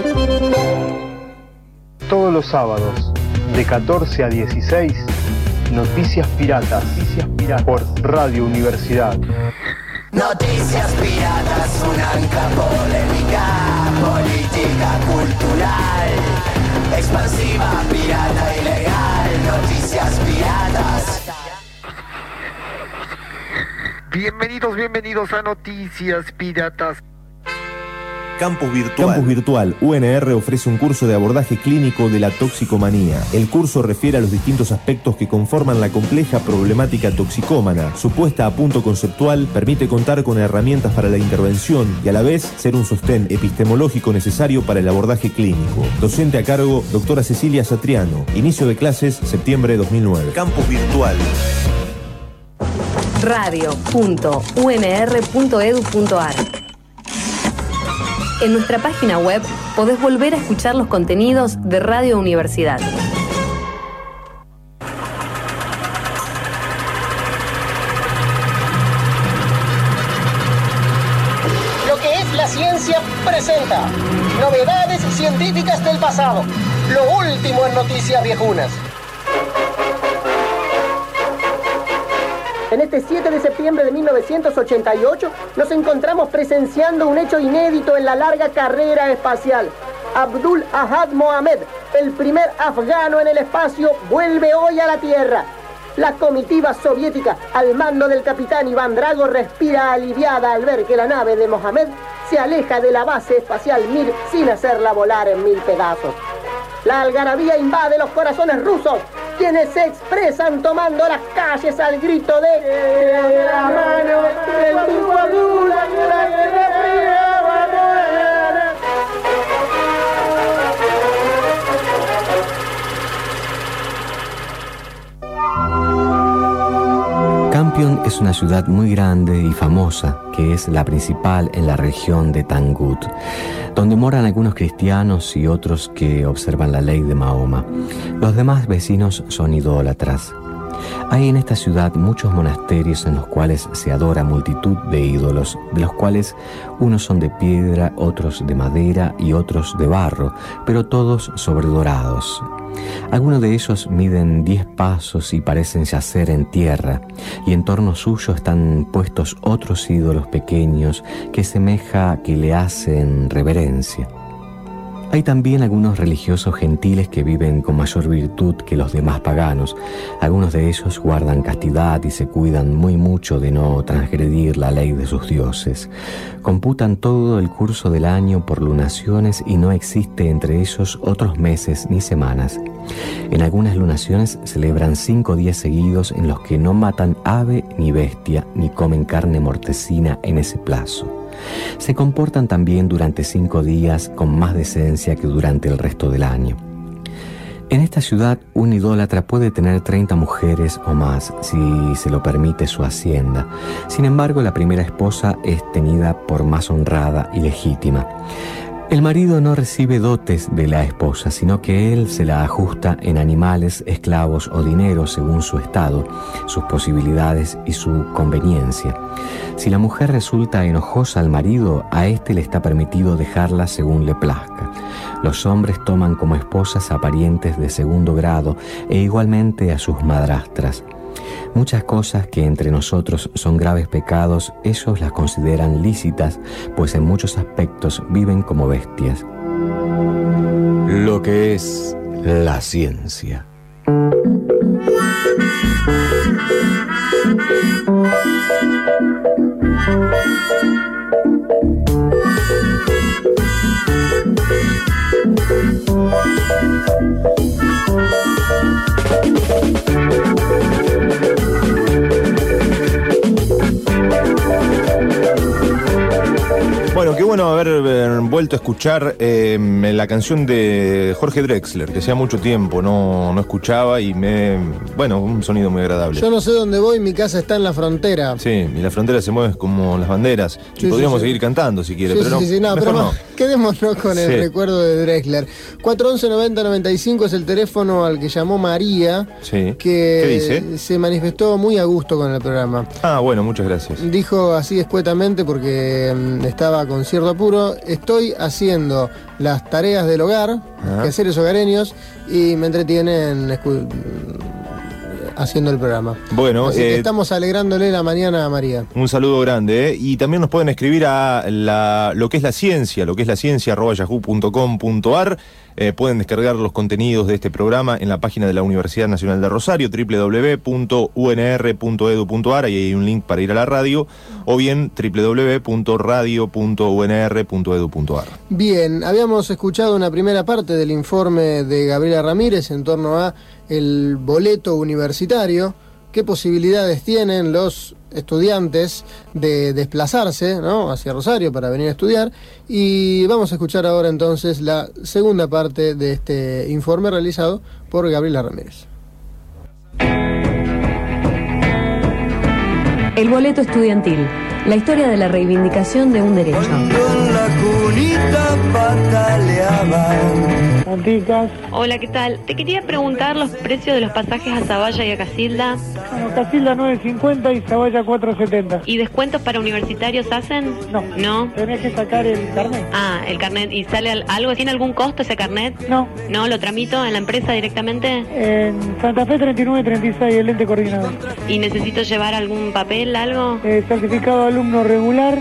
Todos los sábados, de 14 a 16, Noticias Piratas, por Radio Universidad. Noticias Piratas, una mica polémica, política, cultural, expansiva, pirata, ilegal. Noticias Piratas. Bienvenidos a Noticias Piratas. Campus Virtual. UNR ofrece un curso de abordaje clínico de la toxicomanía. El curso refiere a los distintos aspectos que conforman la compleja problemática toxicómana. Su puesta a punto conceptual permite contar con herramientas para la intervención y a la vez ser un sostén epistemológico necesario para el abordaje clínico. Docente a cargo, doctora Cecilia Satriano. Inicio de clases, septiembre de 2009. Campus Virtual. radio.unr.edu.ar. En nuestra página web podés volver a escuchar los contenidos de Radio Universidad. Lo que es la ciencia presenta novedades científicas del pasado, lo último en noticias viejunas. En este 7 de septiembre de 1988 nos encontramos presenciando un hecho inédito en la larga carrera espacial. Abdul Ahad Mohamed, el primer afgano en el espacio, vuelve hoy a la Tierra. La comitiva soviética, al mando del capitán Iván Drago, respira aliviada al ver que la nave de Mohamed se aleja de la base espacial Mir sin hacerla volar en 1000 pedazos. La algarabía invade los corazones rusos, quienes se expresan tomando las calles al grito de la mano del turco Abdul, la guerra fría va a morir. Kampion es una ciudad muy grande y famosa, que es la principal en la región de Tangut, donde moran algunos cristianos y otros que observan la ley de Mahoma. Los demás vecinos son idólatras. Hay en esta ciudad muchos monasterios en los cuales se adora multitud de ídolos, de los cuales unos son de piedra, otros de madera y otros de barro, pero todos sobredorados. Algunos de ellos miden 10 pasos y parecen yacer en tierra, y en torno suyo están puestos otros ídolos pequeños que semeja que le hacen reverencia. Hay también algunos religiosos gentiles que viven con mayor virtud que los demás paganos. Algunos de ellos guardan castidad y se cuidan muy mucho de no transgredir la ley de sus dioses. Computan todo el curso del año por lunaciones y no existe entre ellos otros meses ni semanas. En algunas lunaciones celebran 5 días seguidos en los que no matan ave ni bestia ni comen carne mortecina en ese plazo. Se comportan también durante 5 días con más decencia que durante el resto del año. En esta ciudad, un idólatra puede tener 30 mujeres o más, si se lo permite su hacienda. Sin embargo, la primera esposa es tenida por más honrada y legítima. El marido no recibe dotes de la esposa, sino que él se la ajusta en animales, esclavos o dinero según su estado, sus posibilidades y su conveniencia. Si la mujer resulta enojosa al marido, a éste le está permitido dejarla según le plazca. Los hombres toman como esposas a parientes de segundo grado e igualmente a sus madrastras. Muchas cosas que entre nosotros son graves pecados, ellos las consideran lícitas, pues en muchos aspectos viven como bestias. Lo que es la ciencia. Bueno, qué bueno haber vuelto a escuchar la canción de Jorge Drexler, que hacía mucho tiempo no escuchaba y bueno, un sonido muy agradable. Yo no sé dónde voy, mi casa está en la frontera. Sí, y la frontera se mueve como las banderas. Sí, y podríamos seguir cantando si quiere, pero no. Pero no. Quedémonos con el recuerdo de Drexler. 411-90-95 es el teléfono al que llamó María, que ¿qué dice? Se manifestó muy a gusto con el programa. Ah, bueno, muchas gracias. Dijo así escuetamente porque estaba con cierto apuro: estoy haciendo las tareas del hogar, quehaceres hogareños, y me entretienen haciendo el programa. Bueno, así que estamos alegrándole la mañana a María. Un saludo grande, y también nos pueden escribir a lo que es la ciencia, @yahoo.com.ar. Pueden descargar los contenidos de este programa en la página de la Universidad Nacional de Rosario, www.unr.edu.ar, ahí hay un link para ir a la radio, o bien www.radio.unr.edu.ar. Bien, habíamos escuchado una primera parte del informe de Gabriela Ramírez en torno a el boleto universitario. ¿Qué posibilidades tienen los estudiantes de desplazarse, ¿no?, hacia Rosario para venir a estudiar? Y vamos a escuchar ahora entonces la segunda parte de este informe realizado por Gabriela Ramírez. El boleto estudiantil, la historia de la reivindicación de un derecho. Anticas. Hola, ¿qué tal? Te quería preguntar los precios de los pasajes a Zavalla y a Casilda. Bueno, Casilda 9.50 y Zavalla 4.70. ¿Y descuentos para universitarios hacen? No. ¿No? Tenés que sacar el carnet. Ah, el carnet. ¿Y sale algo? ¿Tiene algún costo ese carnet? No. ¿No? ¿Lo tramito en la empresa directamente? En Santa Fe 3936, el ente coordinador. ¿Y necesito llevar algún papel, algo? Certificado de alumno regular,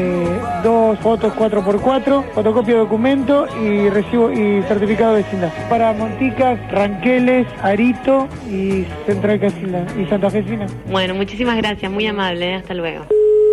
2 fotos 4x4, fotocopia de documento y recibo y certificado de vecindad. Para Monticas, Ranqueles, Arito y Central Casilda y Santa Fecina. Bueno, muchísimas gracias, muy amable, hasta luego.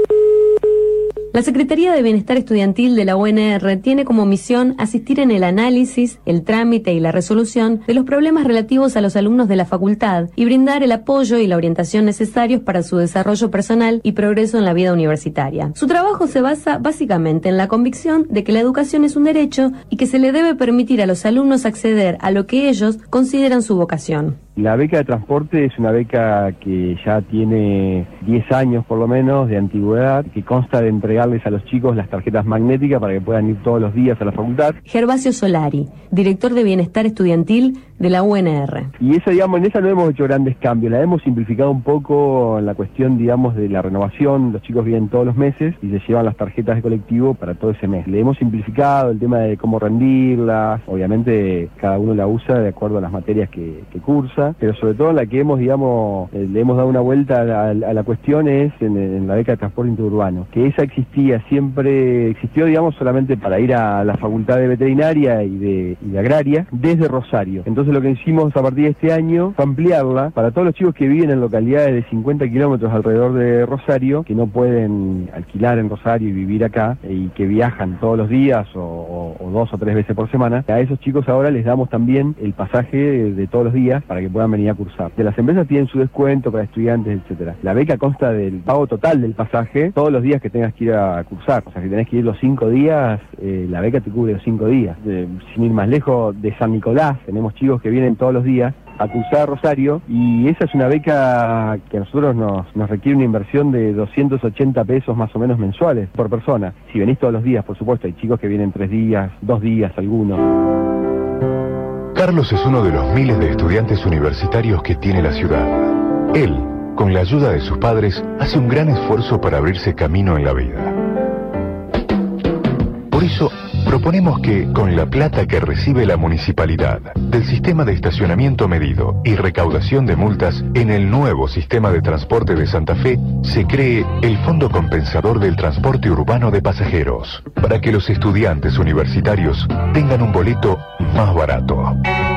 La Secretaría de Bienestar Estudiantil de la UNR tiene como misión asistir en el análisis, el trámite y la resolución de los problemas relativos a los alumnos de la facultad y brindar el apoyo y la orientación necesarios para su desarrollo personal y progreso en la vida universitaria. Su trabajo se basa básicamente en la convicción de que la educación es un derecho y que se le debe permitir a los alumnos acceder a lo que ellos consideran su vocación. La beca de transporte es una beca que ya tiene 10 años por lo menos de antigüedad, que consta de entregarles a los chicos las tarjetas magnéticas para que puedan ir todos los días a la facultad. Gervasio Solari, director de Bienestar Estudiantil de la UNR. Y esa, digamos, en esa no hemos hecho grandes cambios, la hemos simplificado un poco en la cuestión, digamos, de la renovación. Los chicos vienen todos los meses y se llevan las tarjetas de colectivo para todo ese mes. Le hemos simplificado el tema de cómo rendirlas, obviamente cada uno la usa de acuerdo a las materias que cursa, pero sobre todo la que hemos, digamos, le hemos dado una vuelta a la cuestión es en la beca de transporte interurbano, que esa siempre existió, digamos, solamente para ir a la facultad de veterinaria y de agraria desde Rosario. Entonces lo que hicimos a partir de este año fue ampliarla para todos los chicos que viven en localidades de 50 kilómetros alrededor de Rosario, que no pueden alquilar en Rosario y vivir acá, y que viajan todos los días o 2 o 3 veces por semana. A esos chicos ahora les damos también el pasaje de todos los días para que puedan venir a cursar. Que las empresas tienen su descuento para estudiantes, etcétera. La beca consta del pago total del pasaje todos los días que tengas que ir a cursar. O sea, si tenés que ir los 5 días, la beca te cubre los 5 días. Sin ir más lejos, de San Nicolás tenemos chicos que vienen todos los días a cursar a Rosario, y esa es una beca que a nosotros nos requiere una inversión de 280 pesos más o menos mensuales por persona. Si venís todos los días, por supuesto, hay chicos que vienen 3 días, 2 días algunos. Carlos es uno de los miles de estudiantes universitarios que tiene la ciudad. Él, con la ayuda de sus padres, hace un gran esfuerzo para abrirse camino en la vida. Por eso, proponemos que, con la plata que recibe la municipalidad del sistema de estacionamiento medido y recaudación de multas en el nuevo sistema de transporte de Santa Fe, se cree el Fondo Compensador del Transporte Urbano de Pasajeros, para que los estudiantes universitarios tengan un boleto más barato.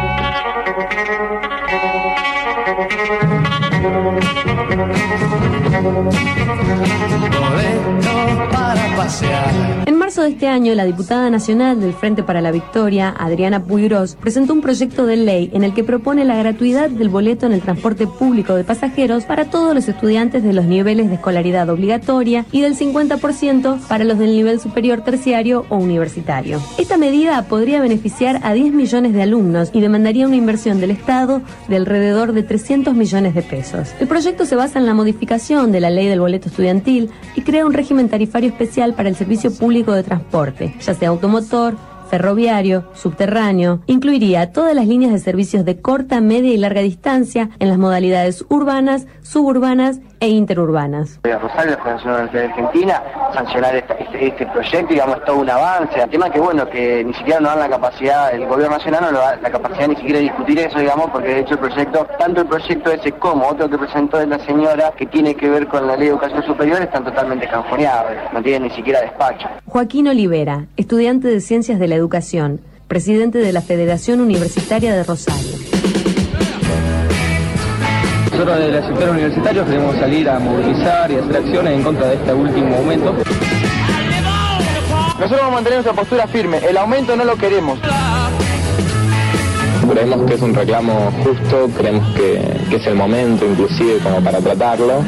En marzo de este año, la diputada nacional del Frente para la Victoria, Adriana Puigros, presentó un proyecto de ley en el que propone la gratuidad del boleto en el transporte público de pasajeros para todos los estudiantes de los niveles de escolaridad obligatoria y del 50% para los del nivel superior terciario o universitario. Esta medida podría beneficiar a 10 millones de alumnos y demandaría una inversión del Estado de alrededor de 300 millones de pesos. El proyecto se basa en la modificación de la ley del boleto estudiantil y crea un régimen tarifario especial para el servicio público de transporte, ya sea automotor, ferroviario, subterráneo. Incluiría todas las líneas de servicios de corta, media y larga distancia en las modalidades urbanas, suburbanas e interurbanas. Rosario, la Federación Universitaria Argentina, sancionar este proyecto, digamos, es todo un avance. El tema es que, bueno, que ni siquiera nos dan la capacidad, el gobierno nacional no nos da la capacidad ni siquiera de discutir eso, digamos, porque de hecho el proyecto, tanto el proyecto ese como otro que presentó de la señora, que tiene que ver con la ley de educación superior, están totalmente canjoneados, no tienen ni siquiera despacho. Joaquín Olivera, estudiante de Ciencias de la Educación, presidente de la Federación Universitaria de Rosario. Nosotros desde el sector universitario queremos salir a movilizar y hacer acciones en contra de este último aumento. Nosotros vamos a mantener nuestra postura firme, el aumento no lo queremos. Creemos que es un reclamo justo, creemos que es el momento inclusive como para tratarlo.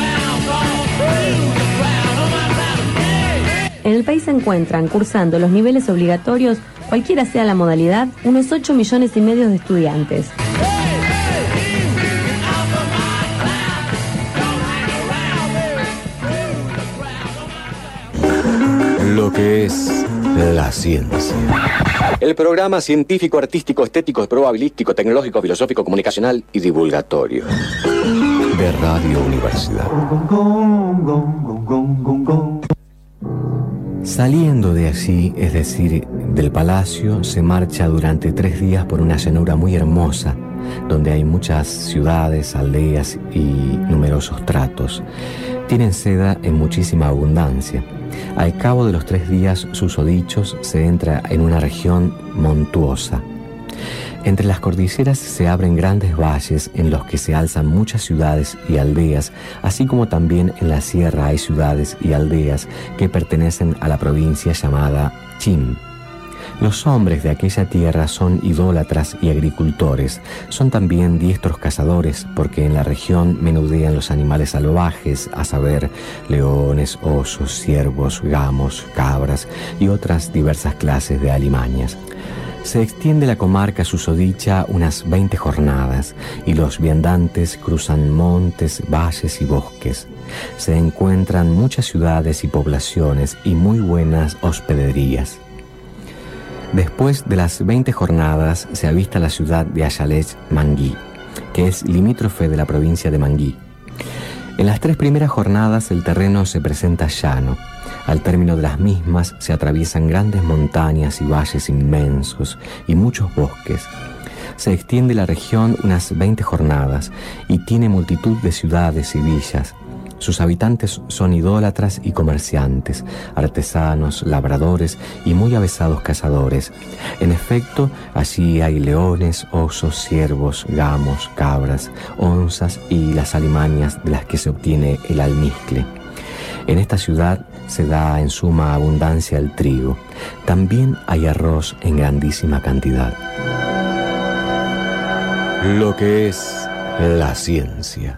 En el país se encuentran cursando los niveles obligatorios, cualquiera sea la modalidad, unos 8,5 millones de estudiantes. que es la ciencia. El programa científico, artístico, estético, probabilístico, tecnológico, filosófico, comunicacional y divulgatorio. De Radio Universidad. Saliendo de allí, es decir, del palacio, se marcha durante 3 días por una llanura muy hermosa, donde hay muchas ciudades, aldeas y numerosos tratos. Tienen seda en muchísima abundancia. Al cabo de los 3 días susodichos se entra en una región montuosa. Entre las cordilleras se abren grandes valles en los que se alzan muchas ciudades y aldeas, así como también en la sierra hay ciudades y aldeas que pertenecen a la provincia llamada Chim. Los hombres de aquella tierra son idólatras y agricultores. Son también diestros cazadores, porque en la región menudean los animales salvajes, a saber, leones, osos, ciervos, gamos, cabras y otras diversas clases de alimañas. Se extiende la comarca susodicha unas 20 jornadas, y los viandantes cruzan montes, valles y bosques. Se encuentran muchas ciudades y poblaciones y muy buenas hospederías. Después de las 20 jornadas se avista la ciudad de Ayalech Manguí, que es limítrofe de la provincia de Manguí. En las 3 primeras jornadas el terreno se presenta llano. Al término de las mismas se atraviesan grandes montañas y valles inmensos y muchos bosques. Se extiende la región unas 20 jornadas y tiene multitud de ciudades y villas. Sus habitantes son idólatras y comerciantes, artesanos, labradores y muy avesados cazadores. En efecto, allí hay leones, osos, ciervos, gamos, cabras, onzas y las alimañas de las que se obtiene el almizcle. En esta ciudad se da en suma abundancia el trigo. También hay arroz en grandísima cantidad. Lo que es la ciencia.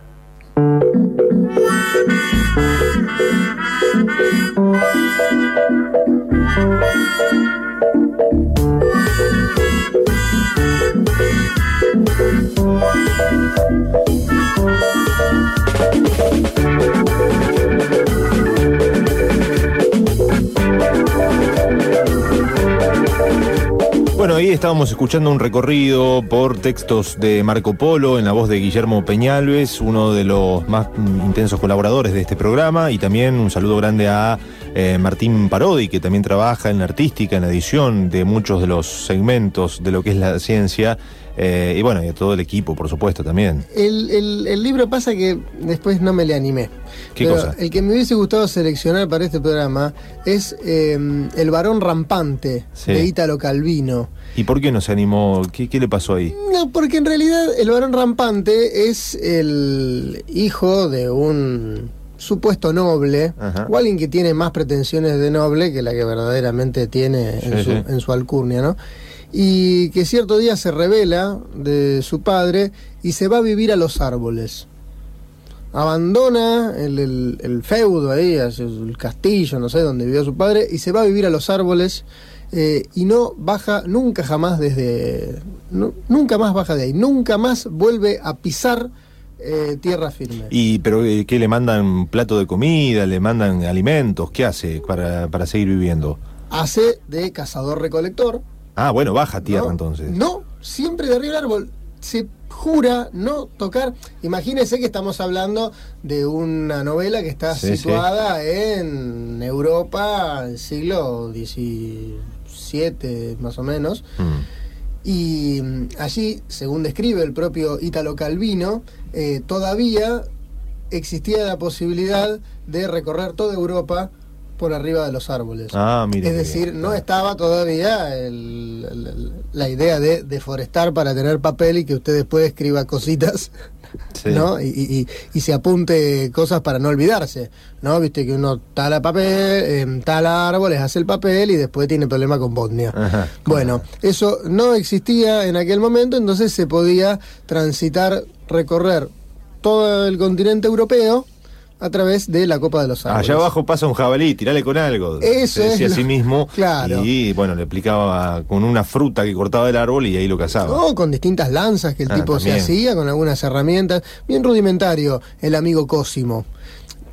Bueno, ahí estábamos escuchando un recorrido por textos de Marco Polo en la voz de Guillermo Peñalves, uno de los más intensos colaboradores de este programa, y también un saludo grande a Martín Parodi, que también trabaja en la artística, en la edición de muchos de los segmentos de lo que es la ciencia, y bueno, y a todo el equipo, por supuesto, también. El libro pasa que después no me le animé. ¿Qué Pero cosa? el que me hubiese gustado seleccionar para este programa es El varón rampante, Sí. de Ítalo Calvino. ¿Y por qué no se animó? ¿Qué le pasó ahí? No, porque en realidad el varón rampante es el hijo de un supuesto noble, Ajá. o alguien que tiene más pretensiones de noble que la que verdaderamente tiene Sí. en su alcurnia, ¿no? Y que cierto día se revela de su padre y se va a vivir a los árboles. Abandona el feudo ahí, el castillo, no sé, donde vivió su padre, y se va a vivir a los árboles, y no baja nunca jamás nunca más baja de ahí, nunca más vuelve a pisar tierra firme. Pero ¿qué le mandan? ¿Plato de comida? ¿Le mandan alimentos? ¿Qué hace para seguir viviendo? Hace de cazador-recolector. Ah, bueno, baja tierra ¿No? entonces. No, siempre de arriba del árbol. Se jura no tocar. Imagínense que estamos hablando de una novela que está situada en Europa, el siglo XVII más o menos. Y allí, según describe el propio Ítalo Calvino, todavía existía la posibilidad de recorrer toda Europa por arriba de los árboles. Ah, mire. Es decir, no estaba todavía la idea de deforestar para tener papel y que usted después escriba cositas, Sí. ¿no? Y se apunte cosas para no olvidarse, ¿no? Viste que uno tala papel, tala árboles, hace el papel y después tiene problema con Botnia. Ajá. Bueno, eso no existía en aquel momento, entonces se podía recorrer todo el continente europeo a través de la copa de los árboles. Allá abajo pasa un jabalí, tirale con algo. Eso se decía es a sí mismo. Claro. Y bueno, le aplicaba con una fruta que cortaba del árbol y ahí lo cazaba. O con distintas lanzas que el tipo se también. hacía, con algunas herramientas. Bien rudimentario, el amigo Cosimo.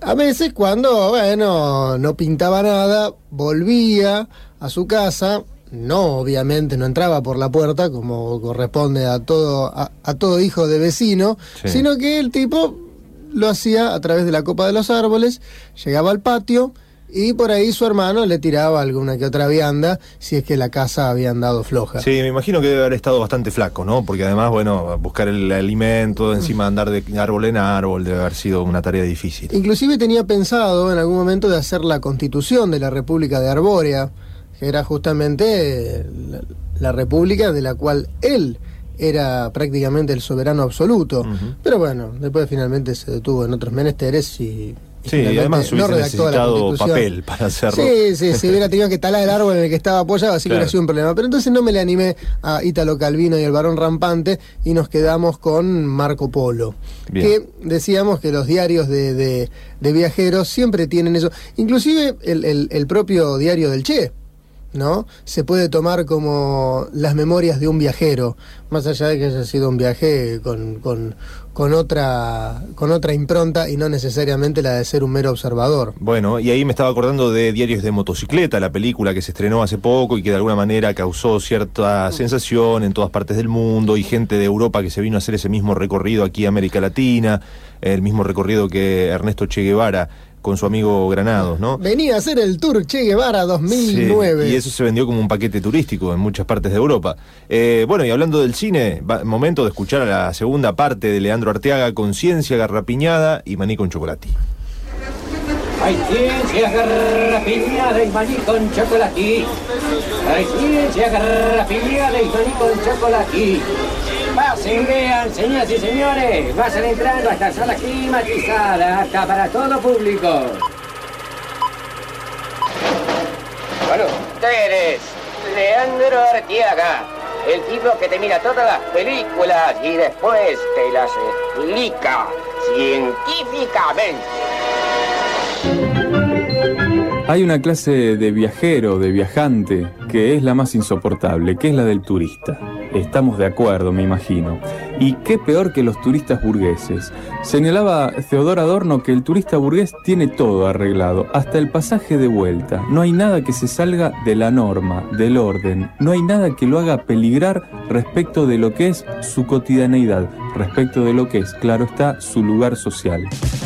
A veces cuando, bueno, no pintaba nada, volvía a su casa, no, obviamente no entraba por la puerta como corresponde a todo hijo de vecino, sí, sino que el tipo lo hacía a través de la copa de los árboles, llegaba al patio y por ahí su hermano le tiraba alguna que otra vianda si es que la casa había andado floja. Sí, me imagino que debe haber estado bastante flaco, ¿no? Porque además, bueno, buscar el alimento, encima andar de árbol en árbol, debe haber sido una tarea difícil. Inclusive tenía pensado en algún momento de hacer la constitución de la República de Arbórea, que era justamente la república de la cual él era prácticamente el soberano absoluto. Pero bueno, después finalmente se detuvo en otros menesteres y sí, y además hubiese necesitado papel para hacerlo. Sí, hubiera tenido que talar el árbol en el que estaba apoyado, así que hubiera sido un problema. Pero entonces no me le animé a Ítalo Calvino y el Barón Rampante y nos quedamos con Marco Polo. Bien. Que decíamos que los diarios de viajeros siempre tienen eso. Inclusive el propio diario del Che, ¿no? Se puede tomar como las memorias de un viajero, más allá de que haya sido un viaje con otra impronta y no necesariamente la de ser un mero observador. Bueno, y ahí me estaba acordando de Diarios de Motocicleta, la película que se estrenó hace poco y que de alguna manera causó cierta sensación en todas partes del mundo, y gente de Europa que se vino a hacer ese mismo recorrido aquí a América Latina, el mismo recorrido que Ernesto Che Guevara con su amigo Granados, ¿no? Venía a hacer el Tour Che Guevara 2009. Sí, y eso se vendió como un paquete turístico en muchas partes de Europa. Bueno, y hablando del cine, momento de escuchar a la segunda parte de Leandro Arteaga, Conciencia Garrapiñada y Maní con Chocolate. Hay ciencia garrapiñada y maní con chocolate. Hay ciencia garrapiñada y maní con chocolate. Pasen, vean, señoras y señores, vayan entrando a esta sala climatizada, acá para todo público. Con ustedes, Leandro Arteaga, el tipo que te mira todas las películas y después te las explica científicamente. Hay una clase de viajero, de viajante, que es la más insoportable, que es la del turista. Estamos de acuerdo, me imagino. Y qué peor que los turistas burgueses. Señalaba Theodor Adorno que el turista burgués tiene todo arreglado, hasta el pasaje de vuelta. No hay nada que se salga de la norma, del orden. No hay nada que lo haga peligrar respecto de lo que es su cotidianeidad, respecto de lo que es, claro está, su lugar social.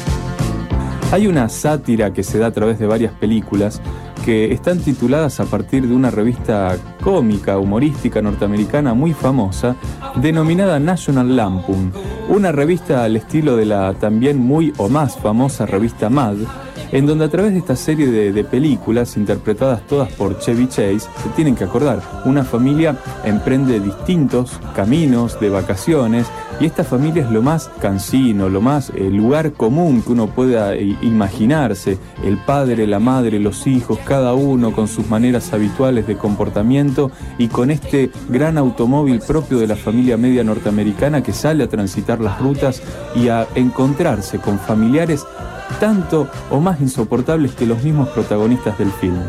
Hay una sátira que se da a través de varias películas que están tituladas a partir de una revista cómica, humorística norteamericana muy famosa, denominada National Lampoon, una revista al estilo de la también muy o más famosa revista Mad, en donde a través de esta serie de películas, interpretadas todas por Chevy Chase, se tienen que acordar, una familia emprende distintos caminos de vacaciones, y esta familia es lo más cansino, lo más lugar común que uno pueda imaginarse, el padre, la madre, los hijos, cada uno con sus maneras habituales de comportamiento y con este gran automóvil propio de la familia media norteamericana que sale a transitar las rutas y a encontrarse con familiares tanto o más insoportables que los mismos protagonistas del film.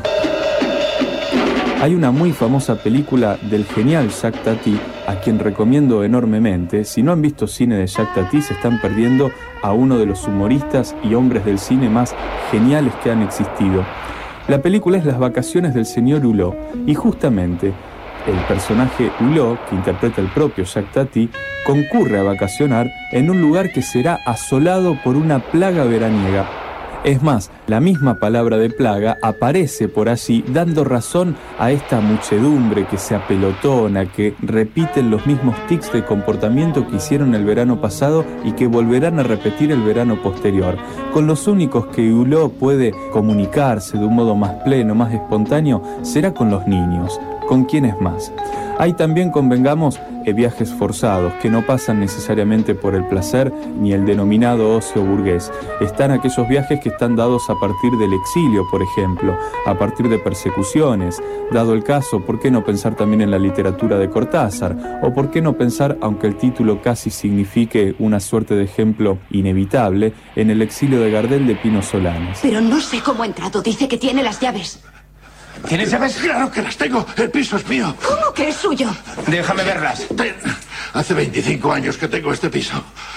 Hay una muy famosa película del genial Jacques Tati, a quien recomiendo enormemente. Si no han visto cine de Jacques Tati, se están perdiendo a uno de los humoristas y hombres del cine más geniales que han existido. La película es Las vacaciones del señor Hulot, y justamente el personaje Hulot, que interpreta el propio Jacques Tati, concurre a vacacionar en un lugar que será asolado por una plaga veraniega. Es más, la misma palabra de plaga aparece por allí, dando razón a esta muchedumbre que se apelotona, que repiten los mismos tics de comportamiento que hicieron el verano pasado y que volverán a repetir el verano posterior. Con los únicos que Hulot puede comunicarse de un modo más pleno, más espontáneo, será con los niños. ¿Con quiénes más? Hay también, convengamos, viajes forzados, que no pasan necesariamente por el placer ni el denominado ocio burgués. Están aquellos viajes que están dados a partir del exilio, por ejemplo, a partir de persecuciones. Dado el caso, ¿por qué no pensar también en la literatura de Cortázar? ¿O por qué no pensar, aunque el título casi signifique una suerte de ejemplo inevitable, en el exilio de Gardel de Pino Solanas? Pero no sé cómo ha entrado. Dice que tiene las llaves. ¿Tienes llaves? Claro que las tengo. El piso es mío. ¿Cómo que es suyo? Déjame verlas. Hace 25 años que tengo este piso.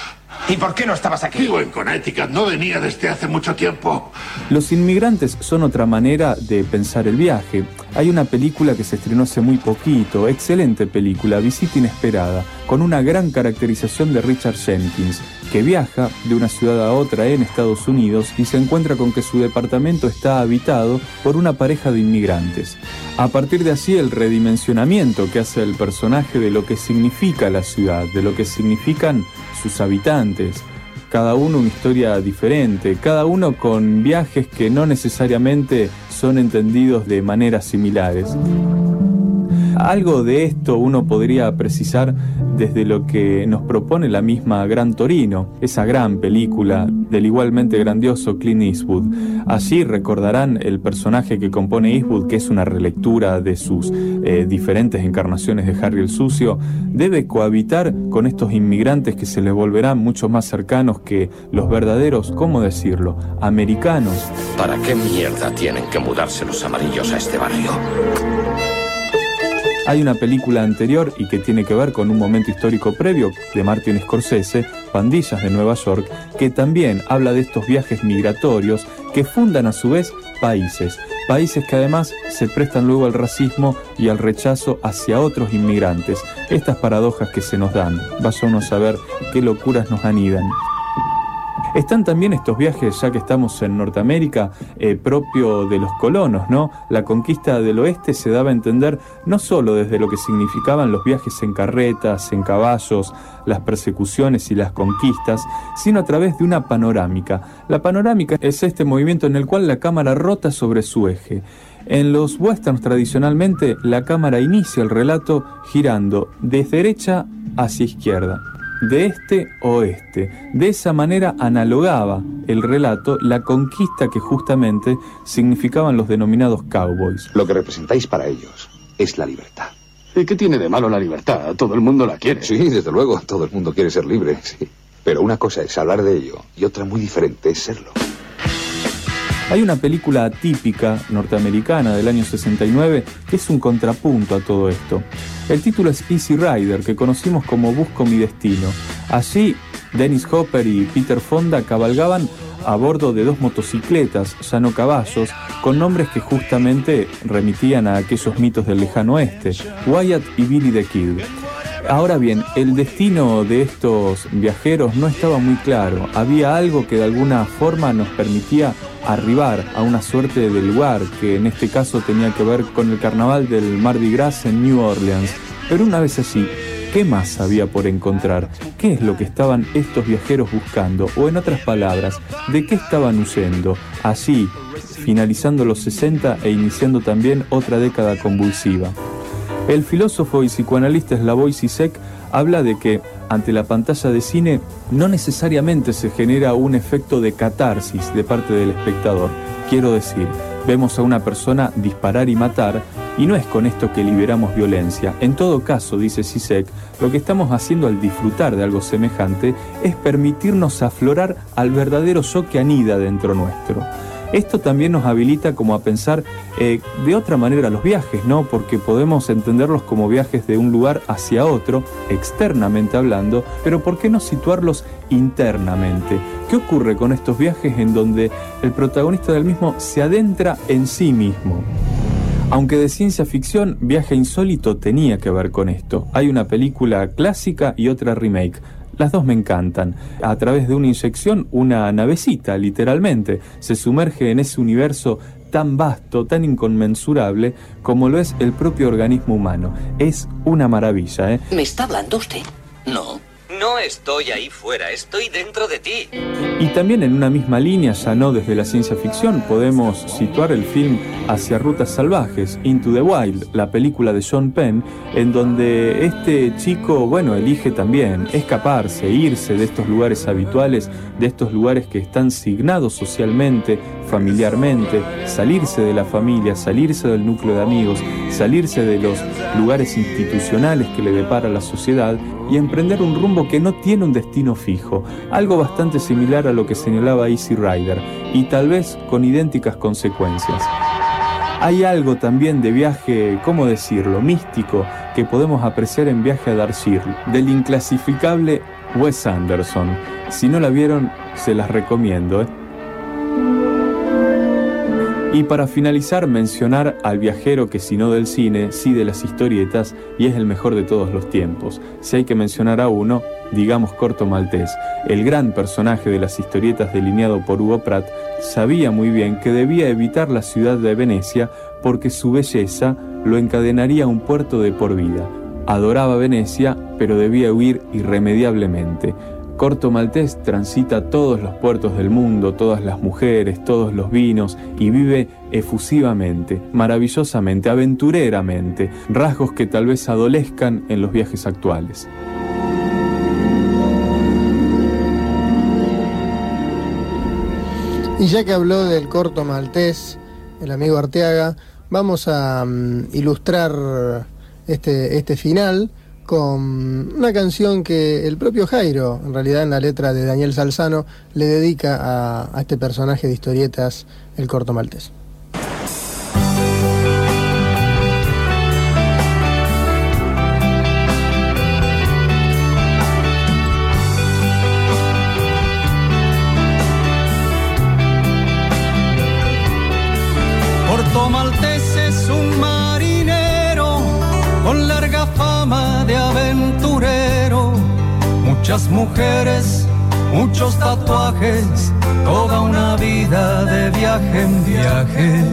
¿Y por qué no estabas aquí? Vivo en Connecticut, no venía desde hace mucho tiempo. Los inmigrantes son otra manera de pensar el viaje. Hay una película que se estrenó hace muy poquito, excelente película, Visita Inesperada, con una gran caracterización de Richard Jenkins, que viaja de una ciudad a otra en Estados Unidos y se encuentra con que su departamento está habitado por una pareja de inmigrantes. A partir de así, el redimensionamiento que hace el personaje de lo que significa la ciudad, de lo que significan sus habitantes, cada uno una historia diferente, cada uno con viajes que no necesariamente son entendidos de maneras similares. Algo de esto uno podría precisar desde lo que nos propone la misma Gran Torino, esa gran película del igualmente grandioso Clint Eastwood. Allí recordarán el personaje que compone Eastwood, que es una relectura de sus diferentes encarnaciones de Harry el Sucio, debe cohabitar con estos inmigrantes que se les volverán mucho más cercanos que los verdaderos, ¿cómo decirlo?, americanos. ¿Para qué mierda tienen que mudarse los amarillos a este barrio? Hay una película anterior y que tiene que ver con un momento histórico previo de Martin Scorsese, Pandillas de Nueva York, que también habla de estos viajes migratorios que fundan a su vez países que además se prestan luego al racismo y al rechazo hacia otros inmigrantes. Estas paradojas que se nos dan, vaya uno a saber qué locuras nos anidan. Están también estos viajes, ya que estamos en Norteamérica, propio de los colonos, ¿no? La conquista del oeste se daba a entender no solo desde lo que significaban los viajes en carretas, en caballos, las persecuciones y las conquistas, sino a través de una panorámica. La panorámica es este movimiento en el cual la cámara rota sobre su eje. En los westerns tradicionalmente la cámara inicia el relato girando de derecha hacia izquierda, de este a oeste. De esa manera analogaba el relato la conquista que justamente significaban los denominados cowboys. Lo que representáis para ellos es la libertad. ¿Y qué tiene de malo la libertad? Todo el mundo la quiere. Sí, desde luego, todo el mundo quiere ser libre, sí. Pero una cosa es hablar de ello y otra muy diferente es serlo. Hay una película típica norteamericana del año 69 que es un contrapunto a todo esto. El título es Easy Rider, que conocimos como Busco mi destino. Allí, Dennis Hopper y Peter Fonda cabalgaban a bordo de dos motocicletas, ya no caballos, con nombres que justamente remitían a aquellos mitos del lejano oeste, Wyatt y Billy the Kid. Ahora bien, el destino de estos viajeros no estaba muy claro. Había algo que de alguna forma nos permitía arribar a una suerte de lugar, que en este caso tenía que ver con el carnaval del Mardi Gras en New Orleans. Pero una vez allí, ¿qué más había por encontrar? ¿Qué es lo que estaban estos viajeros buscando? O en otras palabras, ¿de qué estaban huyendo? Allí, finalizando los 60 e iniciando también otra década convulsiva. El filósofo y psicoanalista Slavoj Zizek habla de que ante la pantalla de cine no necesariamente se genera un efecto de catarsis de parte del espectador. Quiero decir, vemos a una persona disparar y matar y no es con esto que liberamos violencia. En todo caso, dice Zizek, lo que estamos haciendo al disfrutar de algo semejante es permitirnos aflorar al verdadero yo que anida dentro nuestro. Esto también nos habilita como a pensar de otra manera los viajes, ¿no? Porque podemos entenderlos como viajes de un lugar hacia otro, externamente hablando, pero ¿por qué no situarlos internamente? ¿Qué ocurre con estos viajes en donde el protagonista del mismo se adentra en sí mismo? Aunque de ciencia ficción, Viaje Insólito tenía que ver con esto. Hay una película clásica y otra remake. Las dos me encantan. A través de una inyección, una navecita, literalmente, se sumerge en ese universo tan vasto, tan inconmensurable, como lo es el propio organismo humano. Es una maravilla, ¿eh? ¿Me está hablando usted? No. No estoy ahí fuera, estoy dentro de ti. Y también en una misma línea, ya no desde la ciencia ficción, podemos situar el film Hacia Rutas Salvajes, Into the Wild, la película de Sean Penn, en donde este chico, bueno, elige también escaparse, irse de estos lugares habituales, de estos lugares que están signados socialmente, familiarmente, salirse de la familia, salirse del núcleo de amigos, salirse de los lugares institucionales que le depara la sociedad y emprender un rumbo que no tiene un destino fijo, algo bastante similar a lo que señalaba Easy Rider, y tal vez con idénticas consecuencias. Hay algo también de viaje, ¿cómo decirlo?, místico, que podemos apreciar en Viaje a Darjeeling, del inclasificable Wes Anderson. Si no la vieron, se las recomiendo, Y para finalizar, mencionar al viajero que si no del cine, sí de las historietas, y es el mejor de todos los tiempos. Si hay que mencionar a uno, digamos Corto Maltés. El gran personaje de las historietas delineado por Hugo Pratt sabía muy bien que debía evitar la ciudad de Venecia porque su belleza lo encadenaría a un puerto de por vida. Adoraba Venecia, pero debía huir irremediablemente. Corto Maltés transita todos los puertos del mundo, todas las mujeres, todos los vinos y vive efusivamente, maravillosamente, aventureramente, rasgos que tal vez adolezcan en los viajes actuales. Y ya que habló del Corto Maltés, el amigo Arteaga, vamos a ilustrar este final con una canción que el propio Jairo, en realidad en la letra de Daniel Salzano, le dedica a este personaje de historietas, el Corto Maltés. Corto Maltés es un marinero con larga fama de aventurero, muchas mujeres, muchos tatuajes, toda una vida de viaje en viaje.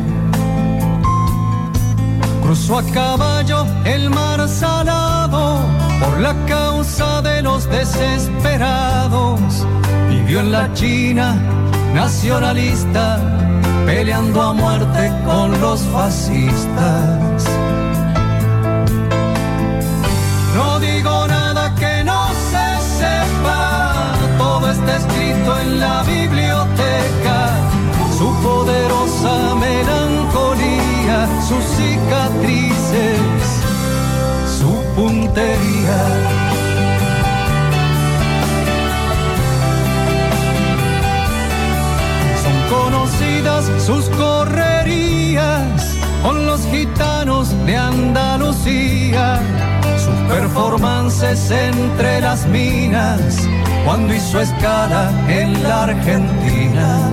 Cruzó a caballo el mar salado por la causa de los desesperados, vivió en la China nacionalista, peleando a muerte con los fascistas. No digo nada que no se sepa, todo está escrito en la biblioteca. Su poderosa melancolía, sus cicatrices, su puntería. Son conocidas sus correrías con los gitanos de Andalucía, sus performances entre las minas, cuando hizo escala en la Argentina.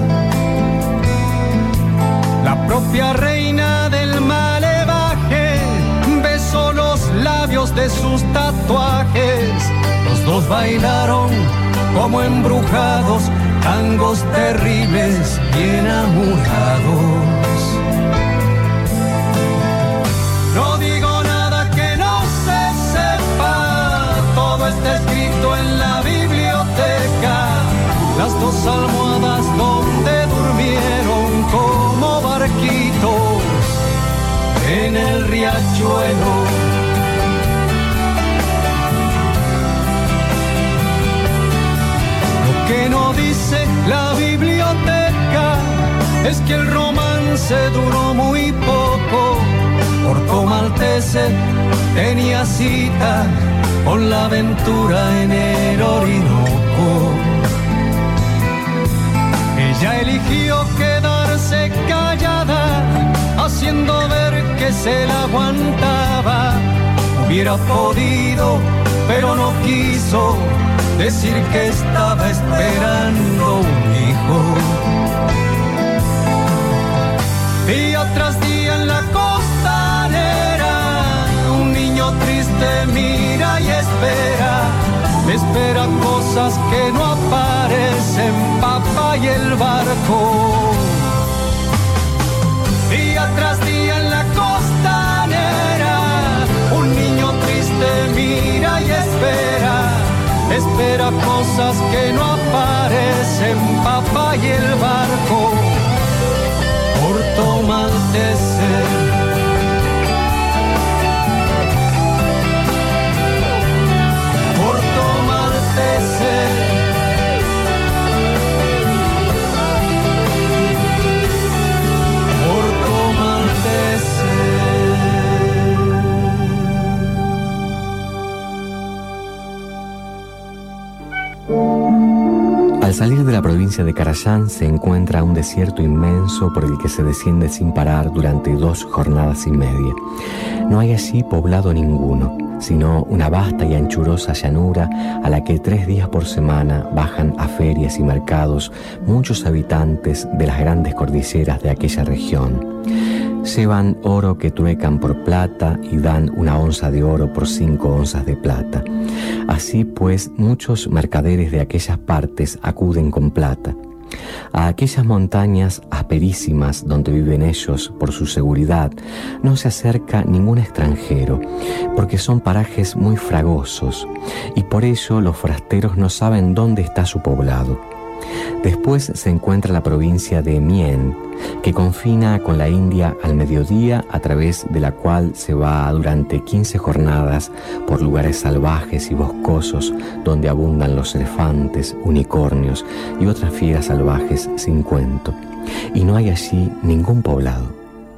La propia reina del malevaje besó los labios de sus tatuajes. Los dos bailaron como embrujados, tangos terribles y enamorados. No digo nada que no se sepa, todo está escrito en la biblioteca. Las dos almohadas donde durmieron como barquitos en el riachuelo. Lo que no dice la biblioteca es que el romance duró muy poco. Corto Maltés tenía cita con la aventura en el Orinoco. Ella eligió quedarse callada, haciendo ver que se la aguantaba. Hubiera podido, pero no quiso decir que estaba esperando un hijo. Día tras día en la costanera, un niño triste mira y espera cosas que no aparecen, papá y el barco. Día tras día en la costanera, un niño triste mira y espera cosas que no aparecen, papá y el barco. Corto Maltés. Al salir de la provincia de Carayán se encuentra un desierto inmenso por el que se desciende sin parar durante 2 jornadas y media. No hay allí poblado ninguno, sino una vasta y anchurosa llanura a la que 3 días por semana bajan a ferias y mercados muchos habitantes de las grandes cordilleras de aquella región. Llevan oro que truecan por plata y dan 1 onza de oro por 5 onzas de plata. Así pues, muchos mercaderes de aquellas partes acuden con plata. A aquellas montañas asperísimas donde viven ellos por su seguridad no se acerca ningún extranjero, porque son parajes muy fragosos, y por ello los forasteros no saben dónde está su poblado. Después se encuentra la provincia de Mien, que confina con la India al mediodía, a través de la cual se va durante 15 jornadas por lugares salvajes y boscosos donde abundan los elefantes, unicornios y otras fieras salvajes sin cuento, y no hay allí ningún poblado.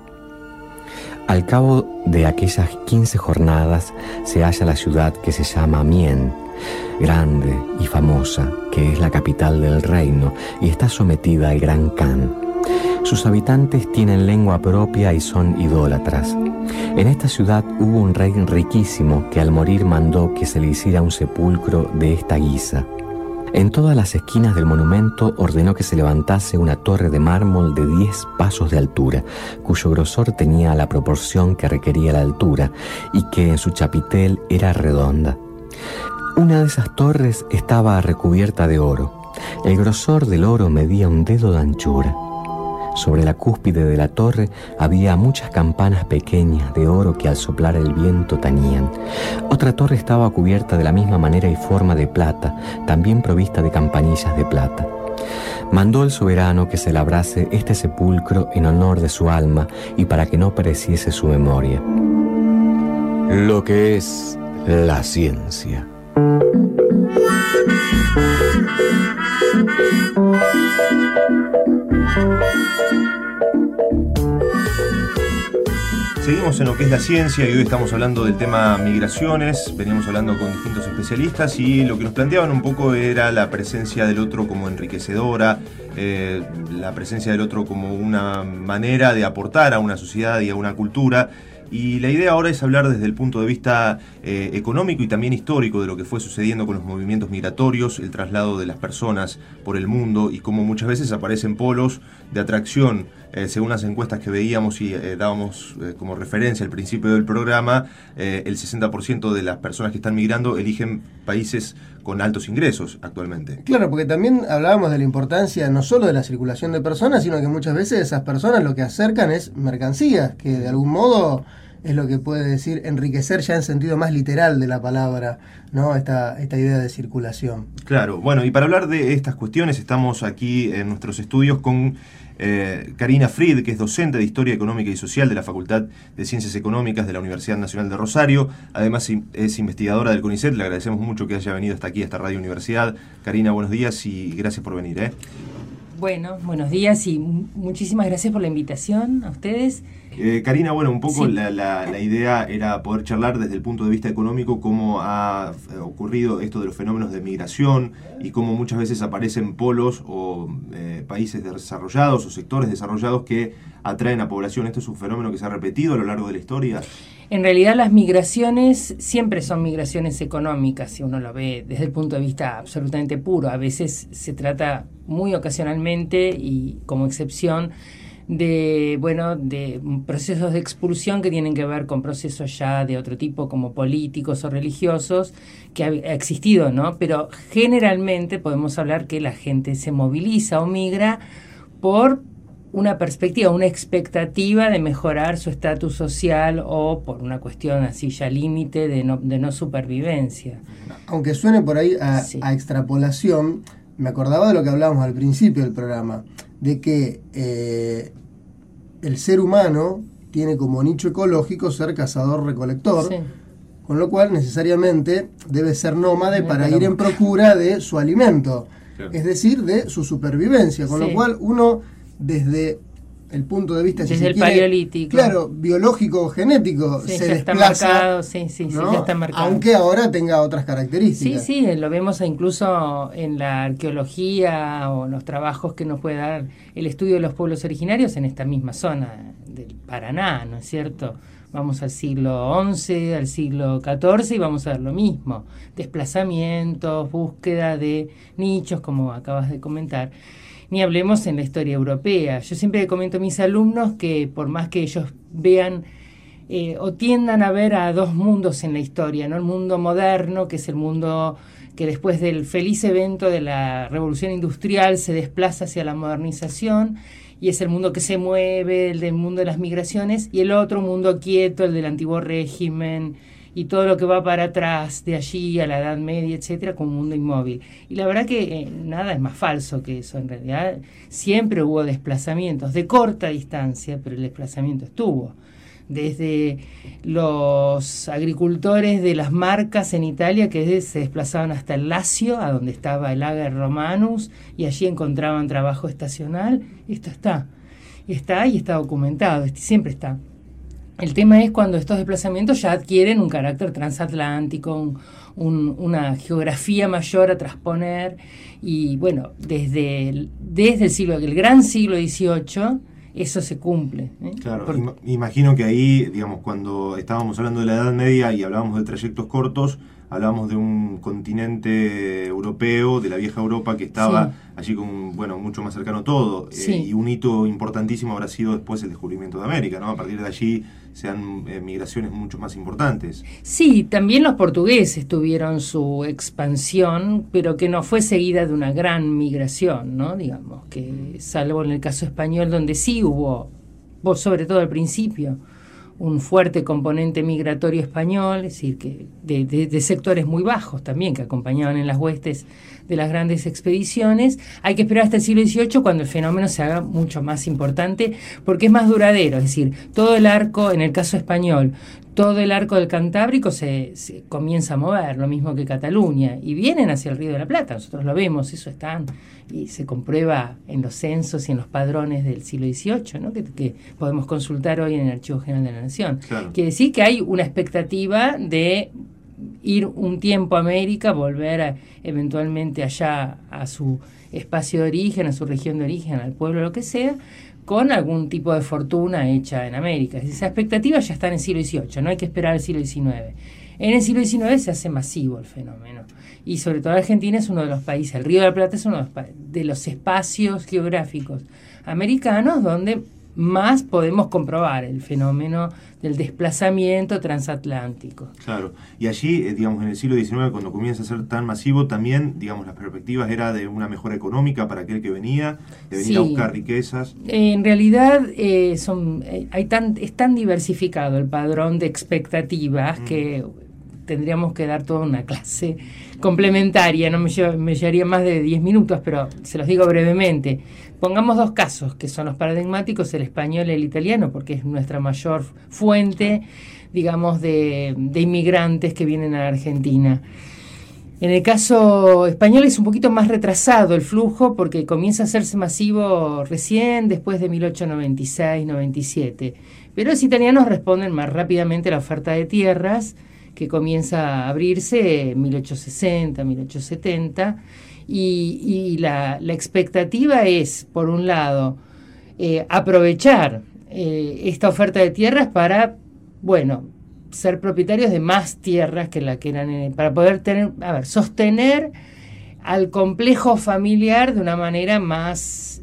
Al cabo de aquellas 15 jornadas se halla la ciudad que se llama Mien, grande y famosa, que es la capital del reino y está sometida al Gran Khan. Sus habitantes tienen lengua propia y son idólatras. En esta ciudad hubo un rey riquísimo que al morir mandó que se le hiciera un sepulcro de esta guisa. En todas las esquinas del monumento ordenó que se levantase una torre de mármol de 10 pasos de altura, cuyo grosor tenía la proporción que requería la altura y que en su chapitel era redonda. Una de esas torres estaba recubierta de oro. El grosor del oro medía 1 dedo de anchura. Sobre la cúspide de la torre había muchas campanas pequeñas de oro que al soplar el viento tañían. Otra torre estaba cubierta de la misma manera y forma de plata, también provista de campanillas de plata. Mandó el soberano que se labrase este sepulcro en honor de su alma y para que no pereciese su memoria. Lo que es la ciencia. Seguimos en lo que es la ciencia y hoy estamos hablando del tema migraciones. Veníamos hablando con distintos especialistas y lo que nos planteaban un poco era la presencia del otro como enriquecedora, la presencia del otro como una manera de aportar a una sociedad y a una cultura. Y la idea ahora es hablar desde el punto de vista económico y también histórico de lo que fue sucediendo con los movimientos migratorios, el traslado de las personas por el mundo y cómo muchas veces aparecen polos de atracción. Según las encuestas que veíamos y dábamos como referencia al principio del programa, el 60% de las personas que están migrando eligen países con altos ingresos actualmente. Claro, porque también hablábamos de la importancia no solo de la circulación de personas, sino que muchas veces esas personas lo que acercan es mercancías, que de algún modo es lo que puede decir enriquecer ya en sentido más literal de la palabra, ¿no? Esta idea de circulación. Claro, bueno, y para hablar de estas cuestiones estamos aquí en nuestros estudios con Karina Fried, que es docente de Historia Económica y Social de la Facultad de Ciencias Económicas de la Universidad Nacional de Rosario. Además es investigadora del CONICET. Le agradecemos mucho que haya venido hasta aquí, a esta Radio Universidad. Karina, buenos días y gracias por venir. Bueno, buenos días y muchísimas gracias por la invitación a ustedes. Karina, bueno, un poco sí. la idea era poder charlar desde el punto de vista económico cómo ha ocurrido esto de los fenómenos de migración y cómo muchas veces aparecen polos o países desarrollados o sectores desarrollados que atraen a población. ¿Esto es un fenómeno que se ha repetido a lo largo de la historia? En realidad las migraciones siempre son migraciones económicas, si uno lo ve desde el punto de vista absolutamente puro. A veces se trata muy ocasionalmente y como excepción de procesos de expulsión que tienen que ver con procesos ya de otro tipo, como políticos o religiosos, que ha existido, ¿no? Pero generalmente podemos hablar que la gente se moviliza o migra por una perspectiva, una expectativa de mejorar su estatus social o por una cuestión así ya límite de no supervivencia. Aunque suene por ahí a extrapolación, me acordaba de lo que hablábamos al principio del programa, de que el ser humano tiene como nicho ecológico ser cazador-recolector, sí. Con lo cual necesariamente debe ser nómade para ir en procura de su alimento, claro. Es decir, de su supervivencia, con sí. Lo cual uno desde el punto de vista, desde si el paleolítico, claro, biológico o genético, sí, se ya desplaza, está marcado, ¿no? Ya está marcado. Aunque ahora tenga otras características. Sí, lo vemos incluso en la arqueología o en los trabajos que nos puede dar el estudio de los pueblos originarios en esta misma zona del Paraná, ¿no es cierto? Vamos al siglo XI, al siglo XIV y vamos a ver lo mismo. Desplazamientos, búsqueda de nichos, como acabas de comentar. Ni hablemos en la historia europea. Yo siempre comento a mis alumnos que por más que ellos vean o tiendan a ver a dos mundos en la historia, ¿no? El mundo moderno, que es el mundo que después del feliz evento de la Revolución Industrial se desplaza hacia la modernización, y es el mundo que se mueve, el del mundo de las migraciones, y el otro mundo quieto, el del antiguo régimen, y todo lo que va para atrás, de allí a la Edad Media, etcétera, como un mundo inmóvil. Y la verdad que nada es más falso que eso. En realidad siempre hubo desplazamientos de corta distancia, pero el desplazamiento estuvo. Desde los agricultores de las Marcas en Italia, que se desplazaban hasta el Lacio, a donde estaba el Ager Romanus, y allí encontraban trabajo estacional. Esto está y está documentado, siempre está. El tema es cuando estos desplazamientos ya adquieren un carácter transatlántico, una geografía mayor a trasponer, y bueno, desde el gran siglo XVIII, eso se cumple. Claro, imagino que ahí, digamos, cuando estábamos hablando de la Edad Media y hablábamos de trayectos cortos, hablábamos de un continente europeo, de la vieja Europa, que estaba allí con, mucho más cercano todo. Y un hito importantísimo habrá sido después el descubrimiento de América, ¿no? A partir de allí se dan migraciones mucho más importantes. Sí, también los portugueses tuvieron su expansión, pero que no fue seguida de una gran migración, ¿no? Digamos, que salvo en el caso español, donde sí hubo, sobre todo al principio, un fuerte componente migratorio español, es decir, que de sectores muy bajos también, que acompañaban en las huestes de las grandes expediciones. Hay que esperar hasta el siglo XVIII cuando el fenómeno se haga mucho más importante, porque es más duradero, es decir, todo el arco, en el caso español, todo el arco del Cantábrico se comienza a mover, lo mismo que Cataluña, y vienen hacia el Río de la Plata, nosotros lo vemos, eso está, y se comprueba en los censos y en los padrones del siglo XVIII, ¿no? que podemos consultar hoy en el Archivo General de la Nación. Claro. Quiere decir que hay una expectativa de ir un tiempo a América, volver eventualmente allá a su espacio de origen, a su región de origen, al pueblo, lo que sea, con algún tipo de fortuna hecha en América. Esa expectativa ya está en el siglo XVIII, no hay que esperar al siglo XIX. En el siglo XIX se hace masivo el fenómeno, y sobre todo Argentina es uno de los países, el Río de la Plata es uno de los espacios geográficos americanos donde más podemos comprobar el fenómeno del desplazamiento transatlántico. Claro, y allí, digamos, en el siglo XIX, cuando comienza a ser tan masivo, también, digamos, las perspectivas era de una mejora económica para aquel que venía, de venir a buscar riquezas. En realidad es tan diversificado el padrón de expectativas que tendríamos que dar toda una clase complementaria, no me llevaría más de 10 minutos, pero se los digo brevemente. Pongamos dos casos, que son los paradigmáticos, el español y el italiano, porque es nuestra mayor fuente, digamos, de inmigrantes que vienen a la Argentina. En el caso español es un poquito más retrasado el flujo, porque comienza a hacerse masivo recién después de 1896-97. Pero los italianos responden más rápidamente a la oferta de tierras, que comienza a abrirse en 1860, 1870, y la expectativa es, por un lado, aprovechar esta oferta de tierras para, ser propietarios de más tierras que la que eran, para poder sostener al complejo familiar de una manera más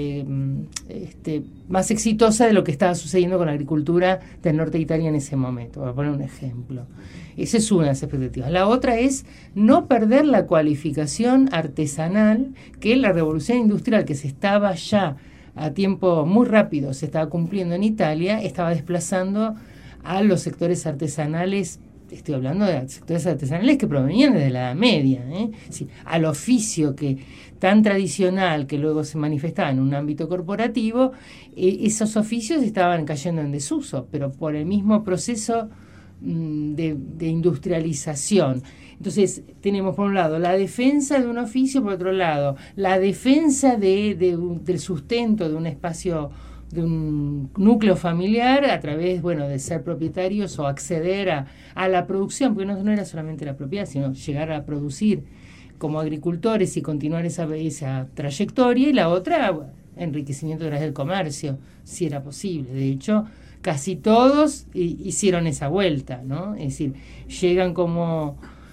exitosa de lo que estaba sucediendo con la agricultura del norte de Italia en ese momento. Voy a poner un ejemplo. Esa es una de las expectativas. La otra es no perder la cualificación artesanal que la revolución industrial, que se estaba ya a tiempo muy rápido, se estaba cumpliendo en Italia, estaba desplazando a los sectores artesanales. Estoy hablando de sectores artesanales que provenían desde la Edad Media, sí, al oficio tan tradicional que luego se manifestaba en un ámbito corporativo. Esos oficios estaban cayendo en desuso, pero por el mismo proceso de industrialización. Entonces tenemos por un lado la defensa de un oficio, por otro lado la defensa del sustento de un espacio núcleo familiar a través, de ser propietarios o acceder a la producción, porque no era solamente la propiedad, sino llegar a producir como agricultores y continuar esa trayectoria, y la otra, enriquecimiento a través del comercio, si era posible. De hecho, casi todos hicieron esa vuelta, ¿no? Es decir, llegan como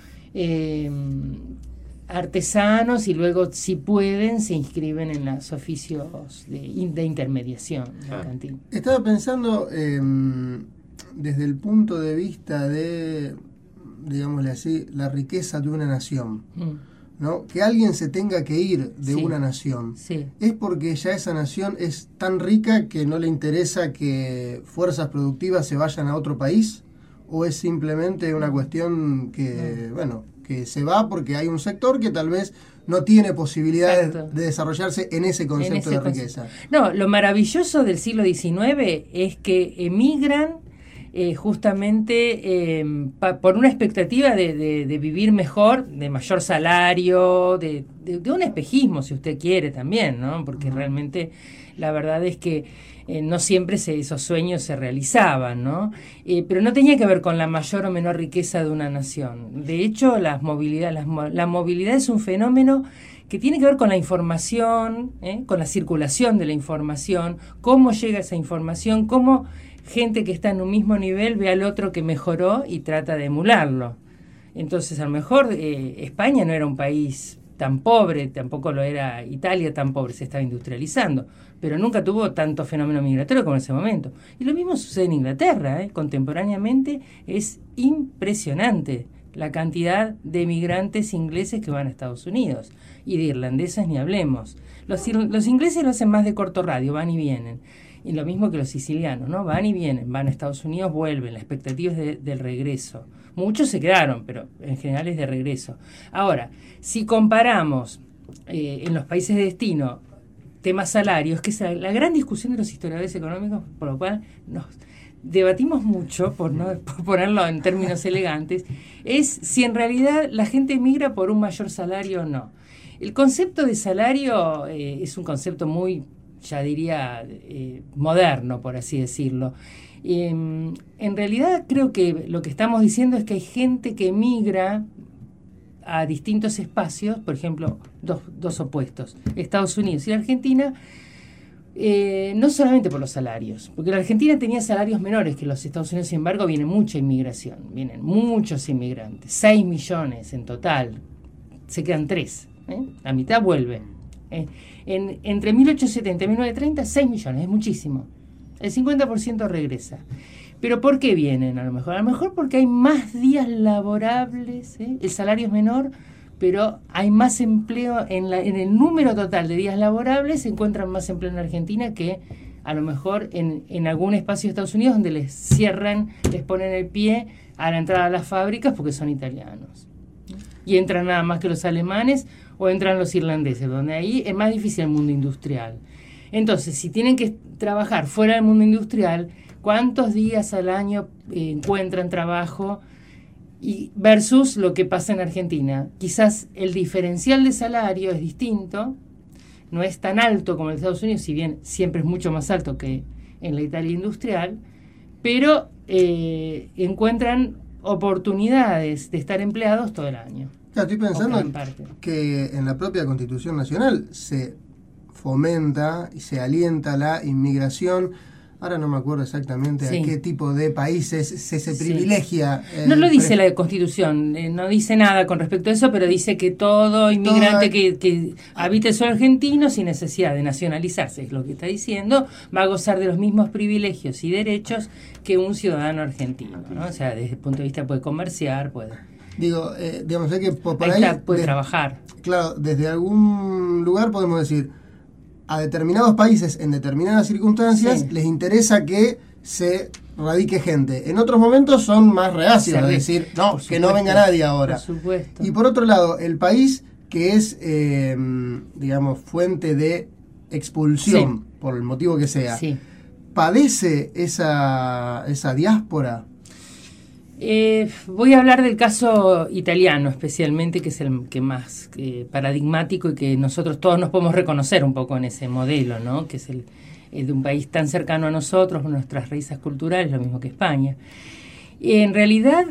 artesanos y luego, si pueden, se inscriben en los oficios de intermediación. Estaba pensando desde el punto de vista de, digámosle así, la riqueza de una nación, ¿no? Que alguien se tenga que ir de una nación, ¿es porque ya esa nación es tan rica que no le interesa que fuerzas productivas se vayan a otro país? ¿O es simplemente una cuestión que, que se va porque hay un sector que tal vez no tiene posibilidades de desarrollarse en ese concepto de riqueza? No, lo maravilloso del siglo XIX es que emigran justamente por una expectativa de vivir mejor, de mayor salario, de un espejismo, si usted quiere también, ¿no? Porque realmente la verdad es que no siempre esos sueños se realizaban, ¿no? Pero no tenía que ver con la mayor o menor riqueza de una nación. De hecho, la movilidad es un fenómeno que tiene que ver con la información, con la circulación de la información, cómo llega esa información, cómo gente que está en un mismo nivel ve al otro que mejoró y trata de emularlo. Entonces, a lo mejor España no era un país tan pobre, tampoco lo era Italia tan pobre, se estaba industrializando, pero nunca tuvo tanto fenómeno migratorio como en ese momento. Y lo mismo sucede en Inglaterra, contemporáneamente es impresionante la cantidad de migrantes ingleses que van a Estados Unidos, y de irlandeses ni hablemos. Los ingleses lo hacen más de corto radio, van y vienen. Y lo mismo que los sicilianos, ¿no? Van y vienen, van a Estados Unidos, vuelven, la expectativa es del regreso. Muchos se quedaron, pero en general es de regreso. Ahora, si comparamos en los países de destino temas salarios, que es la gran discusión de los historiadores económicos, por lo cual nos debatimos mucho, por ponerlo en términos elegantes, es si en realidad la gente migra por un mayor salario o no. El concepto de salario es un concepto muy, ya diría, moderno, por así decirlo. En realidad creo que lo que estamos diciendo es que hay gente que migra a distintos espacios, por ejemplo, dos opuestos, Estados Unidos y la Argentina, no solamente por los salarios, porque la Argentina tenía salarios menores que los Estados Unidos, sin embargo, viene mucha inmigración, vienen muchos inmigrantes, 6 millones en total, se quedan 3, la mitad vuelve. Entre 1870 y 1930, 6 millones, es muchísimo. El 50% regresa. ¿Pero por qué vienen a lo mejor? A lo mejor porque hay más días laborables, el salario es menor, pero hay más empleo en el número total de días laborables, se encuentran más empleo en Argentina que a lo mejor en algún espacio de Estados Unidos donde les cierran, les ponen el pie a la entrada a las fábricas porque son italianos. Y entran nada más que los alemanes o entran los irlandeses, donde ahí es más difícil el mundo industrial. Entonces, si tienen que trabajar fuera del mundo industrial, ¿cuántos días al año encuentran trabajo? Y versus lo que pasa en Argentina. Quizás el diferencial de salario es distinto, no es tan alto como en Estados Unidos, si bien siempre es mucho más alto que en la Italia industrial, pero encuentran oportunidades de estar empleados todo el año. Claro, estoy pensando que en la propia Constitución Nacional se fomenta y se alienta la inmigración. Ahora no me acuerdo exactamente a qué tipo de países se privilegia. No lo dice la Constitución, no dice nada con respecto a eso, pero dice que todo inmigrante que habite el suelo argentino sin necesidad de nacionalizarse, es lo que está diciendo, va a gozar de los mismos privilegios y derechos que un ciudadano argentino, ¿no? O sea, desde el punto de vista puede comerciar, puede... digamos que por ahí... puede trabajar. Claro, desde algún lugar podemos decir... A determinados países, en determinadas circunstancias, les interesa que se radique gente. En otros momentos son más reacios a decir, no, que no venga nadie ahora. Por supuesto. Y por otro lado, el país que es, digamos, fuente de expulsión, por el motivo que sea, ¿padece esa diáspora? Voy a hablar del caso italiano especialmente, que es el que más paradigmático y que nosotros todos nos podemos reconocer un poco en ese modelo, ¿no? Que es de un país tan cercano a nosotros, con nuestras raíces culturales, lo mismo que España. En realidad,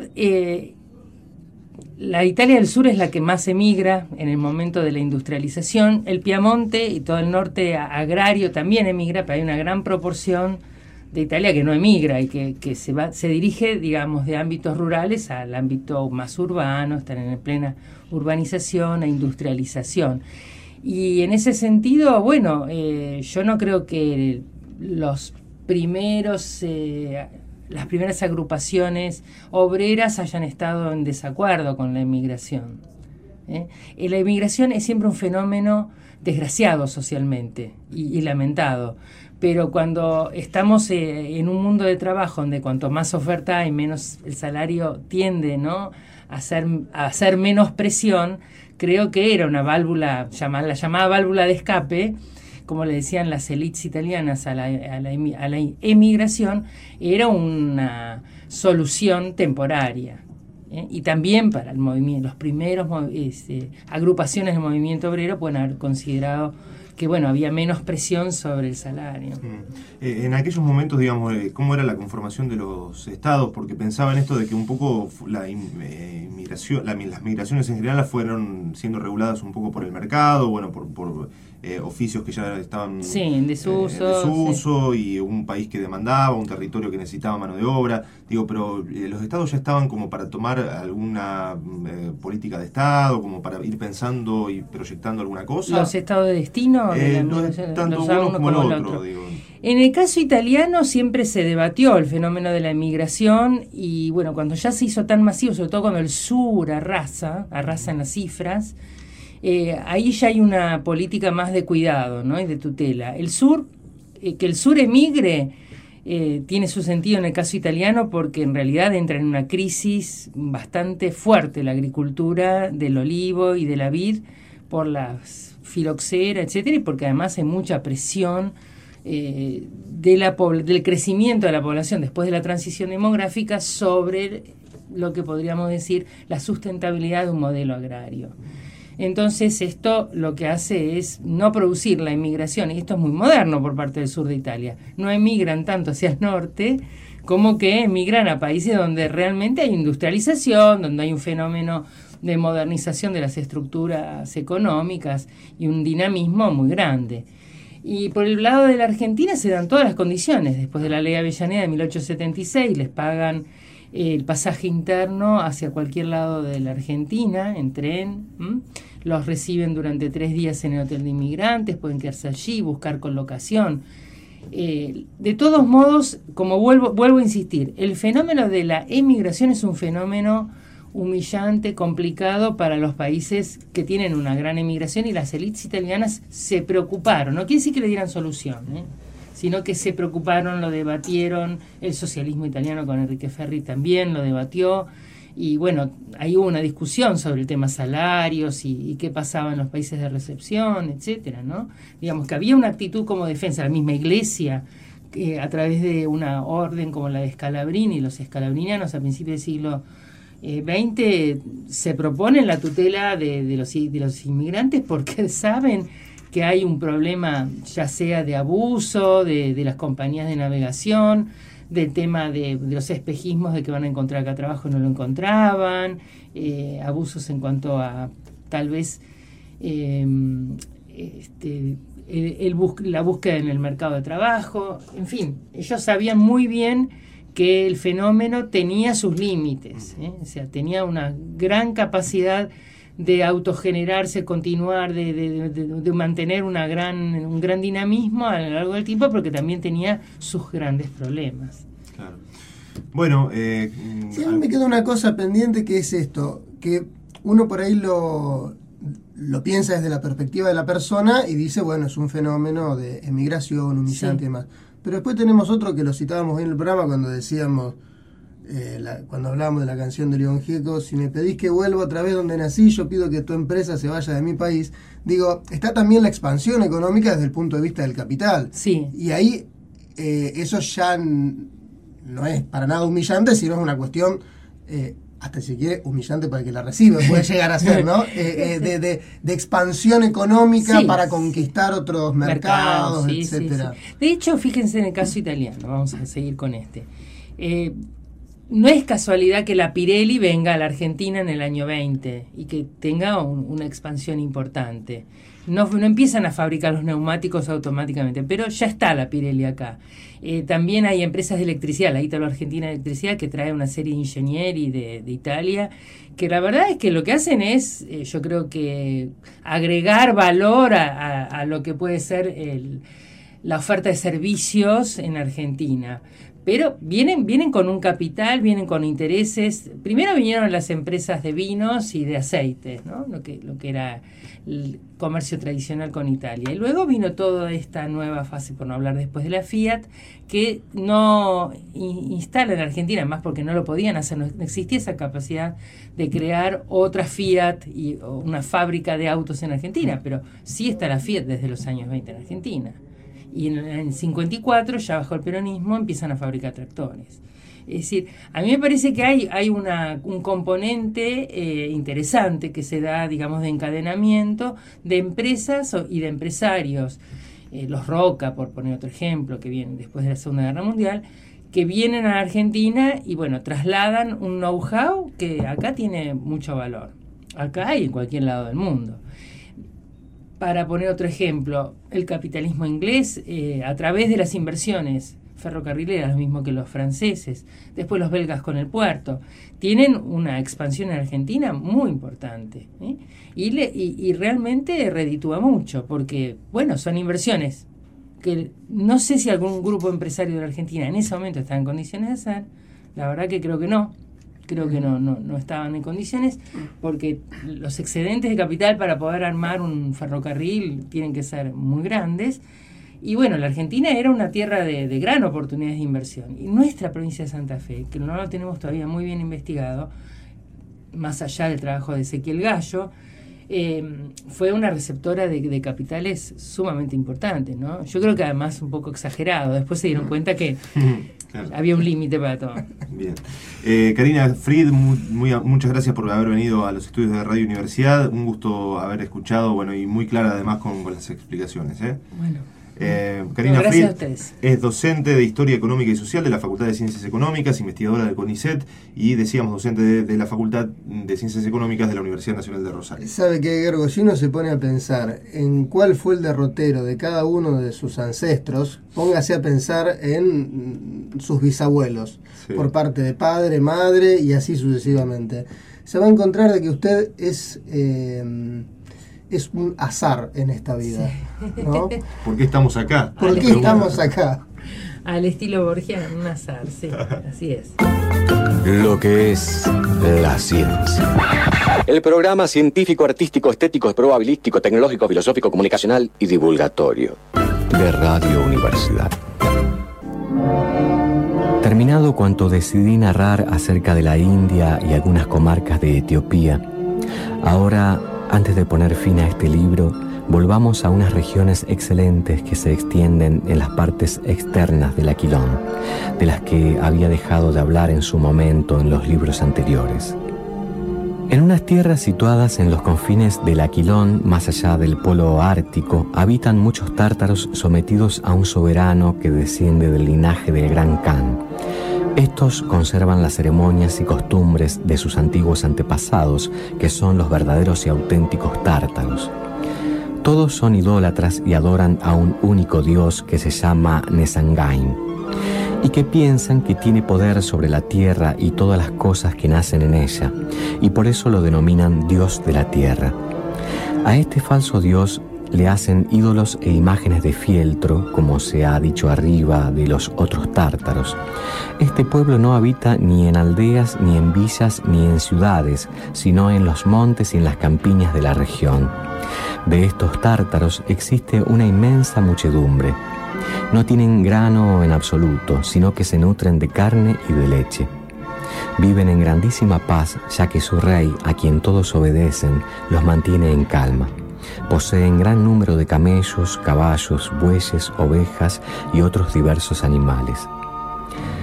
la Italia del Sur es la que más emigra en el momento de la industrialización. El Piamonte y todo el norte agrario también emigra, pero hay una gran proporción de Italia que no emigra y que se dirige, digamos, de ámbitos rurales al ámbito más urbano, están en plena urbanización e industrialización. Y en ese sentido, bueno, yo no creo que las primeras agrupaciones obreras hayan estado en desacuerdo con la emigración. La emigración es siempre un fenómeno desgraciado socialmente y lamentado, pero cuando estamos en un mundo de trabajo donde cuanto más oferta hay, menos el salario tiende, ¿no?, a hacer menos presión, creo que era una válvula, la llamada válvula de escape, como le decían las élites italianas a la emigración, era una solución temporaria. Y también para el movimiento, los primeros agrupaciones del movimiento obrero pueden haber considerado que, bueno, había menos presión sobre el salario. En aquellos momentos, digamos, ¿cómo era la conformación de los estados? Porque pensaba en esto de que un poco las migraciones en general fueron siendo reguladas un poco por el mercado, bueno, por oficios que ya estaban en desuso, y un país que demandaba, un territorio que necesitaba mano de obra. Digo, pero los estados ya estaban como para tomar alguna política de estado, como para ir pensando y proyectando alguna cosa. ¿Los estados de destino? Tanto uno como el otro, digo. En el caso italiano siempre se debatió el fenómeno de la emigración y, bueno, cuando ya se hizo tan masivo, sobre todo cuando el sur arrasa en las cifras, ahí ya hay una política más de cuidado, ¿no?, y de tutela. El sur, que el sur emigre, tiene su sentido en el caso italiano porque en realidad entra en una crisis bastante fuerte la agricultura del olivo y de la vid por las filoxera, etcétera, y porque además hay mucha presión del crecimiento de la población después de la transición demográfica sobre lo que podríamos decir la sustentabilidad de un modelo agrario. Entonces esto lo que hace es no producir la inmigración, y esto es muy moderno por parte del sur de Italia. No emigran tanto hacia el norte como que emigran a países donde realmente hay industrialización, donde hay un fenómeno de modernización de las estructuras económicas y un dinamismo muy grande. Y por el lado de la Argentina se dan todas las condiciones. Después de la ley Avellaneda de 1876 les pagan el pasaje interno hacia cualquier lado de la Argentina en tren, los reciben durante 3 días en el hotel de inmigrantes, pueden quedarse allí, buscar colocación. De todos modos, como vuelvo a insistir, el fenómeno de la emigración es un fenómeno humillante, complicado para los países que tienen una gran emigración, y las élites italianas se preocuparon. No quiere decir que le dieran solución, sino que se preocuparon, lo debatieron. El socialismo italiano con Enrique Ferri también lo debatió, y bueno, hay una discusión sobre el tema salarios y qué pasaba en los países de recepción, etcétera, ¿no? Digamos que había una actitud como defensa. La misma Iglesia, a través de una orden como la de Scalabrini, los scalabrinianos a principios del siglo XX, se proponen la tutela de los inmigrantes porque saben que hay un problema, ya sea de abuso de las compañías de navegación, del tema de los espejismos de que van a encontrar acá trabajo y no lo encontraban, abusos en cuanto a tal vez la búsqueda en el mercado de trabajo. En fin, ellos sabían muy bien que el fenómeno tenía sus límites, o sea, tenía una gran capacidad de autogenerarse, continuar, de mantener un gran dinamismo a lo largo del tiempo, porque también tenía sus grandes problemas. Claro. Bueno, sí, a mí me queda una cosa pendiente, que es esto, que uno por ahí lo piensa desde la perspectiva de la persona y dice, bueno, es un fenómeno de emigración humillante y demás. Pero después tenemos otro que lo citábamos en el programa cuando decíamos, cuando hablábamos de la canción de León Gieco, si me pedís que vuelva otra vez donde nací, yo pido que tu empresa se vaya de mi país. Digo, está también la expansión económica desde el punto de vista del capital. Sí. Y ahí eso ya no es para nada humillante, sino es una cuestión hasta si quiere humillante para el que la recibe, puede llegar a ser, ¿no? De expansión económica para conquistar otros mercados, etcétera. Sí. De hecho, fíjense en el caso italiano, vamos a seguir con este. No es casualidad que la Pirelli venga a la Argentina en el año 20 y que tenga una expansión importante. No empiezan a fabricar los neumáticos automáticamente, pero ya está la Pirelli acá. También hay empresas de electricidad, la Ítalo-Argentina de Electricidad, que trae una serie de ingenieros de Italia, que la verdad es que lo que hacen es, yo creo que agregar valor a lo que puede ser la oferta de servicios en Argentina. Pero vienen con un capital, vienen con intereses. Primero vinieron las empresas de vinos y de aceites, ¿no? Lo que era el comercio tradicional con Italia. Y luego vino toda esta nueva fase, por no hablar después de la Fiat, que no instala en Argentina, además porque no lo podían hacer, no existía esa capacidad de crear otra Fiat y una fábrica de autos en Argentina, pero sí está la Fiat desde los años 20 en Argentina. Y en el 54, ya bajo el peronismo, empiezan a fabricar tractores. Es decir, a mí me parece que hay un componente interesante que se da, digamos, de encadenamiento de empresas y de empresarios. Los Roca, por poner otro ejemplo, que vienen después de la Segunda Guerra Mundial, que vienen a Argentina y, bueno, trasladan un know-how que acá tiene mucho valor. Acá y en cualquier lado del mundo. Para poner otro ejemplo, el capitalismo inglés, a través de las inversiones ferrocarrileras, lo mismo que los franceses, después los belgas con el puerto, tienen una expansión en Argentina muy importante, ¿eh? Y realmente reditúa mucho, porque, bueno, son inversiones que no sé si algún grupo empresario de la Argentina en ese momento está en condiciones de hacer, la verdad que creo que no. Creo que no estaban en condiciones, porque los excedentes de capital para poder armar un ferrocarril tienen que ser muy grandes. Y bueno, la Argentina era una tierra de gran oportunidades de inversión. Y nuestra provincia de Santa Fe, que no lo tenemos todavía muy bien investigado, más allá del trabajo de Ezequiel Gallo, fue una receptora de capitales sumamente importantes, ¿no? Yo creo que además un poco exagerado. Después se dieron cuenta que claro, había un límite para todo. Bien. Karina Fried, muchas gracias por haber venido a los estudios de Radio Universidad. Un gusto haber escuchado, bueno, y muy clara además con las explicaciones. Bueno. Karina Fried es docente de Historia Económica y Social de la Facultad de Ciencias Económicas, investigadora del CONICET y, decíamos, docente de la Facultad de Ciencias Económicas de la Universidad Nacional de Rosario. ¿Sabe qué, Gergo? Si uno se pone a pensar en cuál fue el derrotero de cada uno de sus ancestros, póngase a pensar en sus bisabuelos, por parte de padre, madre y así sucesivamente. Se va a encontrar de que usted es un azar en esta vida, ¿no? ¿Por qué estamos acá? ¿Por qué estamos acá? Al estilo Borgiano, un azar, sí, así es. Lo que es la ciencia. El programa científico, artístico, estético, probabilístico, tecnológico, filosófico, comunicacional y divulgatorio. De Radio Universidad. Terminado cuanto decidí narrar acerca de la India y algunas comarcas de Etiopía, ahora, antes de poner fin a este libro, volvamos a unas regiones excelentes que se extienden en las partes externas del Aquilón, de las que había dejado de hablar en su momento en los libros anteriores. En unas tierras situadas en los confines del Aquilón, más allá del polo ártico, habitan muchos tártaros sometidos a un soberano que desciende del linaje del Gran Khan. Estos conservan las ceremonias y costumbres de sus antiguos antepasados, que son los verdaderos y auténticos tártaros. Todos son idólatras y adoran a un único dios que se llama Nesangain, y que piensan que tiene poder sobre la tierra y todas las cosas que nacen en ella, y por eso lo denominan Dios de la Tierra. A este falso dios le hacen ídolos e imágenes de fieltro, como se ha dicho arriba de los otros tártaros. Este pueblo no habita ni en aldeas, ni en villas, ni en ciudades, sino en los montes y en las campiñas de la región. De estos tártaros existe una inmensa muchedumbre. No tienen grano en absoluto, sino que se nutren de carne y de leche. Viven en grandísima paz, ya que su rey, a quien todos obedecen, los mantiene en calma. Poseen gran número de camellos, caballos, bueyes, ovejas y otros diversos animales.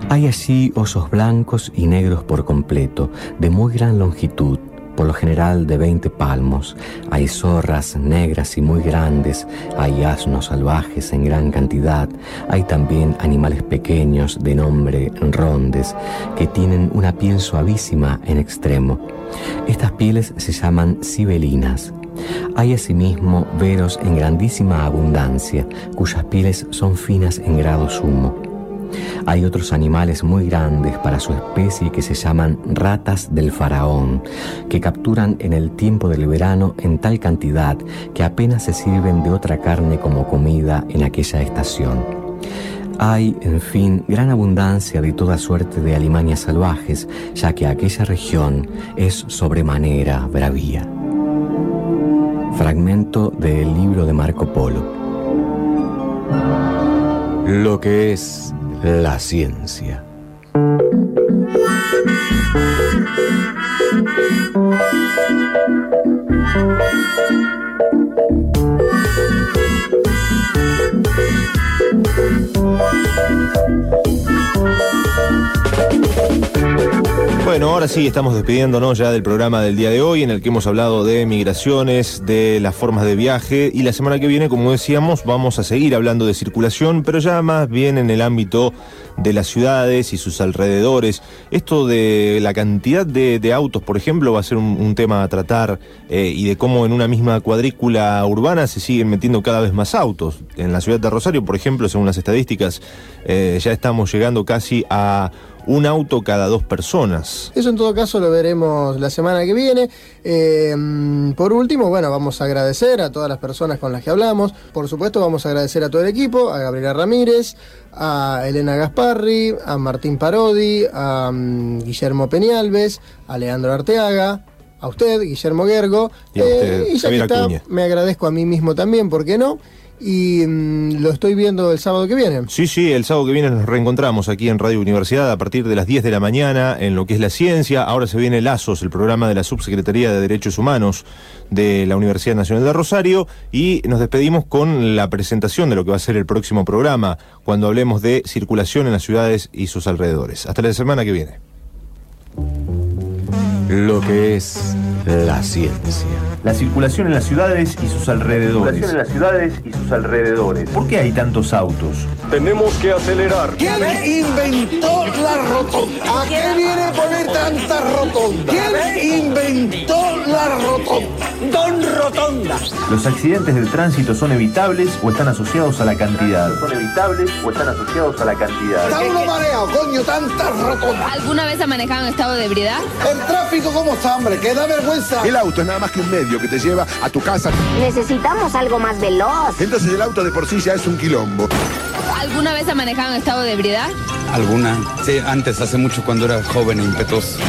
Hay allí osos blancos y negros por completo, de muy gran longitud, por lo general de 20 palmos. Hay zorras negras y muy grandes, hay asnos salvajes en gran cantidad, hay también animales pequeños de nombre rondes, que tienen una piel suavísima en extremo. Estas pieles se llaman sibelinas. Hay asimismo veros en grandísima abundancia, cuyas pieles son finas en grado sumo. Hay otros animales muy grandes para su especie que se llaman ratas del faraón, que capturan en el tiempo del verano en tal cantidad que apenas se sirven de otra carne como comida en aquella estación. Hay, en fin, gran abundancia de toda suerte de alimañas salvajes, ya que aquella región es sobremanera bravía. Fragmento del libro de Marco Polo. Lo que es la ciencia. Bueno, ahora sí estamos despidiéndonos ya del programa del día de hoy, en el que hemos hablado de migraciones, de las formas de viaje, y la semana que viene, como decíamos, vamos a seguir hablando de circulación, pero ya más bien en el ámbito de las ciudades y sus alrededores. Esto de la cantidad de autos, por ejemplo, va a ser un tema a tratar, y de cómo en una misma cuadrícula urbana se siguen metiendo cada vez más autos. En la ciudad de Rosario, por ejemplo, según las estadísticas, ya estamos llegando casi a un auto cada 2 personas. Eso en todo caso lo veremos la semana que viene. Por último, bueno, vamos a agradecer a todas las personas con las que hablamos. Por supuesto, vamos a agradecer a todo el equipo, a Gabriela Ramírez, a Elena Gasparri, a Martín Parodi, a Guillermo Peñalves, a Leandro Arteaga, a usted, Guillermo Gergo, y ya que está, me agradezco a mí mismo también, ¿por qué no? Y lo estoy viendo el sábado que viene. Sí, el sábado que viene nos reencontramos aquí en Radio Universidad a partir de las 10 de la mañana en lo que es la ciencia. Ahora se viene Lazos, el programa de la Subsecretaría de Derechos Humanos de la Universidad Nacional de Rosario, y nos despedimos con la presentación de lo que va a ser el próximo programa, cuando hablemos de circulación en las ciudades y sus alrededores. Hasta la semana que viene. Lo que es la ciencia. La circulación en las ciudades y sus alrededores. ¿Por qué hay tantos autos? Tenemos que acelerar. ¿Quién inventó la rotonda? ¿A qué viene a poner tanta rotonda? ¿Quién inventó la rotonda? Don Rotonda. ¿Los accidentes de tránsito son evitables o están asociados a la cantidad? Está uno mareado, coño, tantas rotondas. ¿Alguna vez ha manejado en estado de ebriedad? El tráfico, ¿cómo está, hombre? Que da vergüenza. El auto es nada más que un medio que te lleva a tu casa. Necesitamos algo más veloz. Entonces el auto de por sí ya es un quilombo. ¿Alguna vez ha manejado en estado de ebriedad? ¿Alguna? Sí, antes, hace mucho, cuando era joven e impetuoso.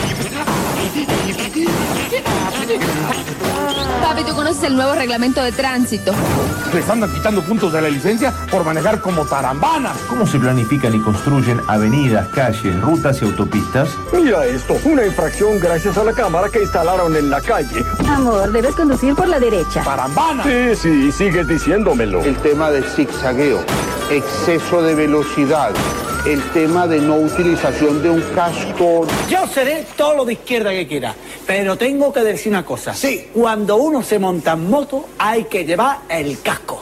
Papi, ¿tú conoces el nuevo reglamento de tránsito? Les andan quitando puntos de la licencia por manejar como tarambanas. ¿Cómo se planifican y construyen avenidas, calles, rutas y autopistas? Mira esto, una infracción gracias a la cámara que instalaron en la calle. Amor, debes conducir por la derecha. ¡Tarambana! Sí, sigues diciéndomelo. El tema del zigzagueo, exceso de velocidad, el tema de no utilización de un casco. Yo seré todo lo de izquierda que quiera, pero tengo que decir una cosa. Sí. Cuando uno se monta en moto, hay que llevar el casco.